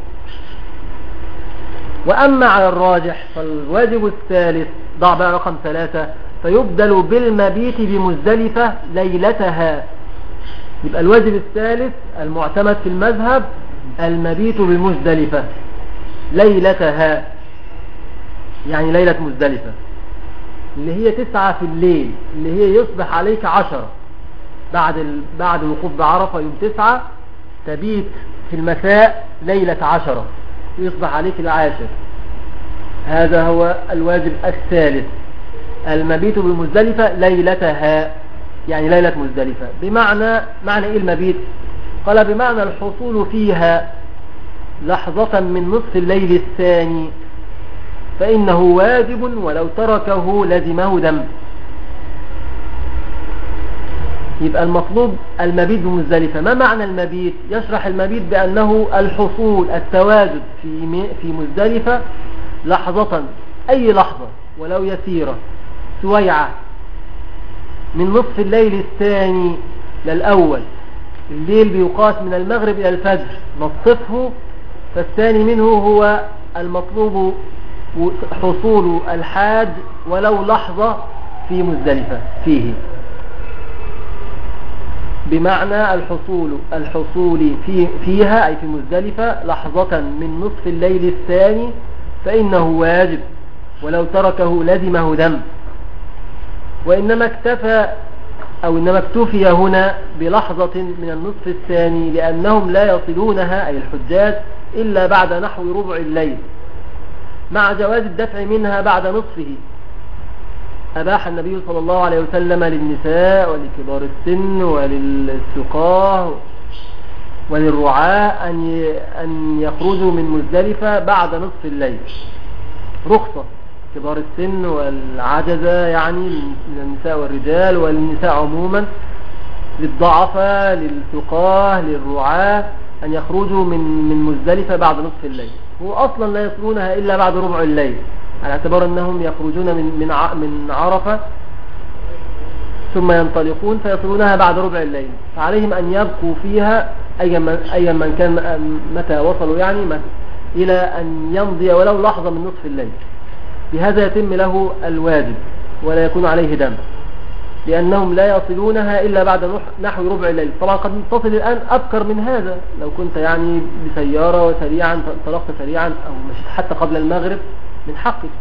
S1: وأما على الراجح فالواجب الثالث، ضع بقى رقم 3، فيبدل بالمبيت بمزدلفة ليلتها. يبقى الواجب الثالث المعتمد في المذهب المبيت بمزدلفة ليلتها، يعني ليلة مزدلفة اللي هي 9 في الليل، اللي هي يصبح عليك 10 بعد الوقوف بعرفة يوم 9 تبيت في المساء ليلة 10 يصبح عليك 10. هذا هو الواجب الثالث، المبيت بالمزدلفة ليلتها، يعني ليلة مزدلفة. معنى ايه المبيت؟ قال بمعنى الحصول فيها لحظة من نصف الليل الثاني، فإنه واجب ولو تركه لزمه دم. يبقى المطلوب المبيت بمزدلفة. ما معنى المبيت؟ يشرح المبيت بأنه الحصول التواجد في مزدلفة لحظة، أي لحظة ولو يسيرة سويعة من نصف الليل الثاني للأول. الليل بيقاس من المغرب إلى الفجر، نصفه فالثاني منه هو المطلوب حصول الحاج ولو لحظة في مزدلفة فيه، بمعنى الحصول فيها أي في مزدلفة لحظة من نصف الليل الثاني، فإنه واجب ولو تركه لزمه دم. وإنما اكتفي هنا بلحظة من النصف الثاني لأنهم لا يصلونها أي الحجاج إلا بعد نحو ربع الليل، مع جواز الدفع منها بعد نصفه. أباح النبي صلى الله عليه وسلم للنساء ولكبار السن وللسقاه وللرعاة أن يخرجوا من مزدلفة بعد نصف الليل، رخصة كبار السن والعجزة يعني من النساء والرجال وللنساء عموما، للضعفاء للسقاه للرعاة أن يخرجوا من مزدلفة بعد نصف الليل. هو أصلا لا يصلونها إلا بعد ربع الليل، على اعتبار أنهم يخرجون من عرفة ثم ينطلقون فيصلونها بعد ربع الليل، فعليهم أن يبقوا فيها أي من كان متى وصلوا يعني إلى أن يمضي ولو لحظة من نصف الليل. بهذا يتم له الواجب ولا يكون عليه دم، لأنهم لا يصلونها إلا بعد نحو ربع الليل. طبعا قد تصل الآن أبكر من هذا، لو كنت يعني بسيارة وسريعا انطلقت سريعا أو مشيت حتى قبل المغرب من حقك،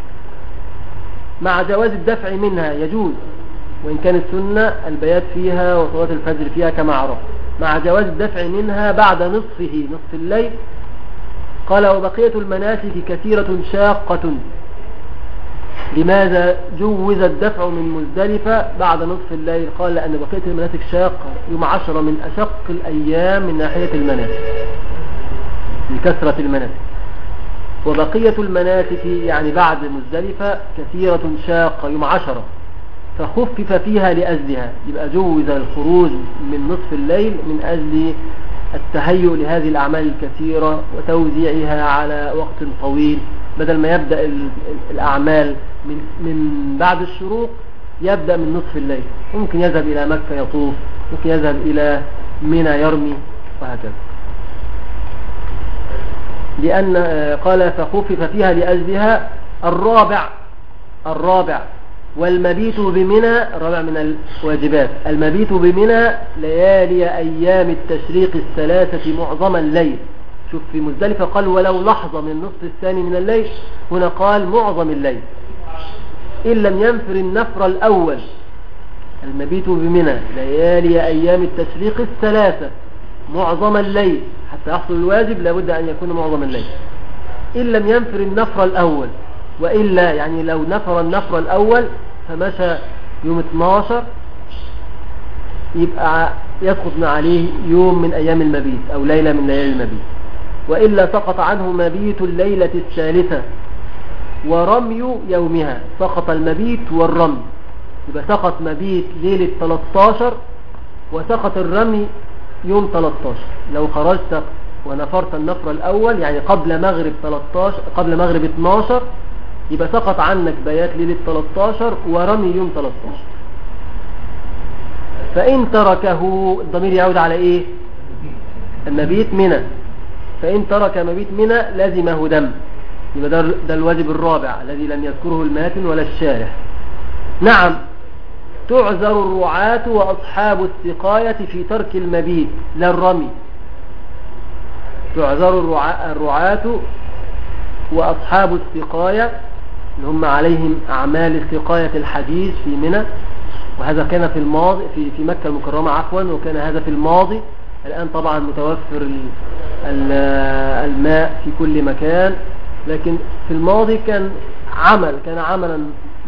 S1: مع جواز الدفع منها يجوز، وإن كانت سنة البيات فيها وصلاة الفجر فيها كما عرف، مع جواز الدفع منها بعد نصفه نصف الليل. قال وبقية المناسك كثيرة شاقة. لماذا جوز الدفع من مزدلفة بعد نصف الليل؟ قال لأن بقية المناسك شاقة، يوم 10 من أشق الأيام من ناحية المناسك لكثرة المناسك. وبقية المناسك يعني بعد مزدلفة كثيرة شاقة يوم 10، فخفف فيها لأجلها. يبقى جوز الخروج من نصف الليل من أجل التهيؤ لهذه الأعمال الكثيرة وتوزيعها على وقت طويل، بدل ما يبدأ الأعمال من بعد الشروق يبدأ من نصف الليل. ممكن يذهب إلى مكة يطوف، ممكن يذهب إلى منى يرمي وهكذا. لأن قال فخفف فيها لأجلها. الرابع والمبيت بمنى، الرابع من الواجبات المبيت بمنى ليالي أيام التشريق الثلاثة معظم الليل. شوف في مزدلفة قال ولو لحظة من النصف الثاني من الليل، هنا قال معظم الليل إن لم ينفر النفر الأول. المبيت بمنى ليالي أيام التشريق الثلاثة معظم الليل. حتى يحصل الواجب لابد أن يكون معظم الليل، إن لم ينفر النفر الأول. وإلا يعني لو نفر النفر الأول فمشى يوم 12 يبقى يسقط عليه يوم من أيام المبيت أو ليلة من ليالي المبيت. وإلا سقط عنه مبيت الليلة الثالثة ورمي يومها. سقط المبيت والرمي، يبقى سقط مبيت ليلة 13 وسقط الرمي يوم 13. لو خرجت ونفرت النفر الأول يعني قبل مغرب 13 قبل مغرب 12 يبقى سقط عنك بيات ليلة 13 ورمي يوم 13. فإن تركه، الضمير يعود على إيه؟ المبيت منى. فإن ترك مبيت منى لزمه دم. يبقى ده الواجب الرابع الذي لم يذكره الماتن ولا الشارح. نعم، تعذر الرعاة وأصحاب السقاية في ترك المبيت لا الرمي. تعذر الرعاة وأصحاب السقاية اللي هم عليهم أعمال سقاية الحديث في منى، وهذا كان في الماضي في مكة المكرمة عفوا، وكان هذا في الماضي. الآن طبعا متوفر الماء في كل مكان، لكن في الماضي كان عملا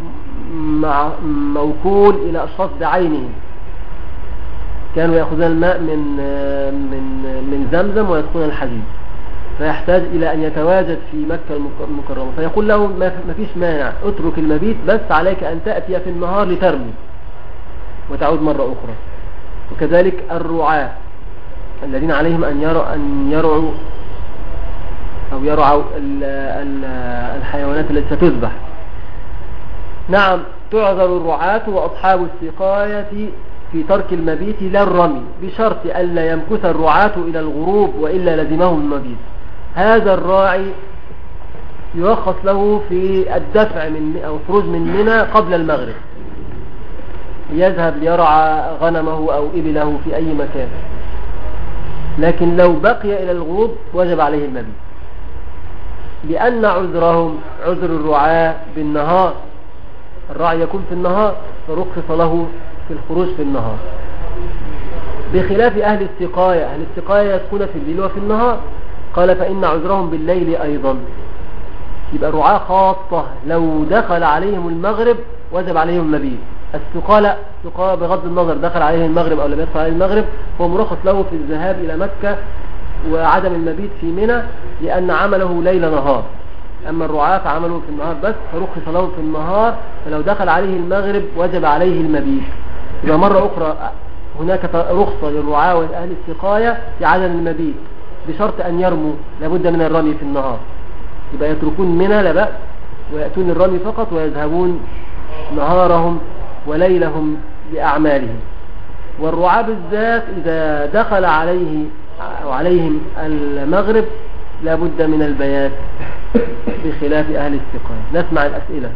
S1: موكول إلى أشخاص بعينهم. كانوا يأخذون الماء من زمزم ويسقون الحديد، فيحتاج إلى أن يتواجد في مكة المكرمة. فيقول له ما فيش مانع، اترك المبيت بس عليك أن تأتي في النهار لترمي وتعود مرة أخرى. وكذلك الرعاة الذين عليهم أن يرعوا أو يرعوا الحيوانات التي ستذبح. نعم، تعذر الرعاة وأصحاب السقاية في ترك المبيت لا الرمي، بشرط ألا يمكث الرعاة إلى الغروب وإلا لزمهم المبيت. هذا الراعي يرخص له في الدفع أو خروج من منى قبل المغرب، يذهب ليرعى غنمه أو إبله في أي مكان. لكن لو بقي إلى الغروب وجب عليه المبيت، لأن عذرهم عذر الرعاة بالنهار. الراعي يكون في النهار فرخص له في الخروج في النهار، بخلاف أهل السقاية. أهل السقاية يسكون في الليل وفي النهار. قال فإن عذرهم بالليل أيضا. يبقى الرعاة خاصة لو دخل عليهم المغرب وجب عليهم المبيت. السقاة بغض النظر دخل عليه المغرب أو لم يدخل عليه المغرب هو مرخص له في الذهاب إلى مكة وعدم المبيت في منى، لأن عمله ليل نهار. أما الرعاة فعمله في النهار بس، فرخص له في النهار. فلو دخل عليه المغرب وجب عليه المبيت. يبقى مرة أخرى هناك رخصة للرعاة وأهل السقاية في عدم المبيت، بشرط أن يرموا، لابد من الرمي في النهار. يبقى يتركون منى لا بأس ويأتون الرمي فقط، ويذهبون نهارهم وليلهم بأعمالهم. والرعاة بالذات إذا دخل عليهم المغرب لابد من البيات، بخلاف أهل السقاية. نسمع الأسئلة.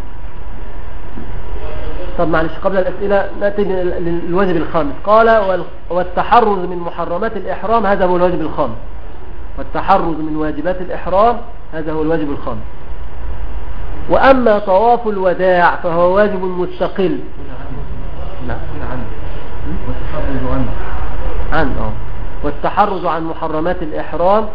S1: طب معلش قبل الأسئلة نأتي للواجب الخامس. قال والتحرز من محرمات الإحرام هذا هو الواجب الخامس. والتحرز من واجبات الإحرام هذا هو الواجب الخامس. وأما طواف الوداع فهو واجب مستقل. والتحرز عن محرمات الإحرام.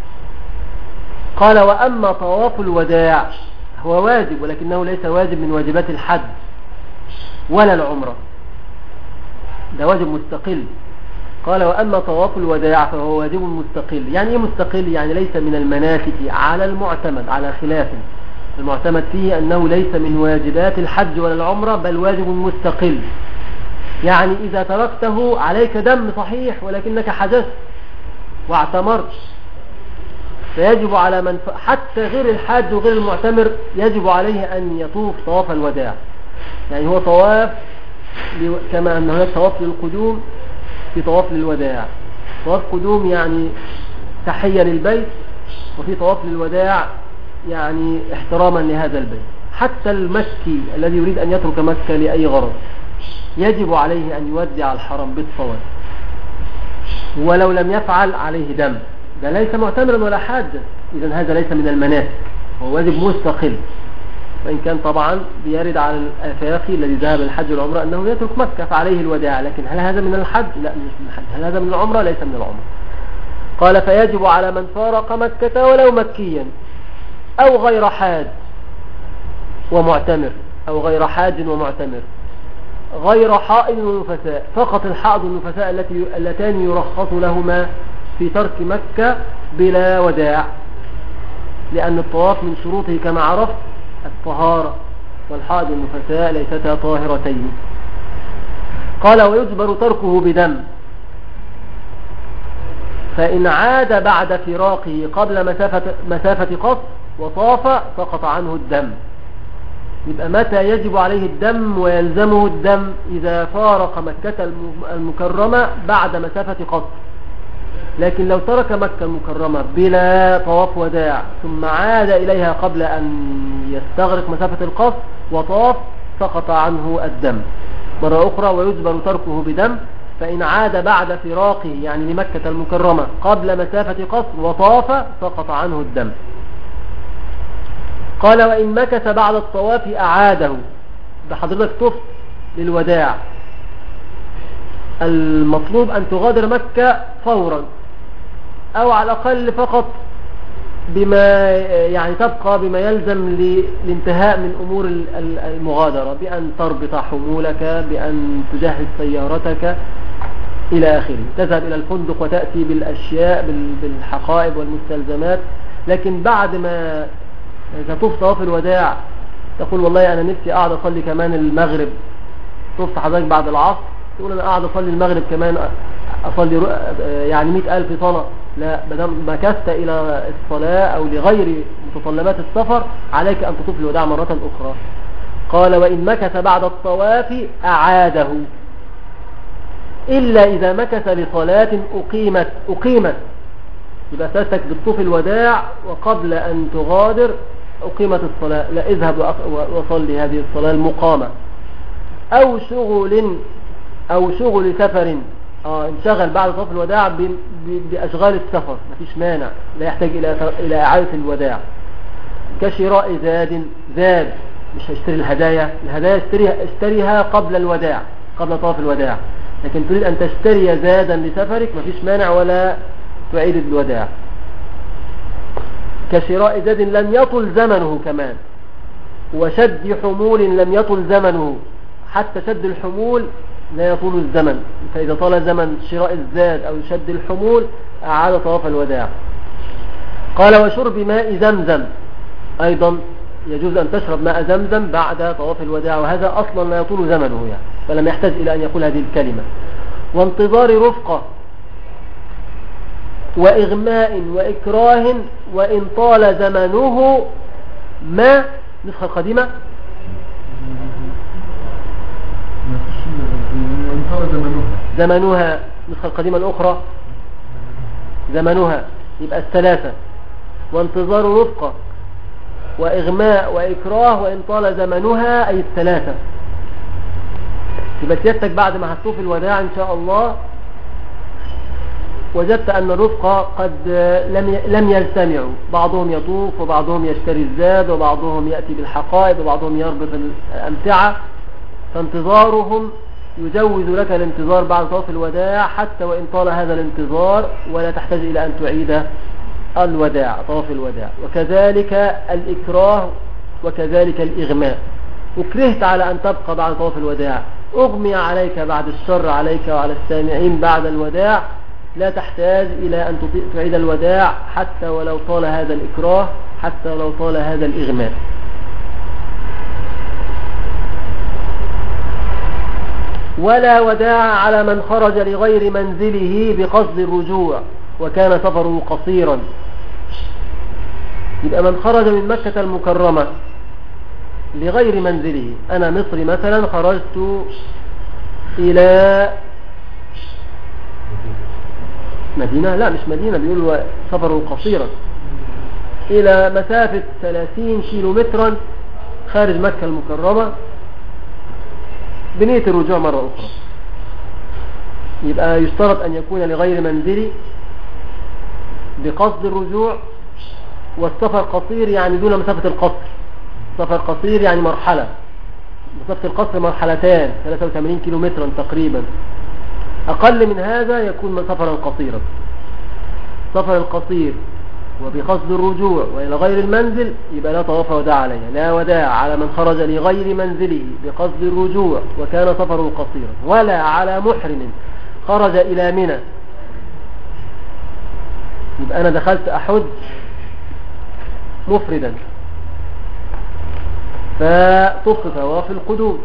S1: قال وأما طواف الوداع هو واجب، ولكنه ليس واجب من واجبات الحج ولا العمرة، ده واجب مستقل. قال وأما طواف الوداع فهو واجب مستقل. يعني ايه مستقل؟ يعني ليس من المناسك على المعتمد، على خلاف المعتمد فيه أنه ليس من واجبات الحج ولا العمرة، بل واجب مستقل. يعني إذا تركته عليك دم صحيح ولكنك حجزت واعتمرت، فيجب على من حتى غير الحاج وغير المعتمر يجب عليه أن يطوف طواف الوداع. يعني هو طواف كما أن هناك طواف للقدوم في طواف للوداع. طواف قدوم يعني تحية للبيت، وفي طواف للوداع يعني احتراما لهذا البيت. حتى المكي الذي يريد أن يترك مكة لأي غرض يجب عليه أن يودع الحرم بالطواف، ولو لم يفعل عليه دم. ده ليس معتمرا ولا حاجا، إذن هذا ليس من المناسك، هو واجب مستقل. وإن كان طبعا بيرد على الآفاقي الذي ذهب الحج والعمرة أنه يترك مكة فعليه الوداع، لكن هل هذا من الحج؟ لا، مش من الحج. هل هذا من العمرة؟ ليس من العمرة. قال فيجب على من فارق مكة ولو مكيا أو غير حاج ومعتمر، أو غير حاج ومعتمر، غير حائض ونفساء. فقط الحائض والنفساء اللتان يرخص لهما في ترك مكة بلا وداع، لأن الطواف من شروطه كما عرفت الطهارة، والحائض والنفساء ليستا طاهرتين. قال ويجبر تركه بدم، فإن عاد بعد فراقه قبل مسافة قصر وطاف سقط عنه الدم. يبقى متى يجب عليه الدم ويلزمه الدم؟ إذا فارق مكة المكرمة بعد مسافة قصر. لكن لو ترك مكة المكرمة بلا طواف وداع ثم عاد إليها قبل أن يستغرق مسافة القصر وطاف سقط عنه الدم مرة أخرى. ويجبر تركه بدم، فإن عاد بعد فراقه يعني لمكة المكرمة قبل مسافة قصر وطاف سقط عنه الدم. قال وإن مكث بعد الطواف أعاده. بحضرتك طفت للوداع، المطلوب أن تغادر مكة فورا، أو على الأقل فقط بما يعني تبقى بما يلزم للانتهاء من أمور المغادرة، بأن تربط حمولك، بأن تجهز سيارتك إلى آخره، تذهب إلى الفندق وتأتي بالأشياء بالحقائب والمستلزمات. لكن بعد ما تطوف طواف الوداع تقول والله أنا نفسي أقعد أصلي كمان المغرب، طفت حضرتك بعد العصر تقول أنا أقعد أصلي المغرب كمان، أصلي يعني 100,000 صلاة. لا، بدل مكثت إلى الصلاة أو لغير متطلبات السفر عليك أن تطوف الوداع مرة أخرى. قال وإن مكث بعد الطواف أعاده، إلا إذا مكث لصلاة أقيمت. يبقى سألتك بالطوف الوداع وقبل أن تغادر أقيمت الصلاة، لا، اذهب وصلي هذه الصلاة المقامة. أو شغل سفر، انشغل بعد طواف الوداع بأشغال السفر، مفيش مانع، لا يحتاج إلى إعادة الوداع. كشراء زاد، مش هيشتري الهدايا اشتريها قبل الوداع، قبل طواف الوداع. لكن تريد أن تشتري زادا لسفرك مفيش مانع، ولا تعيد الوداع. كشراء زاد لم يطل زمنه كمان، وشد حمول لم يطل زمنه، حتى شد الحمول لا يطول الزمن، فإذا طال زمن شراء الزاد أو شد الحمول أعاد طواف الوداع. قال وشرب ماء زمزم، أيضا يجوز أن تشرب ماء زمزم بعد طواف الوداع، وهذا أصلا لا يطول زمنه يعني، فلم يحتاج إلى أن يقول هذه الكلمة. وانتظار رفقة وإغماء وإكراه وإن طال زمنه. ما نسخة قديمة زمنها، نسخة القديمة الأخرى زمنها، يبقى الثلاثة. وانتظار رفقة وإغماء وإكراه وإن طال زمنها، أي الثلاثة. يبقى سيادتك بعد ما هتطوف الوداع إن شاء الله وجدت أن الرفقة قد لم يجتمعوا، بعضهم يطوف وبعضهم يشتري الزاد وبعضهم يأتي بالحقائب وبعضهم يربط الأمتعة، فانتظارهم يجوز لك الانتظار بعد طواف الوداع حتى وإن طال هذا الانتظار، ولا تحتاج إلى أن تعيد الوداع طواف الوداع. وكذلك الإكراه وكذلك الإغماء. أكرهت على أن تبقى بعد طواف الوداع، أغمي عليك بعد الشر عليك وعلى السامعين بعد الوداع، لا تحتاج إلى أن تعيد الوداع حتى ولو طال هذا الإكراه، حتى ولو طال هذا الإغماء. ولا وداع على من خرج لغير منزله بقصد الرجوع وكان سفره قصيرا. يبقى من خرج من مكة المكرمة لغير منزله، أنا مصري مثلا خرجت إلى مدينة، لا مش مدينة، بيقولوا سفره قصيرا، إلى مسافة 30 كيلو مترا خارج مكة المكرمة بنية الرجوع مرة أخرى. يبقى يشترط أن يكون لغير منزلي بقصد الرجوع، والسفر قصير يعني دون مسافة القصر. سفر قصير يعني مرحلة، مسافة القصر مرحلتان 83 كيلو مترا تقريبا، أقل من هذا يكون سفرا قصيرا. السفر القصير وبقصد الرجوع وإلى غير المنزل يبقى لا طواف وداع عليه. لا وداع على من خرج لغير منزله بقصد الرجوع وكان سفره قصيرا، ولا على محرم خرج إلى منى. يبقى أنا دخلت أحج مفردا فطفت طواف القدوم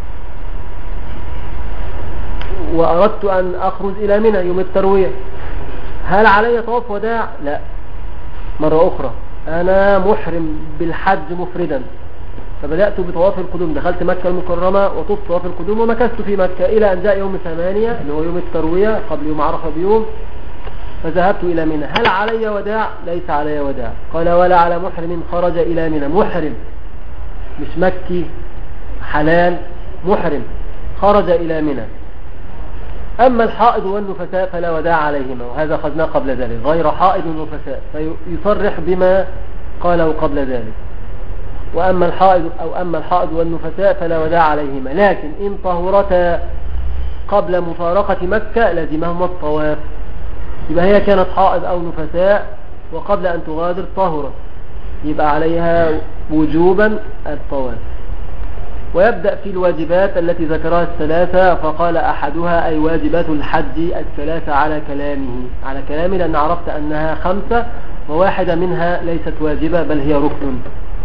S1: وأردت أن أخرج إلى منى يوم التروية، هل علي طواف وداع؟ لا. مرة أخرى أنا محرم بالحج مفردا فبدأت بطواف القدوم، دخلت مكة المكرمة وطفت طواف القدوم ومكثت في مكة إلى أن جاء يوم 8 اللي هو يوم التروية قبل يوم عرفة بيوم، فذهبت إلى منى. هل علي وداع؟ ليس علي وداع. قال ولا على محرم خرج إلى منى. محرم مش مكي حلال، محرم خرج إلى منى. أما الحائض والنفساء فلا وداع عليهما، وهذا أخذناه قبل ذلك، غير حائض ونفساء، فيصرح بما قاله قبل ذلك. وأما الحائض والنفساء فلا وداع عليهما، لكن إن طهرتا قبل مفارقة مكة لزمهما الطواف. يبقى هي كانت حائض أو نفساء وقبل أن تغادر طهرت، يبقى عليها وجوبا الطواف. ويبدأ في الواجبات التي ذكرها الثلاثة، فقال أحدها أي واجبات الحج الثلاثة على كلامه لأن عرفت أنها 5 وواحدة منها ليست واجبة بل هي ركن.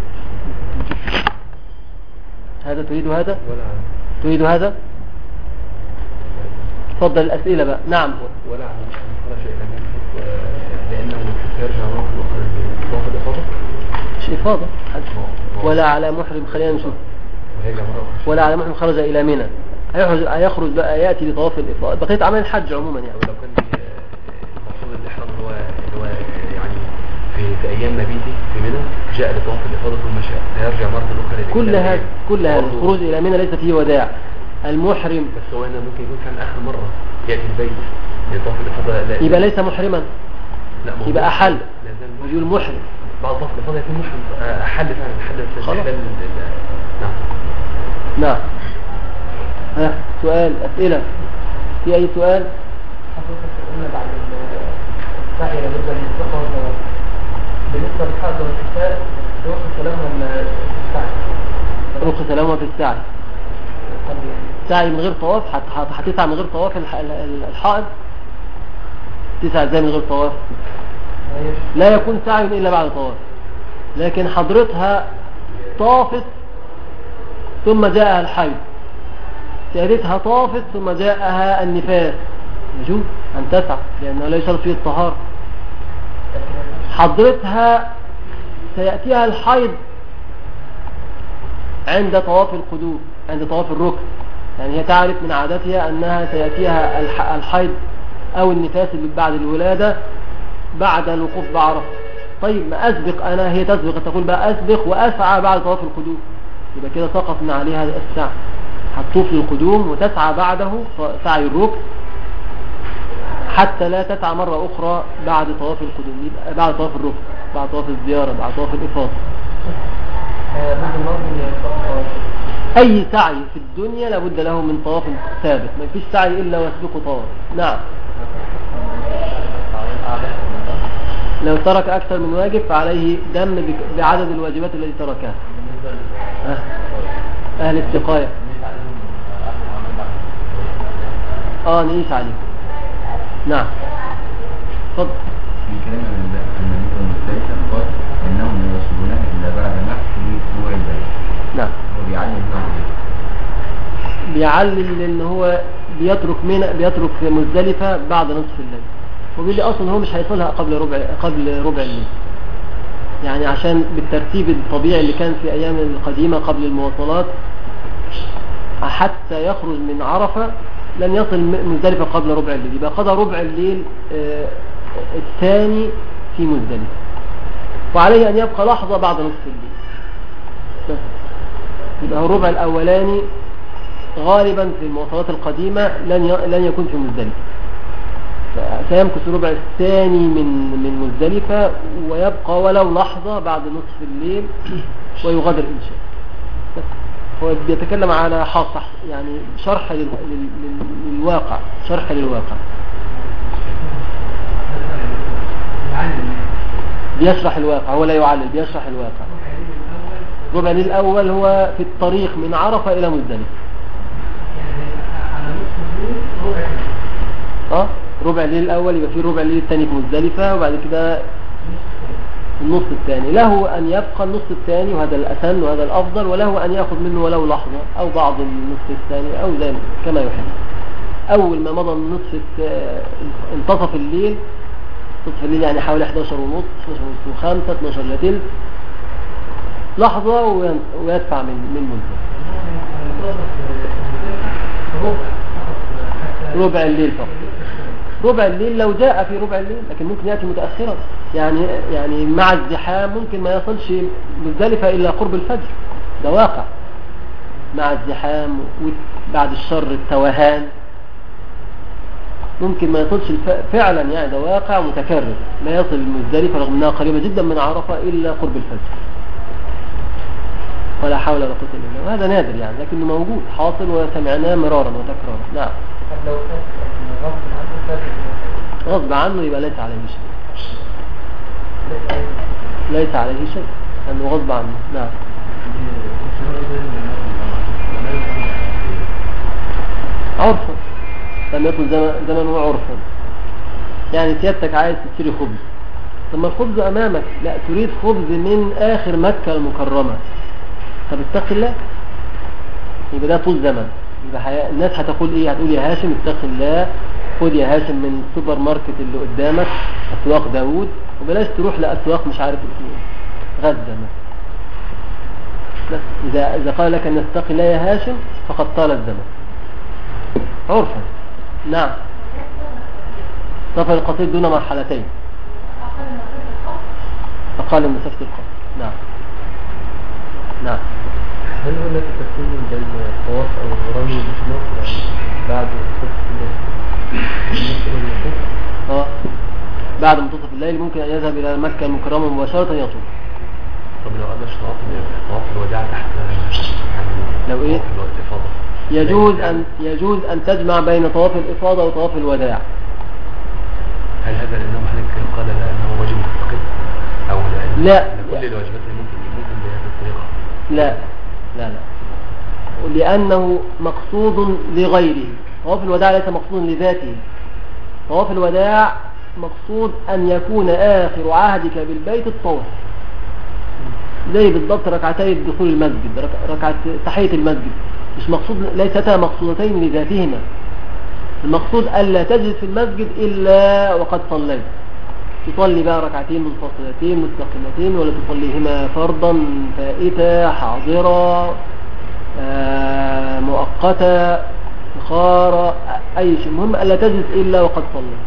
S1: هذا تريد هذا؟ تريد هذا؟ تفضل الأسئلة بقى. نعم.
S3: ولا على خرج إلى منه لأنه يرجع مرة أخرى لطواف الإفاضة؟
S1: مش إفاضة ولا على محرم. خلينا نشوف. ولا على محرم خرج إلى منى هيخرج بقى يأتي لطواف الإفاضة بقية عمل الحج عموما. يعني
S3: لو كان مقصود الإحرام هو يعني في أيام مبيته في منى جاء لطواف الإفاضة ثم هيرجع مرة أخرى.
S1: كل هذا الخروج إلى منى ليس فيه وداع. المحرم
S3: بس هو هنا ممكن يكون كان آخر مرة يأتي البيت لطواف الإفاضة
S1: يبقى ليس محرما،
S3: لا
S1: يبقى أحل. يقول محرم
S3: بعد طواف الإفاضة يكون محرم أحل فعلا أحل في
S1: نعم. سؤال أسئلة في أي سؤال؟
S2: قلنا بعد السعي بالنسبة للسفر بالنسبة للحائض والنفساء رخص لهم السعي.
S1: رخص لهم في السعي. سعي من غير طواف. هتسعى من غير طواف الحائض؟ تسعى ازاي من غير طواف؟ لا يكون سعي إلا بعد طواف. لكن حضرتها طافت ثم جاءها الحيض، سيادتها طافت ثم جاءها النفاس، يجوز أن تسعى لأنه لا يشرط فيه الطهارة. حضرتها سيأتيها الحيض عند طواف القدوم، عند طواف الركن، يعني هي تعرف من عادتها أنها سيأتيها الحيض أو النفاس بعد الولادة بعد الوقوف بعرفة. طيب ما أسبق أنا، هي تسبق تقول بقى أسبق وأسعى بعد طواف القدوم، يبقى كده سقط من عليها السعي. هتطوف للقدوم وتسعى بعده سعي الركن حتى لا تسعى مرة أخرى بعد طواف القدوم، يبقى بعد طواف الركن، بعد طواف الزيارة، بعد طواف الإفاضة. أي سعي في الدنيا لابد له من طواف ثابت، ما فيش سعي إلا ويسبقه طواف. نعم. لو ترك أكثر من واجب فعليه دم بعدد الواجبات التي تركها. أهل السقاية نقيس عليه. نعم. تفضل.
S4: في كلام النبي المختلفة قال إنهم لا يوصلون إلا بعد محو طلوع البيت.
S1: نعم.
S4: هو
S1: بيعلل لأن هو بيترك مزدلفة بعد نصف الليل، وبيقول لي أصلا هو مش هيصلها قبل ربع الليل، يعني عشان بالترتيب الطبيعي اللي كان في أيام القديمة قبل المواصلات حتى يخرج من عرفة لن يصل مزدلفة قبل ربع الليل، يبقى قضى ربع الليل الثاني في مزدلفة، وعليه أن يبقى لحظة بعد نصف الليل بس. يبقى الربع الأولاني غالبا في المواصلات القديمة لن يكون في مزدلفة، سيمكث الربع الثاني من مزدلفة ويبقى ولو لحظة بعد نصف الليل ويغادر إن شاء. هو بيتكلم على حاصح، يعني شرح للواقع، شرح للواقع. بيشرح الواقع، هو لا يعلل، بيشرح الواقع. ربع الليل الأول هو في الطريق من عرفة إلى مزدلفة. ربع الليل الأول يبقى فيه ربع الليل الثاني في مزدلفة، وبعد كده النص الثاني. له أن يبقى النص الثاني، وهذا الأسن وهذا الأفضل، وله أن يأخذ منه ولو لحظة أو بعض النصف الثاني أو زي كما يحب. أول ما مضى النصف انتصف الليل، منتصف الليل يعني حوالي 11 ونص، 11 ونص و5، 12 إلا تلت، لحظة ويدفع من مزدلفة. ربع الليل فقط. ربع الليل لو جاء في ربع الليل، لكن ممكن يأتي متأخرا، يعني مع الزحام ممكن ما يصلش مزدلفة إلا قرب الفجر، ده واقع. مع الزحام وبعد الشر التوهان ممكن ما يصلش فعلا، يعني ده واقع متكرر، ما يصل المزدلفة رغم أنها قريبة جدا من عرفة إلا قرب الفجر، ولا حول ولا قوة إلا بالله. وهذا نادر يعني، لكنه موجود حاصل وسمعناه مرارا وتكرارا. نعم.
S2: لو
S1: غصب عنه يبقى ليس عليه شيء، ليس عليه شيء لأنه غصب عنه. نعم. عرفا لم يكن زمنه عرفا، يعني سيادتك عايز تشتري خبز، ثم الخبز أمامك، لا تريد خبز من آخر مكة المكرمة، طب اتق الله، يبقى ده طول زمن. يبقى الناس هتقول ايه؟ هتقول يا هاشم اتق الله، خد يا هاشم من السوبر ماركت اللي قدامك، أسواق داود، وبلاش تروح لأسواق مش عارف اسمه غزة مثلا. إذا قال لك أن اتق الله يا هاشم فقد طال الزمن عرفا. نعم. سفر القصير دون مرحلتين، أقل من مسافة القصر. نعم. نعم.
S2: هل هناك تفصيل بين الطواف أو رمي الجمار يعني بعد منتصف الليل؟
S1: بعد منتصف الليل ممكن أن يذهب إلى مكة المكرمة مباشرة يطوف.
S3: طب لو قدرش طواف الوداع تحت
S1: لو إيه؟
S3: الإفاضة
S1: يجوز أن تجمع بين طواف الإفاضة وطواف الوداع.
S3: هل هذا لأنه حضرتك قال لأنه واجب مستقل أو
S1: لا،
S3: كل الواجبات ممكن بهذه الطريقة؟
S1: لا لا لا، لأنه مقصود لغيره. طواف الوداع ليس مقصود لذاته، طواف الوداع مقصود أن يكون آخر عهدك بالبيت الطواف، زي بالضبط ركعتي دخول المسجد، ركعة تحية المسجد، مش مقصود، ليستا مقصودتين لذاتهما. المقصود ألا تجلس في المسجد إلا وقد صليت، تصلي بقى ركعتين منفصلتين مستقيمتين، ولا تصليهما فرضا فائتة حاضرة مؤقتة إخارة أي شيء، المهم ألا تجلس إلا وقد صليت.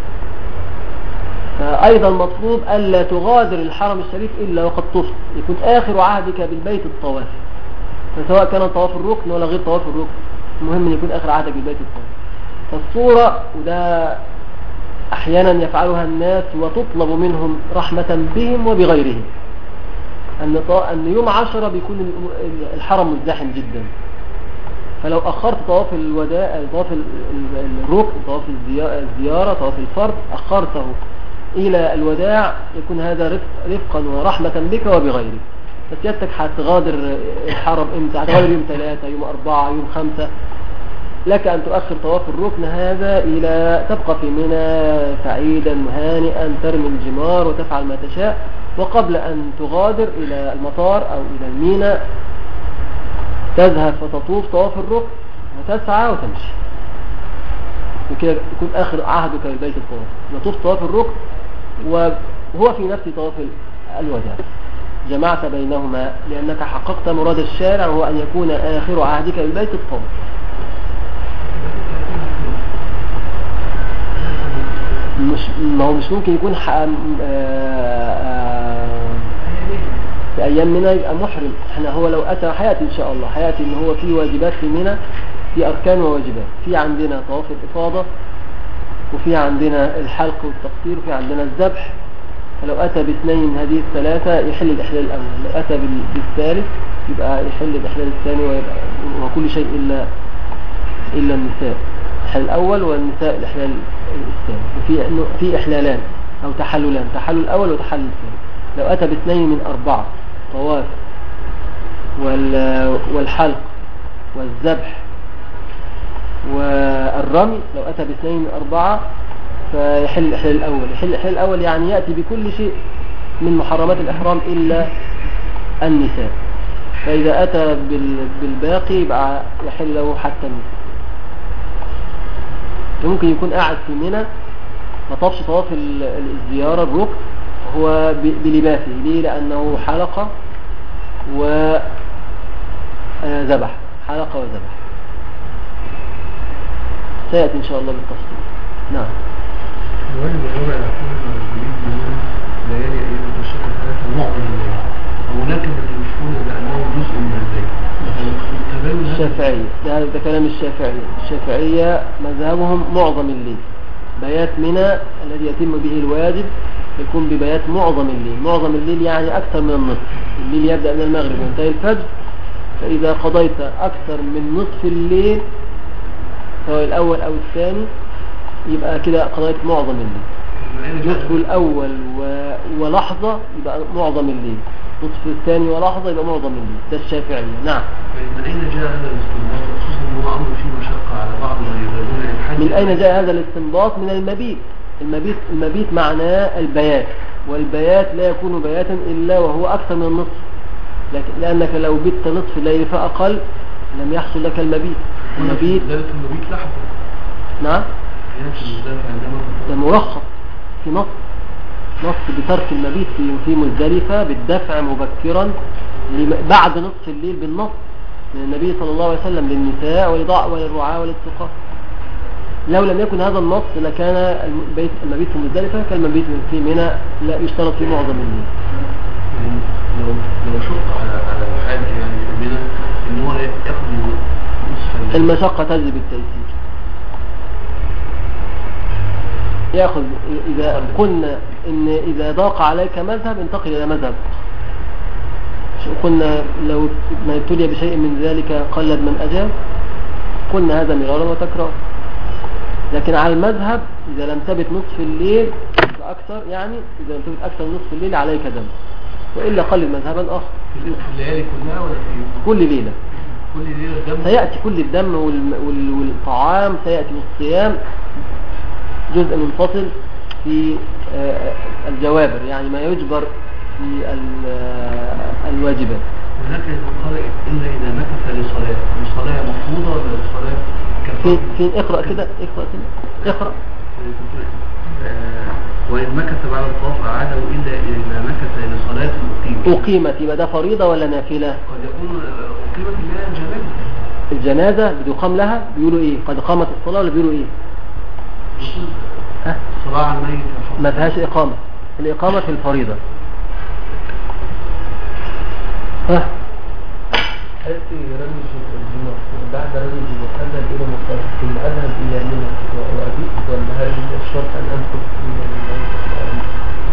S1: أيضا مطلوب ألا تغادر الحرم الشريف إلا وقد طفت، يكون آخر عهدك بالبيت الطواف، فسواء كان طواف الركن ولا غير طواف الركن، المهم أن يكون آخر عهدك بالبيت الطواف. فالصورة، وده أحيانا يفعلها الناس وتطلب منهم رحمة بهم وبغيرهم، أن يوم 10 بيكون الحرم مزدحم جدا، فلو أخرت طواف الوداع، طواف الركن، طواف الزيارة، طواف الفرض، أخرته إلى الوداع، يكون هذا رفقا ورحمة بك وبغيرك. فسيادتك هتغادر الحرم امتى؟ هتغادر يوم 3، يوم 4، يوم 5، لك أن تؤخر طواف الركن هذا إلى تبقى في منى سعيدا هانئا، ترمي الجمار وتفعل ما تشاء، وقبل أن تغادر إلى المطار أو إلى الميناء تذهب فتطوف طواف الركن وتسعى وتمشي، وكده يكون آخر عهدك بالبيت الطواف، يطوف طواف الركن وهو في نفس طواف الوداع، جمعت بينهما لأنك حققت مراد الشارع، وهو أن يكون آخر عهدك بالبيت الطواف. ما هو مش ممكن يكون في أيام منى يبقى محرم. احنا هو لو أتى حياتي إن شاء الله، حياتي إن هو في واجبات في منى، في أركان وواجبات، في عندنا طواف الإفاضة، وفي عندنا الحلق والتقصير، وفي عندنا الذبح. فلو أتى باثنين من هذه الثلاثة يحل الإحلال الأول، لو أتى بالثالث يبقى يحل الإحلال الثاني، وكل شيء إلا النساء الإحلال الأول، والنساء الإحلال الثاني. وفي إحلالان أو تحللان، تحلل الأول وتحلل الثاني. لو أتى باثنين من 4 طواف والحلق والذبح والرمي، لو أتى باثنين من 4 فيحل الإحلال الأول. يحل الإحلال الأول يعني يأتي بكل شيء من محرمات الإحرام إلا النساء. فإذا أتى بالباقي يبقى يحل له حتى النساء. ممكن يكون قاعد في منى ما طافش طواف الزيارة الركن هو بلباسه. ليه؟ لأنه حلق وذبح، حلق وذبح. سيأتي إن شاء الله بالتفصيل. نعم.
S3: ليالي أيام التشريق ثلاثة معظم الليل، وهناك من يشكون بأنه جزء من الليل.
S1: الشافعية ده كلام الشافعية مذهبهم معظم الليل. بيات منى الذي يتم به الواجب يكون ببيات معظم الليل. معظم الليل يعني أكثر من النصف. الليل يبدأ من المغرب وينتهي الفجر، فإذا قضيت أكثر من نصف الليل سواء الأول أو الثاني يبقى كده قضيت معظم الليل. نصف الأول ولحظة يبقى معظم الليل، نصف الثاني ولحظة يبقى معظم الليل. ده الشافعية. نعم.
S3: من أين جاء هذا الاستنباط، خصوصا أنه أمر فيه مشقة على بعض ويذهبون الحج؟
S1: من أين جاء هذا الاستنباط؟ من المبيت معناه البيات، والبيات لا يكون بياتا إلا وهو أكثر من النصف. لأنك لو بت نصف الليل فأقل لم يحصل لك المبيت.
S3: المبيت لحظة.
S1: نعم. ده مرخص في نص بترك المبيت في مزدلفة بالدفع مبكرا بعد نصف الليل بالنص من النبي صلى الله عليه وسلم للنساء وللرعاة وللسقاة. لو لم يكن هذا النص لكان المبيت في مزدلفة كالمبيت في منى لا يشترط في معظم الليل.
S3: يعني لو شق على الحاج يعني في منى ان هو يقضي نصف الليل،
S1: المشقة تجلب التيسير. يأخذ إذا قلنا إن إذا ضاق عليك مذهب انتقل إلى مذهب. قلنا لو ما ابتلي بشيء من ذلك قلد من أجاب، قلنا هذا مرارا وتكرار. لكن على المذهب إذا لم تبت نصف الليل أكثر، يعني إذا لم تبت أكثر نصف الليل عليك دم، وإلا قلد مذهبا آخر.
S3: في الليالي كلها ولا في
S1: كل ليلة؟
S3: كل ليلة الدم
S1: سيأتي كل الدم والطعام سيأتي، والصيام جزء منفصل في الجوابر، يعني ما يجبر في الواجبات.
S3: هناك يقال إلا إذا مكث لصلاة مفروضة ولا لصلاة كفارة؟
S1: فين اقرأ كده اقرأ.
S3: وإن مكث بعد الطواف أعاده إلا إذا مكث لصلاة
S1: أقيمت. يبقى ده فريضة ولا نافلة؟
S3: قد يكون أقيمت لها
S1: الجنازة بيقام لها، بيقولوا إيه؟ قد قامت الصلاة ولا بيقولوا إيه؟
S3: صلاة على الميت
S1: ما فيهاش إقامة. الإقامة في الفريضة.
S2: حيث رمي الجمعة بعد رمي الجمعة أذهب إلى مكان ثم أذهب إلى منى وأبيت، ولا هل الشرط أن أمكث إلى وأبيت؟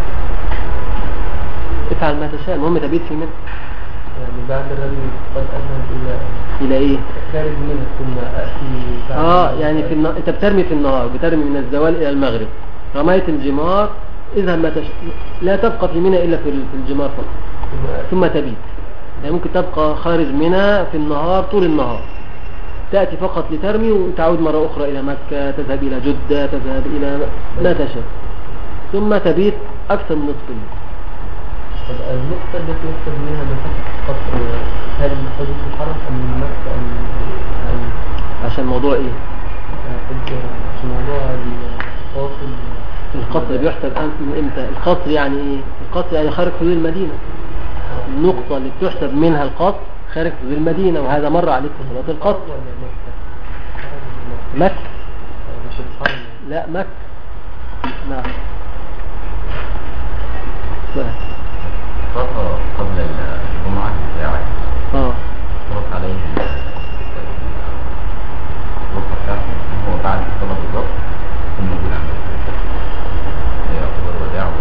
S1: افعل ما تشاء، المهم تبيت في منى.
S2: يعني بعد الرمي قد أذهب
S1: إلى إيه؟
S2: خارج منى ثم أتي
S1: يعني أنت بترمي في النهار، بترمي من الزوال إلى المغرب، رميت الجمار، اذهب ما تشاء، لا تبقى في منى إلا في الجمار فقط، ثم تبيت. يعني ممكن تبقى خارج منى في النهار طول النهار، تأتي فقط لترمي وتعود مرة أخرى إلى مكة، تذهب إلى جدة، تذهب إلى ما تشاء، ثم تبيت أكثر من نصف الليل.
S2: النقطة التي يحسب منها مسافة القصر هل من حدود الحرم أم من مكة أم
S1: عشان موضوع إيه؟
S2: عشان موضوع الفاصل.
S1: القصر بيحسب من إمتى؟ القصر يعني إيه؟ القصر يعني خارج حدود المدينة. النقطة اللي بتحسب منها القصر خارج حدود المدينة، وهذا مر عليك في صلاة القصر. مكة.
S2: مش الحرم.
S1: لا مكة. نعم.
S4: فترة قبل الجمعة بساعة فرق عليه الوقت بتاعته هو بعد الصلاة بالضبط ثم يقول عمل يعتبر وداع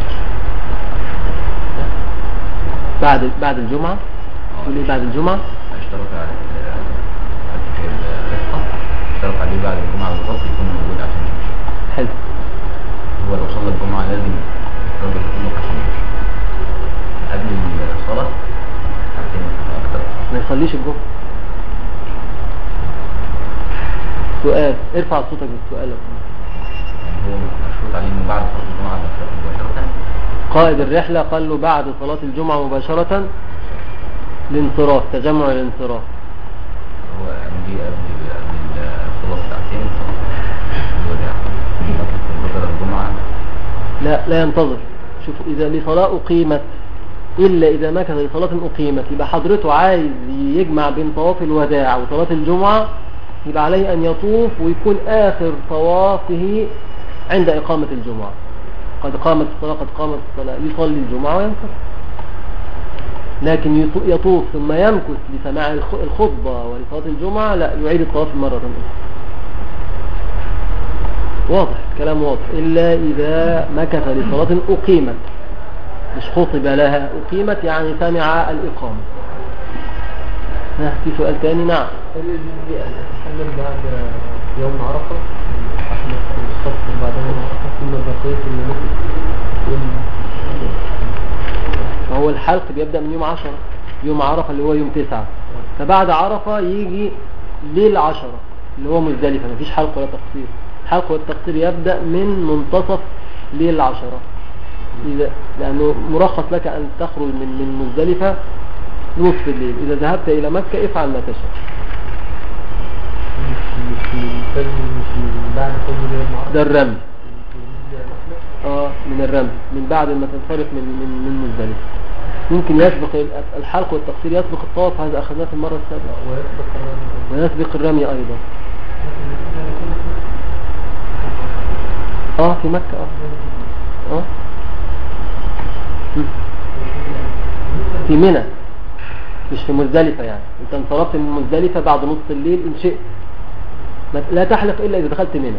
S4: ولا
S1: بعد الجمعة. يقول ايه بعد الجمعة؟
S4: اشترط على الرفقة، اشترط عليه بعد الجمعة بالضبط يكون موجود عشان يمشي.
S1: حلو.
S4: هو لو صلى الجمعة لازم الراجل يكون عشان يمشي.
S1: تصليش الجمعة. سؤال، ارفع صوتك بالسؤال.
S4: يعني هو مشروط عليه انه بعد صلاة الجمعة مباشرة.
S1: قائد الرحلة قال له بعد صلاة الجمعة مباشرة الانصراف، تجمع الانصراف.
S4: هو قبل الصلاة ساعتين الوداع انتظر الجمعة.
S1: لا ينتظر. شوف، إذا لصلاة أقيمت إلا إذا مكث لصلاة أقيمت، يبقى حضرته عايز يجمع بين طواف الوداع وصلاة الجمعة، يبقى عليه أن يطوف ويكون آخر طوافه عند إقامة الجمعة. قد قامت الصلاة، قد قامت الصلاة، يصلي الجمعة وينصرف. لكن يطوف ثم يمكث لسماع الخطبة ولصلاة الجمعة، لا، يعيد الطواف مرة أخرى. واضح، كلام واضح. إلا إذا مكث لصلاة أقيمت، مش خطب لها، أقيمت يعني سمع الإقامة. في سؤال تاني؟ نعم.
S2: هل يجوز لي أن أتحمل بعد يوم عرفة عشان أستغفر بعد يوم عرفة ثم بقية المناسك؟
S1: فهو الحلق بيبدأ من يوم 10، يوم عرفة اللي هو يوم 9، فبعد عرفة يجي ليل 10 اللي هو مزدلفة، مفيش حلق ولا تقصير. الحلق والتقصير يبدأ من منتصف ليل 10، لأنه مرخص لك أن تخرج من مزدلفة نصف الليل. إذا ذهبت إلى مكة افعل ما تشاء.
S2: مش من فجر، مش من بعد فجر يوم عرفة.
S1: ده الرمي. من الرمي، من بعد ما تنصرف من مزدلفة. ممكن يسبق الحلق والتقصير، يسبق الطواف، هذا أخذناه في المرة السابقة. ويسبق الرمي أيضا. في مكة. في منى، مش في مزدلفة. يعني انت انصرفت من مزدلفة بعد نصف الليل ان شئت، لا تحلق الا اذا دخلت منى.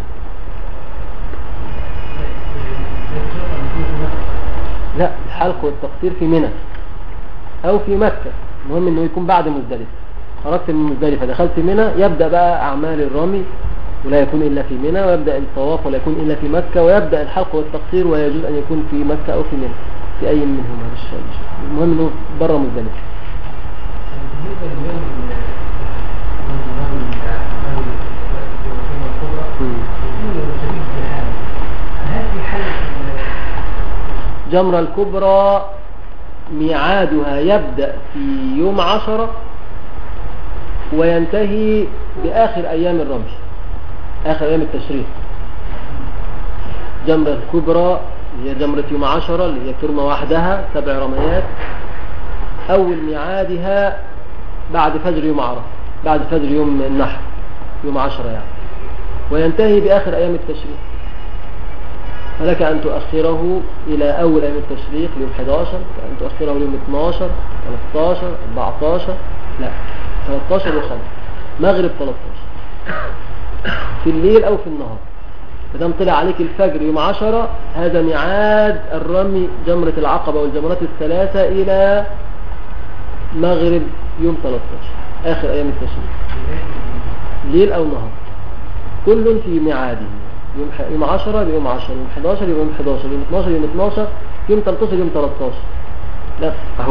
S1: لا، الحلق والتقصير في منى او في مكة، المهم انه يكون بعد مزدلفة. خرجت من مزدلفة دخلت منى، يبدأ بقى اعمال الرمي ولا يكون الا في منى، ويبدأ الطواف ولا يكون الا في مكة، ويبدأ الحلق والتقصير ويجوز ان يكون في مكة او في منى، في اي منهما. المهم انه بره مزدلفة. جمرة الكبرى ميعادها يبدأ في يوم 10 وينتهي بآخر أيام الرمي، آخر أيام التشريق. جمرة الكبرى هي جمرة يوم 10 اللي هي ترمى وحدها 7 رميات. أول ميعادها بعد فجر يوم عرفة، بعد فجر يوم النحر، يوم 10 يعني، وينتهي بآخر أيام التشريق. فلك أن تؤخره إلى أول أيام التشريق ليوم 11، وأن تؤخره ليوم 12 13 14 لا 13 و5 مغرب 13 في الليل أو في النهار. فدام طلع عليك الفجر يوم 10 هذا ميعاد الرمي جمرة العقبة والجمرات الثلاثة إلى مغرب يوم 13 آخر أيام التشريق، ليل أو نهار، كل في ميعاده. يوم 10 بيوم 10، يوم 11 بيوم 11، يوم 12 يوم 12، يوم 13 يوم 13. لا أهو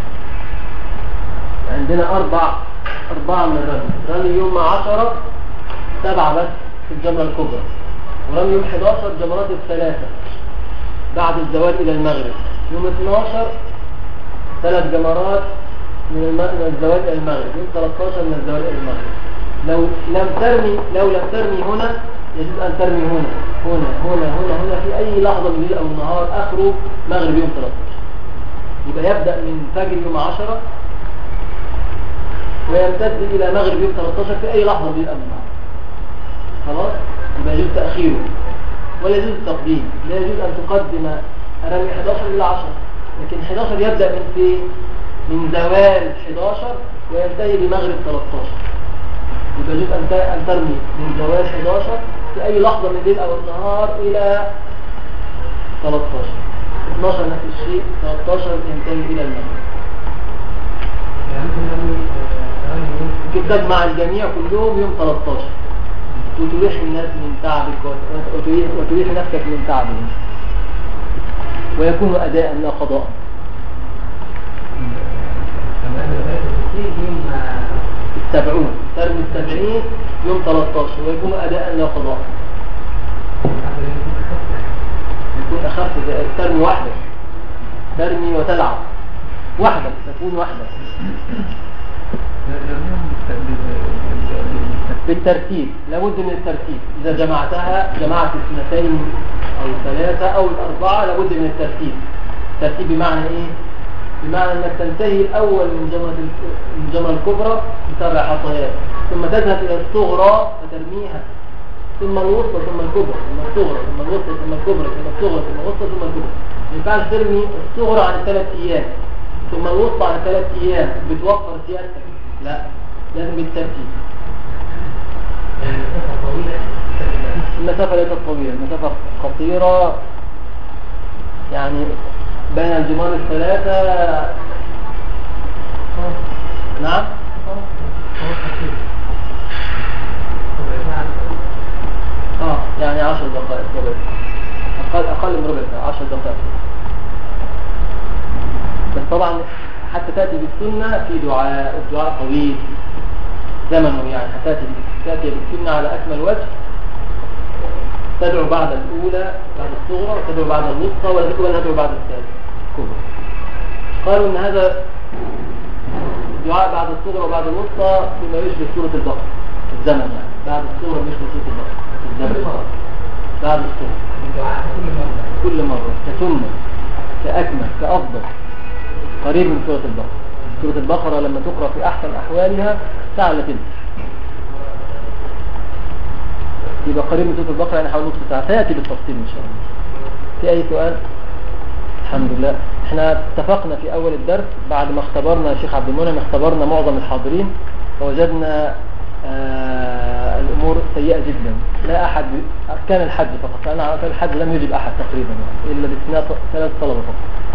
S1: عندنا أربعة من الرمي. رمي يوم 10 7 بس في الجمرة الكبرى، ورمي يوم 11 جمرات الثلاثة بعد الزوال إلى المغرب. يوم 12 3 جمرات من الزوال إلى المغرب. يوم 13 من الزوال إلى المغرب. لو لم ترمي هنا يجوز أن ترمي هنا في أي لحظة من الليل أو النهار، آخره مغرب يوم 13. يبقى يبدأ من فجر يوم 10 ويمتد إلى مغرب يوم 13 في أي لحظة من الليل أو النهار. خلاص؟ يبقى يجوز تأخيره ولا يجوز التقديم. لا يجوز أن تقدم رمي 11 إلى 10، لكن 11 يبدأ من زوال 11 وينتهي بمغرب 13. يبقى يجوز أن ترمي من زوال 11 في أي لحظة من الليل أو النهار إلى 13. 12 نفس الشيء، 13 ينتهي إلى المغرب. ممكن تجمع الجميع كلهم يوم 13 وتريح الناس من تعبك وتريح نفسك من تعبهم، ويكون أداء لا قضاء.
S4: يوم
S1: 70 ترمي 70 يوم 13 ويكون أداء لا قضاء. يكون أخف ترمي واحدة، ترمي وتلعب واحدة، تكون واحدة بالترتيب. لابد من الترتيب. إذا جمعت اثنتين أو ثلاثة أو الأربعة لابد من الترتيب. الترتيب بمعنى إيه؟ بمعنى أنك تنتهي الأول من الجمرة الكبرى بسبع حصيات، ثم تذهب إلى الصغرى فترميها، ثم الوسطى ثم الكبرى ثم الصغرى ثم الوسطى ثم الكبرى ثم الصغرى ثم الوسطى ثم الكبرى. ما ينفعش ترمي الصغرى عن 3 أيام ثم الوسطى عن 3 أيام بتوفر سيادتك، لا، لازم بالترتيب. المسافة ليست طويلة، المسافة قصيرة، يعني بين الجمار الثلاثة. نعم يعني 10 دقائق أقل من ربع ساعة، 10 دقائق. بس طبعا حتى تأتي بالسنة في دعاء، الدعاء طويل زمنه، يعني حتى تأتي بالسنة على أكمل وجه. تدعو بعد الأولى بعد الصغرى، وتدعو بعد الوسطى، ولا تدعو بعد الثالثة كبرى. قالوا إن هذا الدعاء بعد الصغرى وبعد الوسطى بما يشبه سورة البقرة في الزمن، يعني بعد الصغرى بيشبه سورة البقرة في الزمن، بعد الصغرى كل مرة كسنة كأكمل كأفضل، قريب من سورة البقرة. سورة البقرة لما تقرأ في أحسن أحوالها ساعة إلا تلت، يبقى قريب من سورة البقرة يعني حوالي نصف ساعة. سيأتي بالتفصيل إن شاء الله. في أي سؤال؟ الحمد لله. احنا اتفقنا في أول الدرس بعد ما اختبرنا الشيخ عبد المنعم، اختبرنا معظم الحاضرين فوجدنا الأمور سيئة جدا. لا أحد كان الحج فقط، فأنا على الحج لم يجب أحد تقريبا يعني، إلا باستثناء 3 طلبة فقط.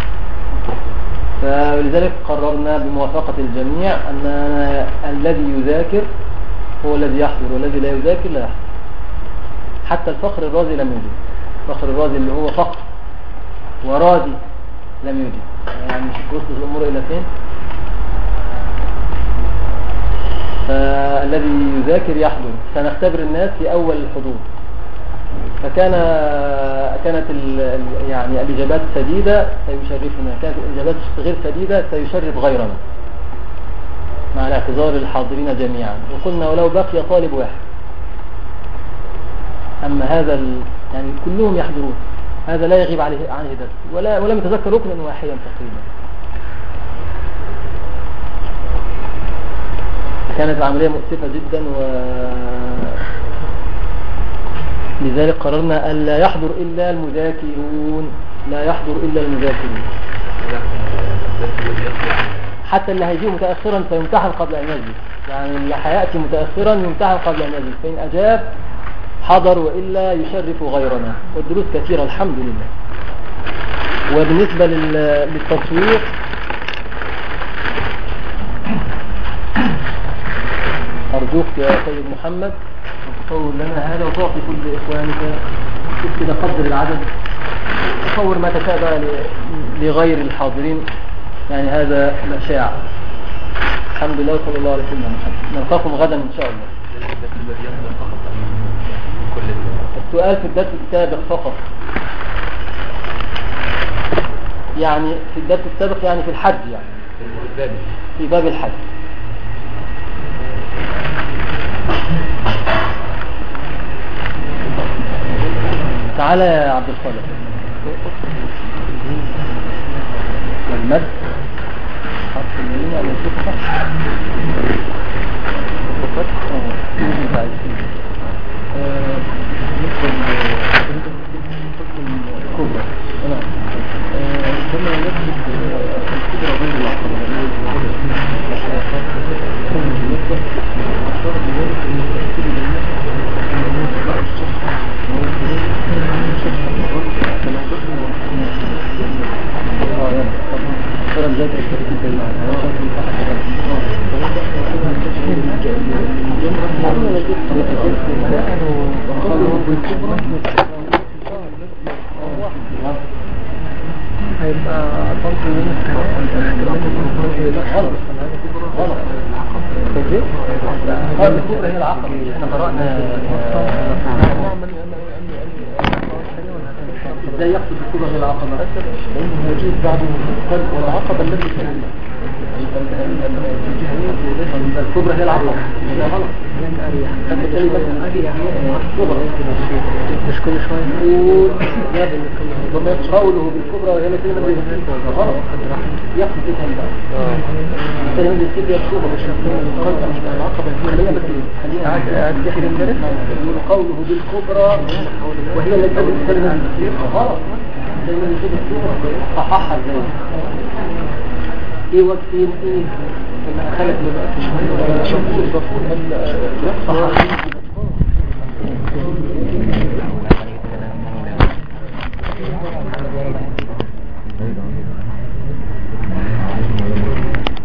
S1: فلذلك قررنا بموافقة الجميع أن الذي يذاكر هو الذي يحضر، والذي لا يذاكر لا يحضر. حتى الفخر الرازي لم يجب. الفخر الرازي اللي هو فخر ورازي لم يجب. يعني مش وصلت الأمور إلى فين؟ فالذي يذاكر يحضر. سنختبر الناس في أول الحضور، كانت يعني الإجابات سديدة سيشرفنا، كانت الإجابات غير سديدة سيشرف غيرنا، مع الاعتذار للحاضرين جميعا. وقلنا ولو بقي طالب واحد. أما هذا يعني كلهم يحضرون، هذا لا يغيب عنه درس ولم يتذكر ركنا واحدا تقريبا. كانت العملية مؤسفة جدا، لذلك قررنا أن لا يحضر إلا المذاكرون، لا يحضر إلا المذاكرون. حتى اللي هيجي متأخرا فيمتحن قبل أن يجلس، يعني اللي هيأتي متأخرا يمتحن قبل أن يجلس، فإن أجاب حضر وإلا يشرف غيرنا. والدروس كثيرة الحمد لله. وبالنسبة للتصوير، أرجوك يا سيد محمد تصور لنا هذا وتعطي كل إخوانك كده قدر العدد، تصور ما تشاء بقى لغير الحاضرين، يعني هذا مشاع. الحمد لله وصلى الله عليه وسلم. نلقاكم غدا إن شاء الله. السؤال في الدرس السابق فقط، يعني في الدرس السابق يعني في الحج، يعني في باب الحج. تعالى يا عبد الصالح. والمد حرف المين على الفتحة الكبرى. ثم يكتب الكبرى غير العقبة هيبقى فرق غلط قال الكبرى هي العقبة. احنا قرأنا ازاي يقصد الكبرى هي العقبة؟ لأنه يجيز بعده القلب والعقبة التي تسمى الكبرى هي العقبة. ده غلط. مش كل شوية يقول قوله بالكبرى وهي التي غلط. يقصد ايه بقى؟ مثلا يقول الكبرى الكبرى مش القلب العقبة يقول قوله بالكبرى وهي التي تسمى غلط. دايما يجيب الكبرى صححها ازاي؟ ايه وقتين ايه؟ خلق من الغفور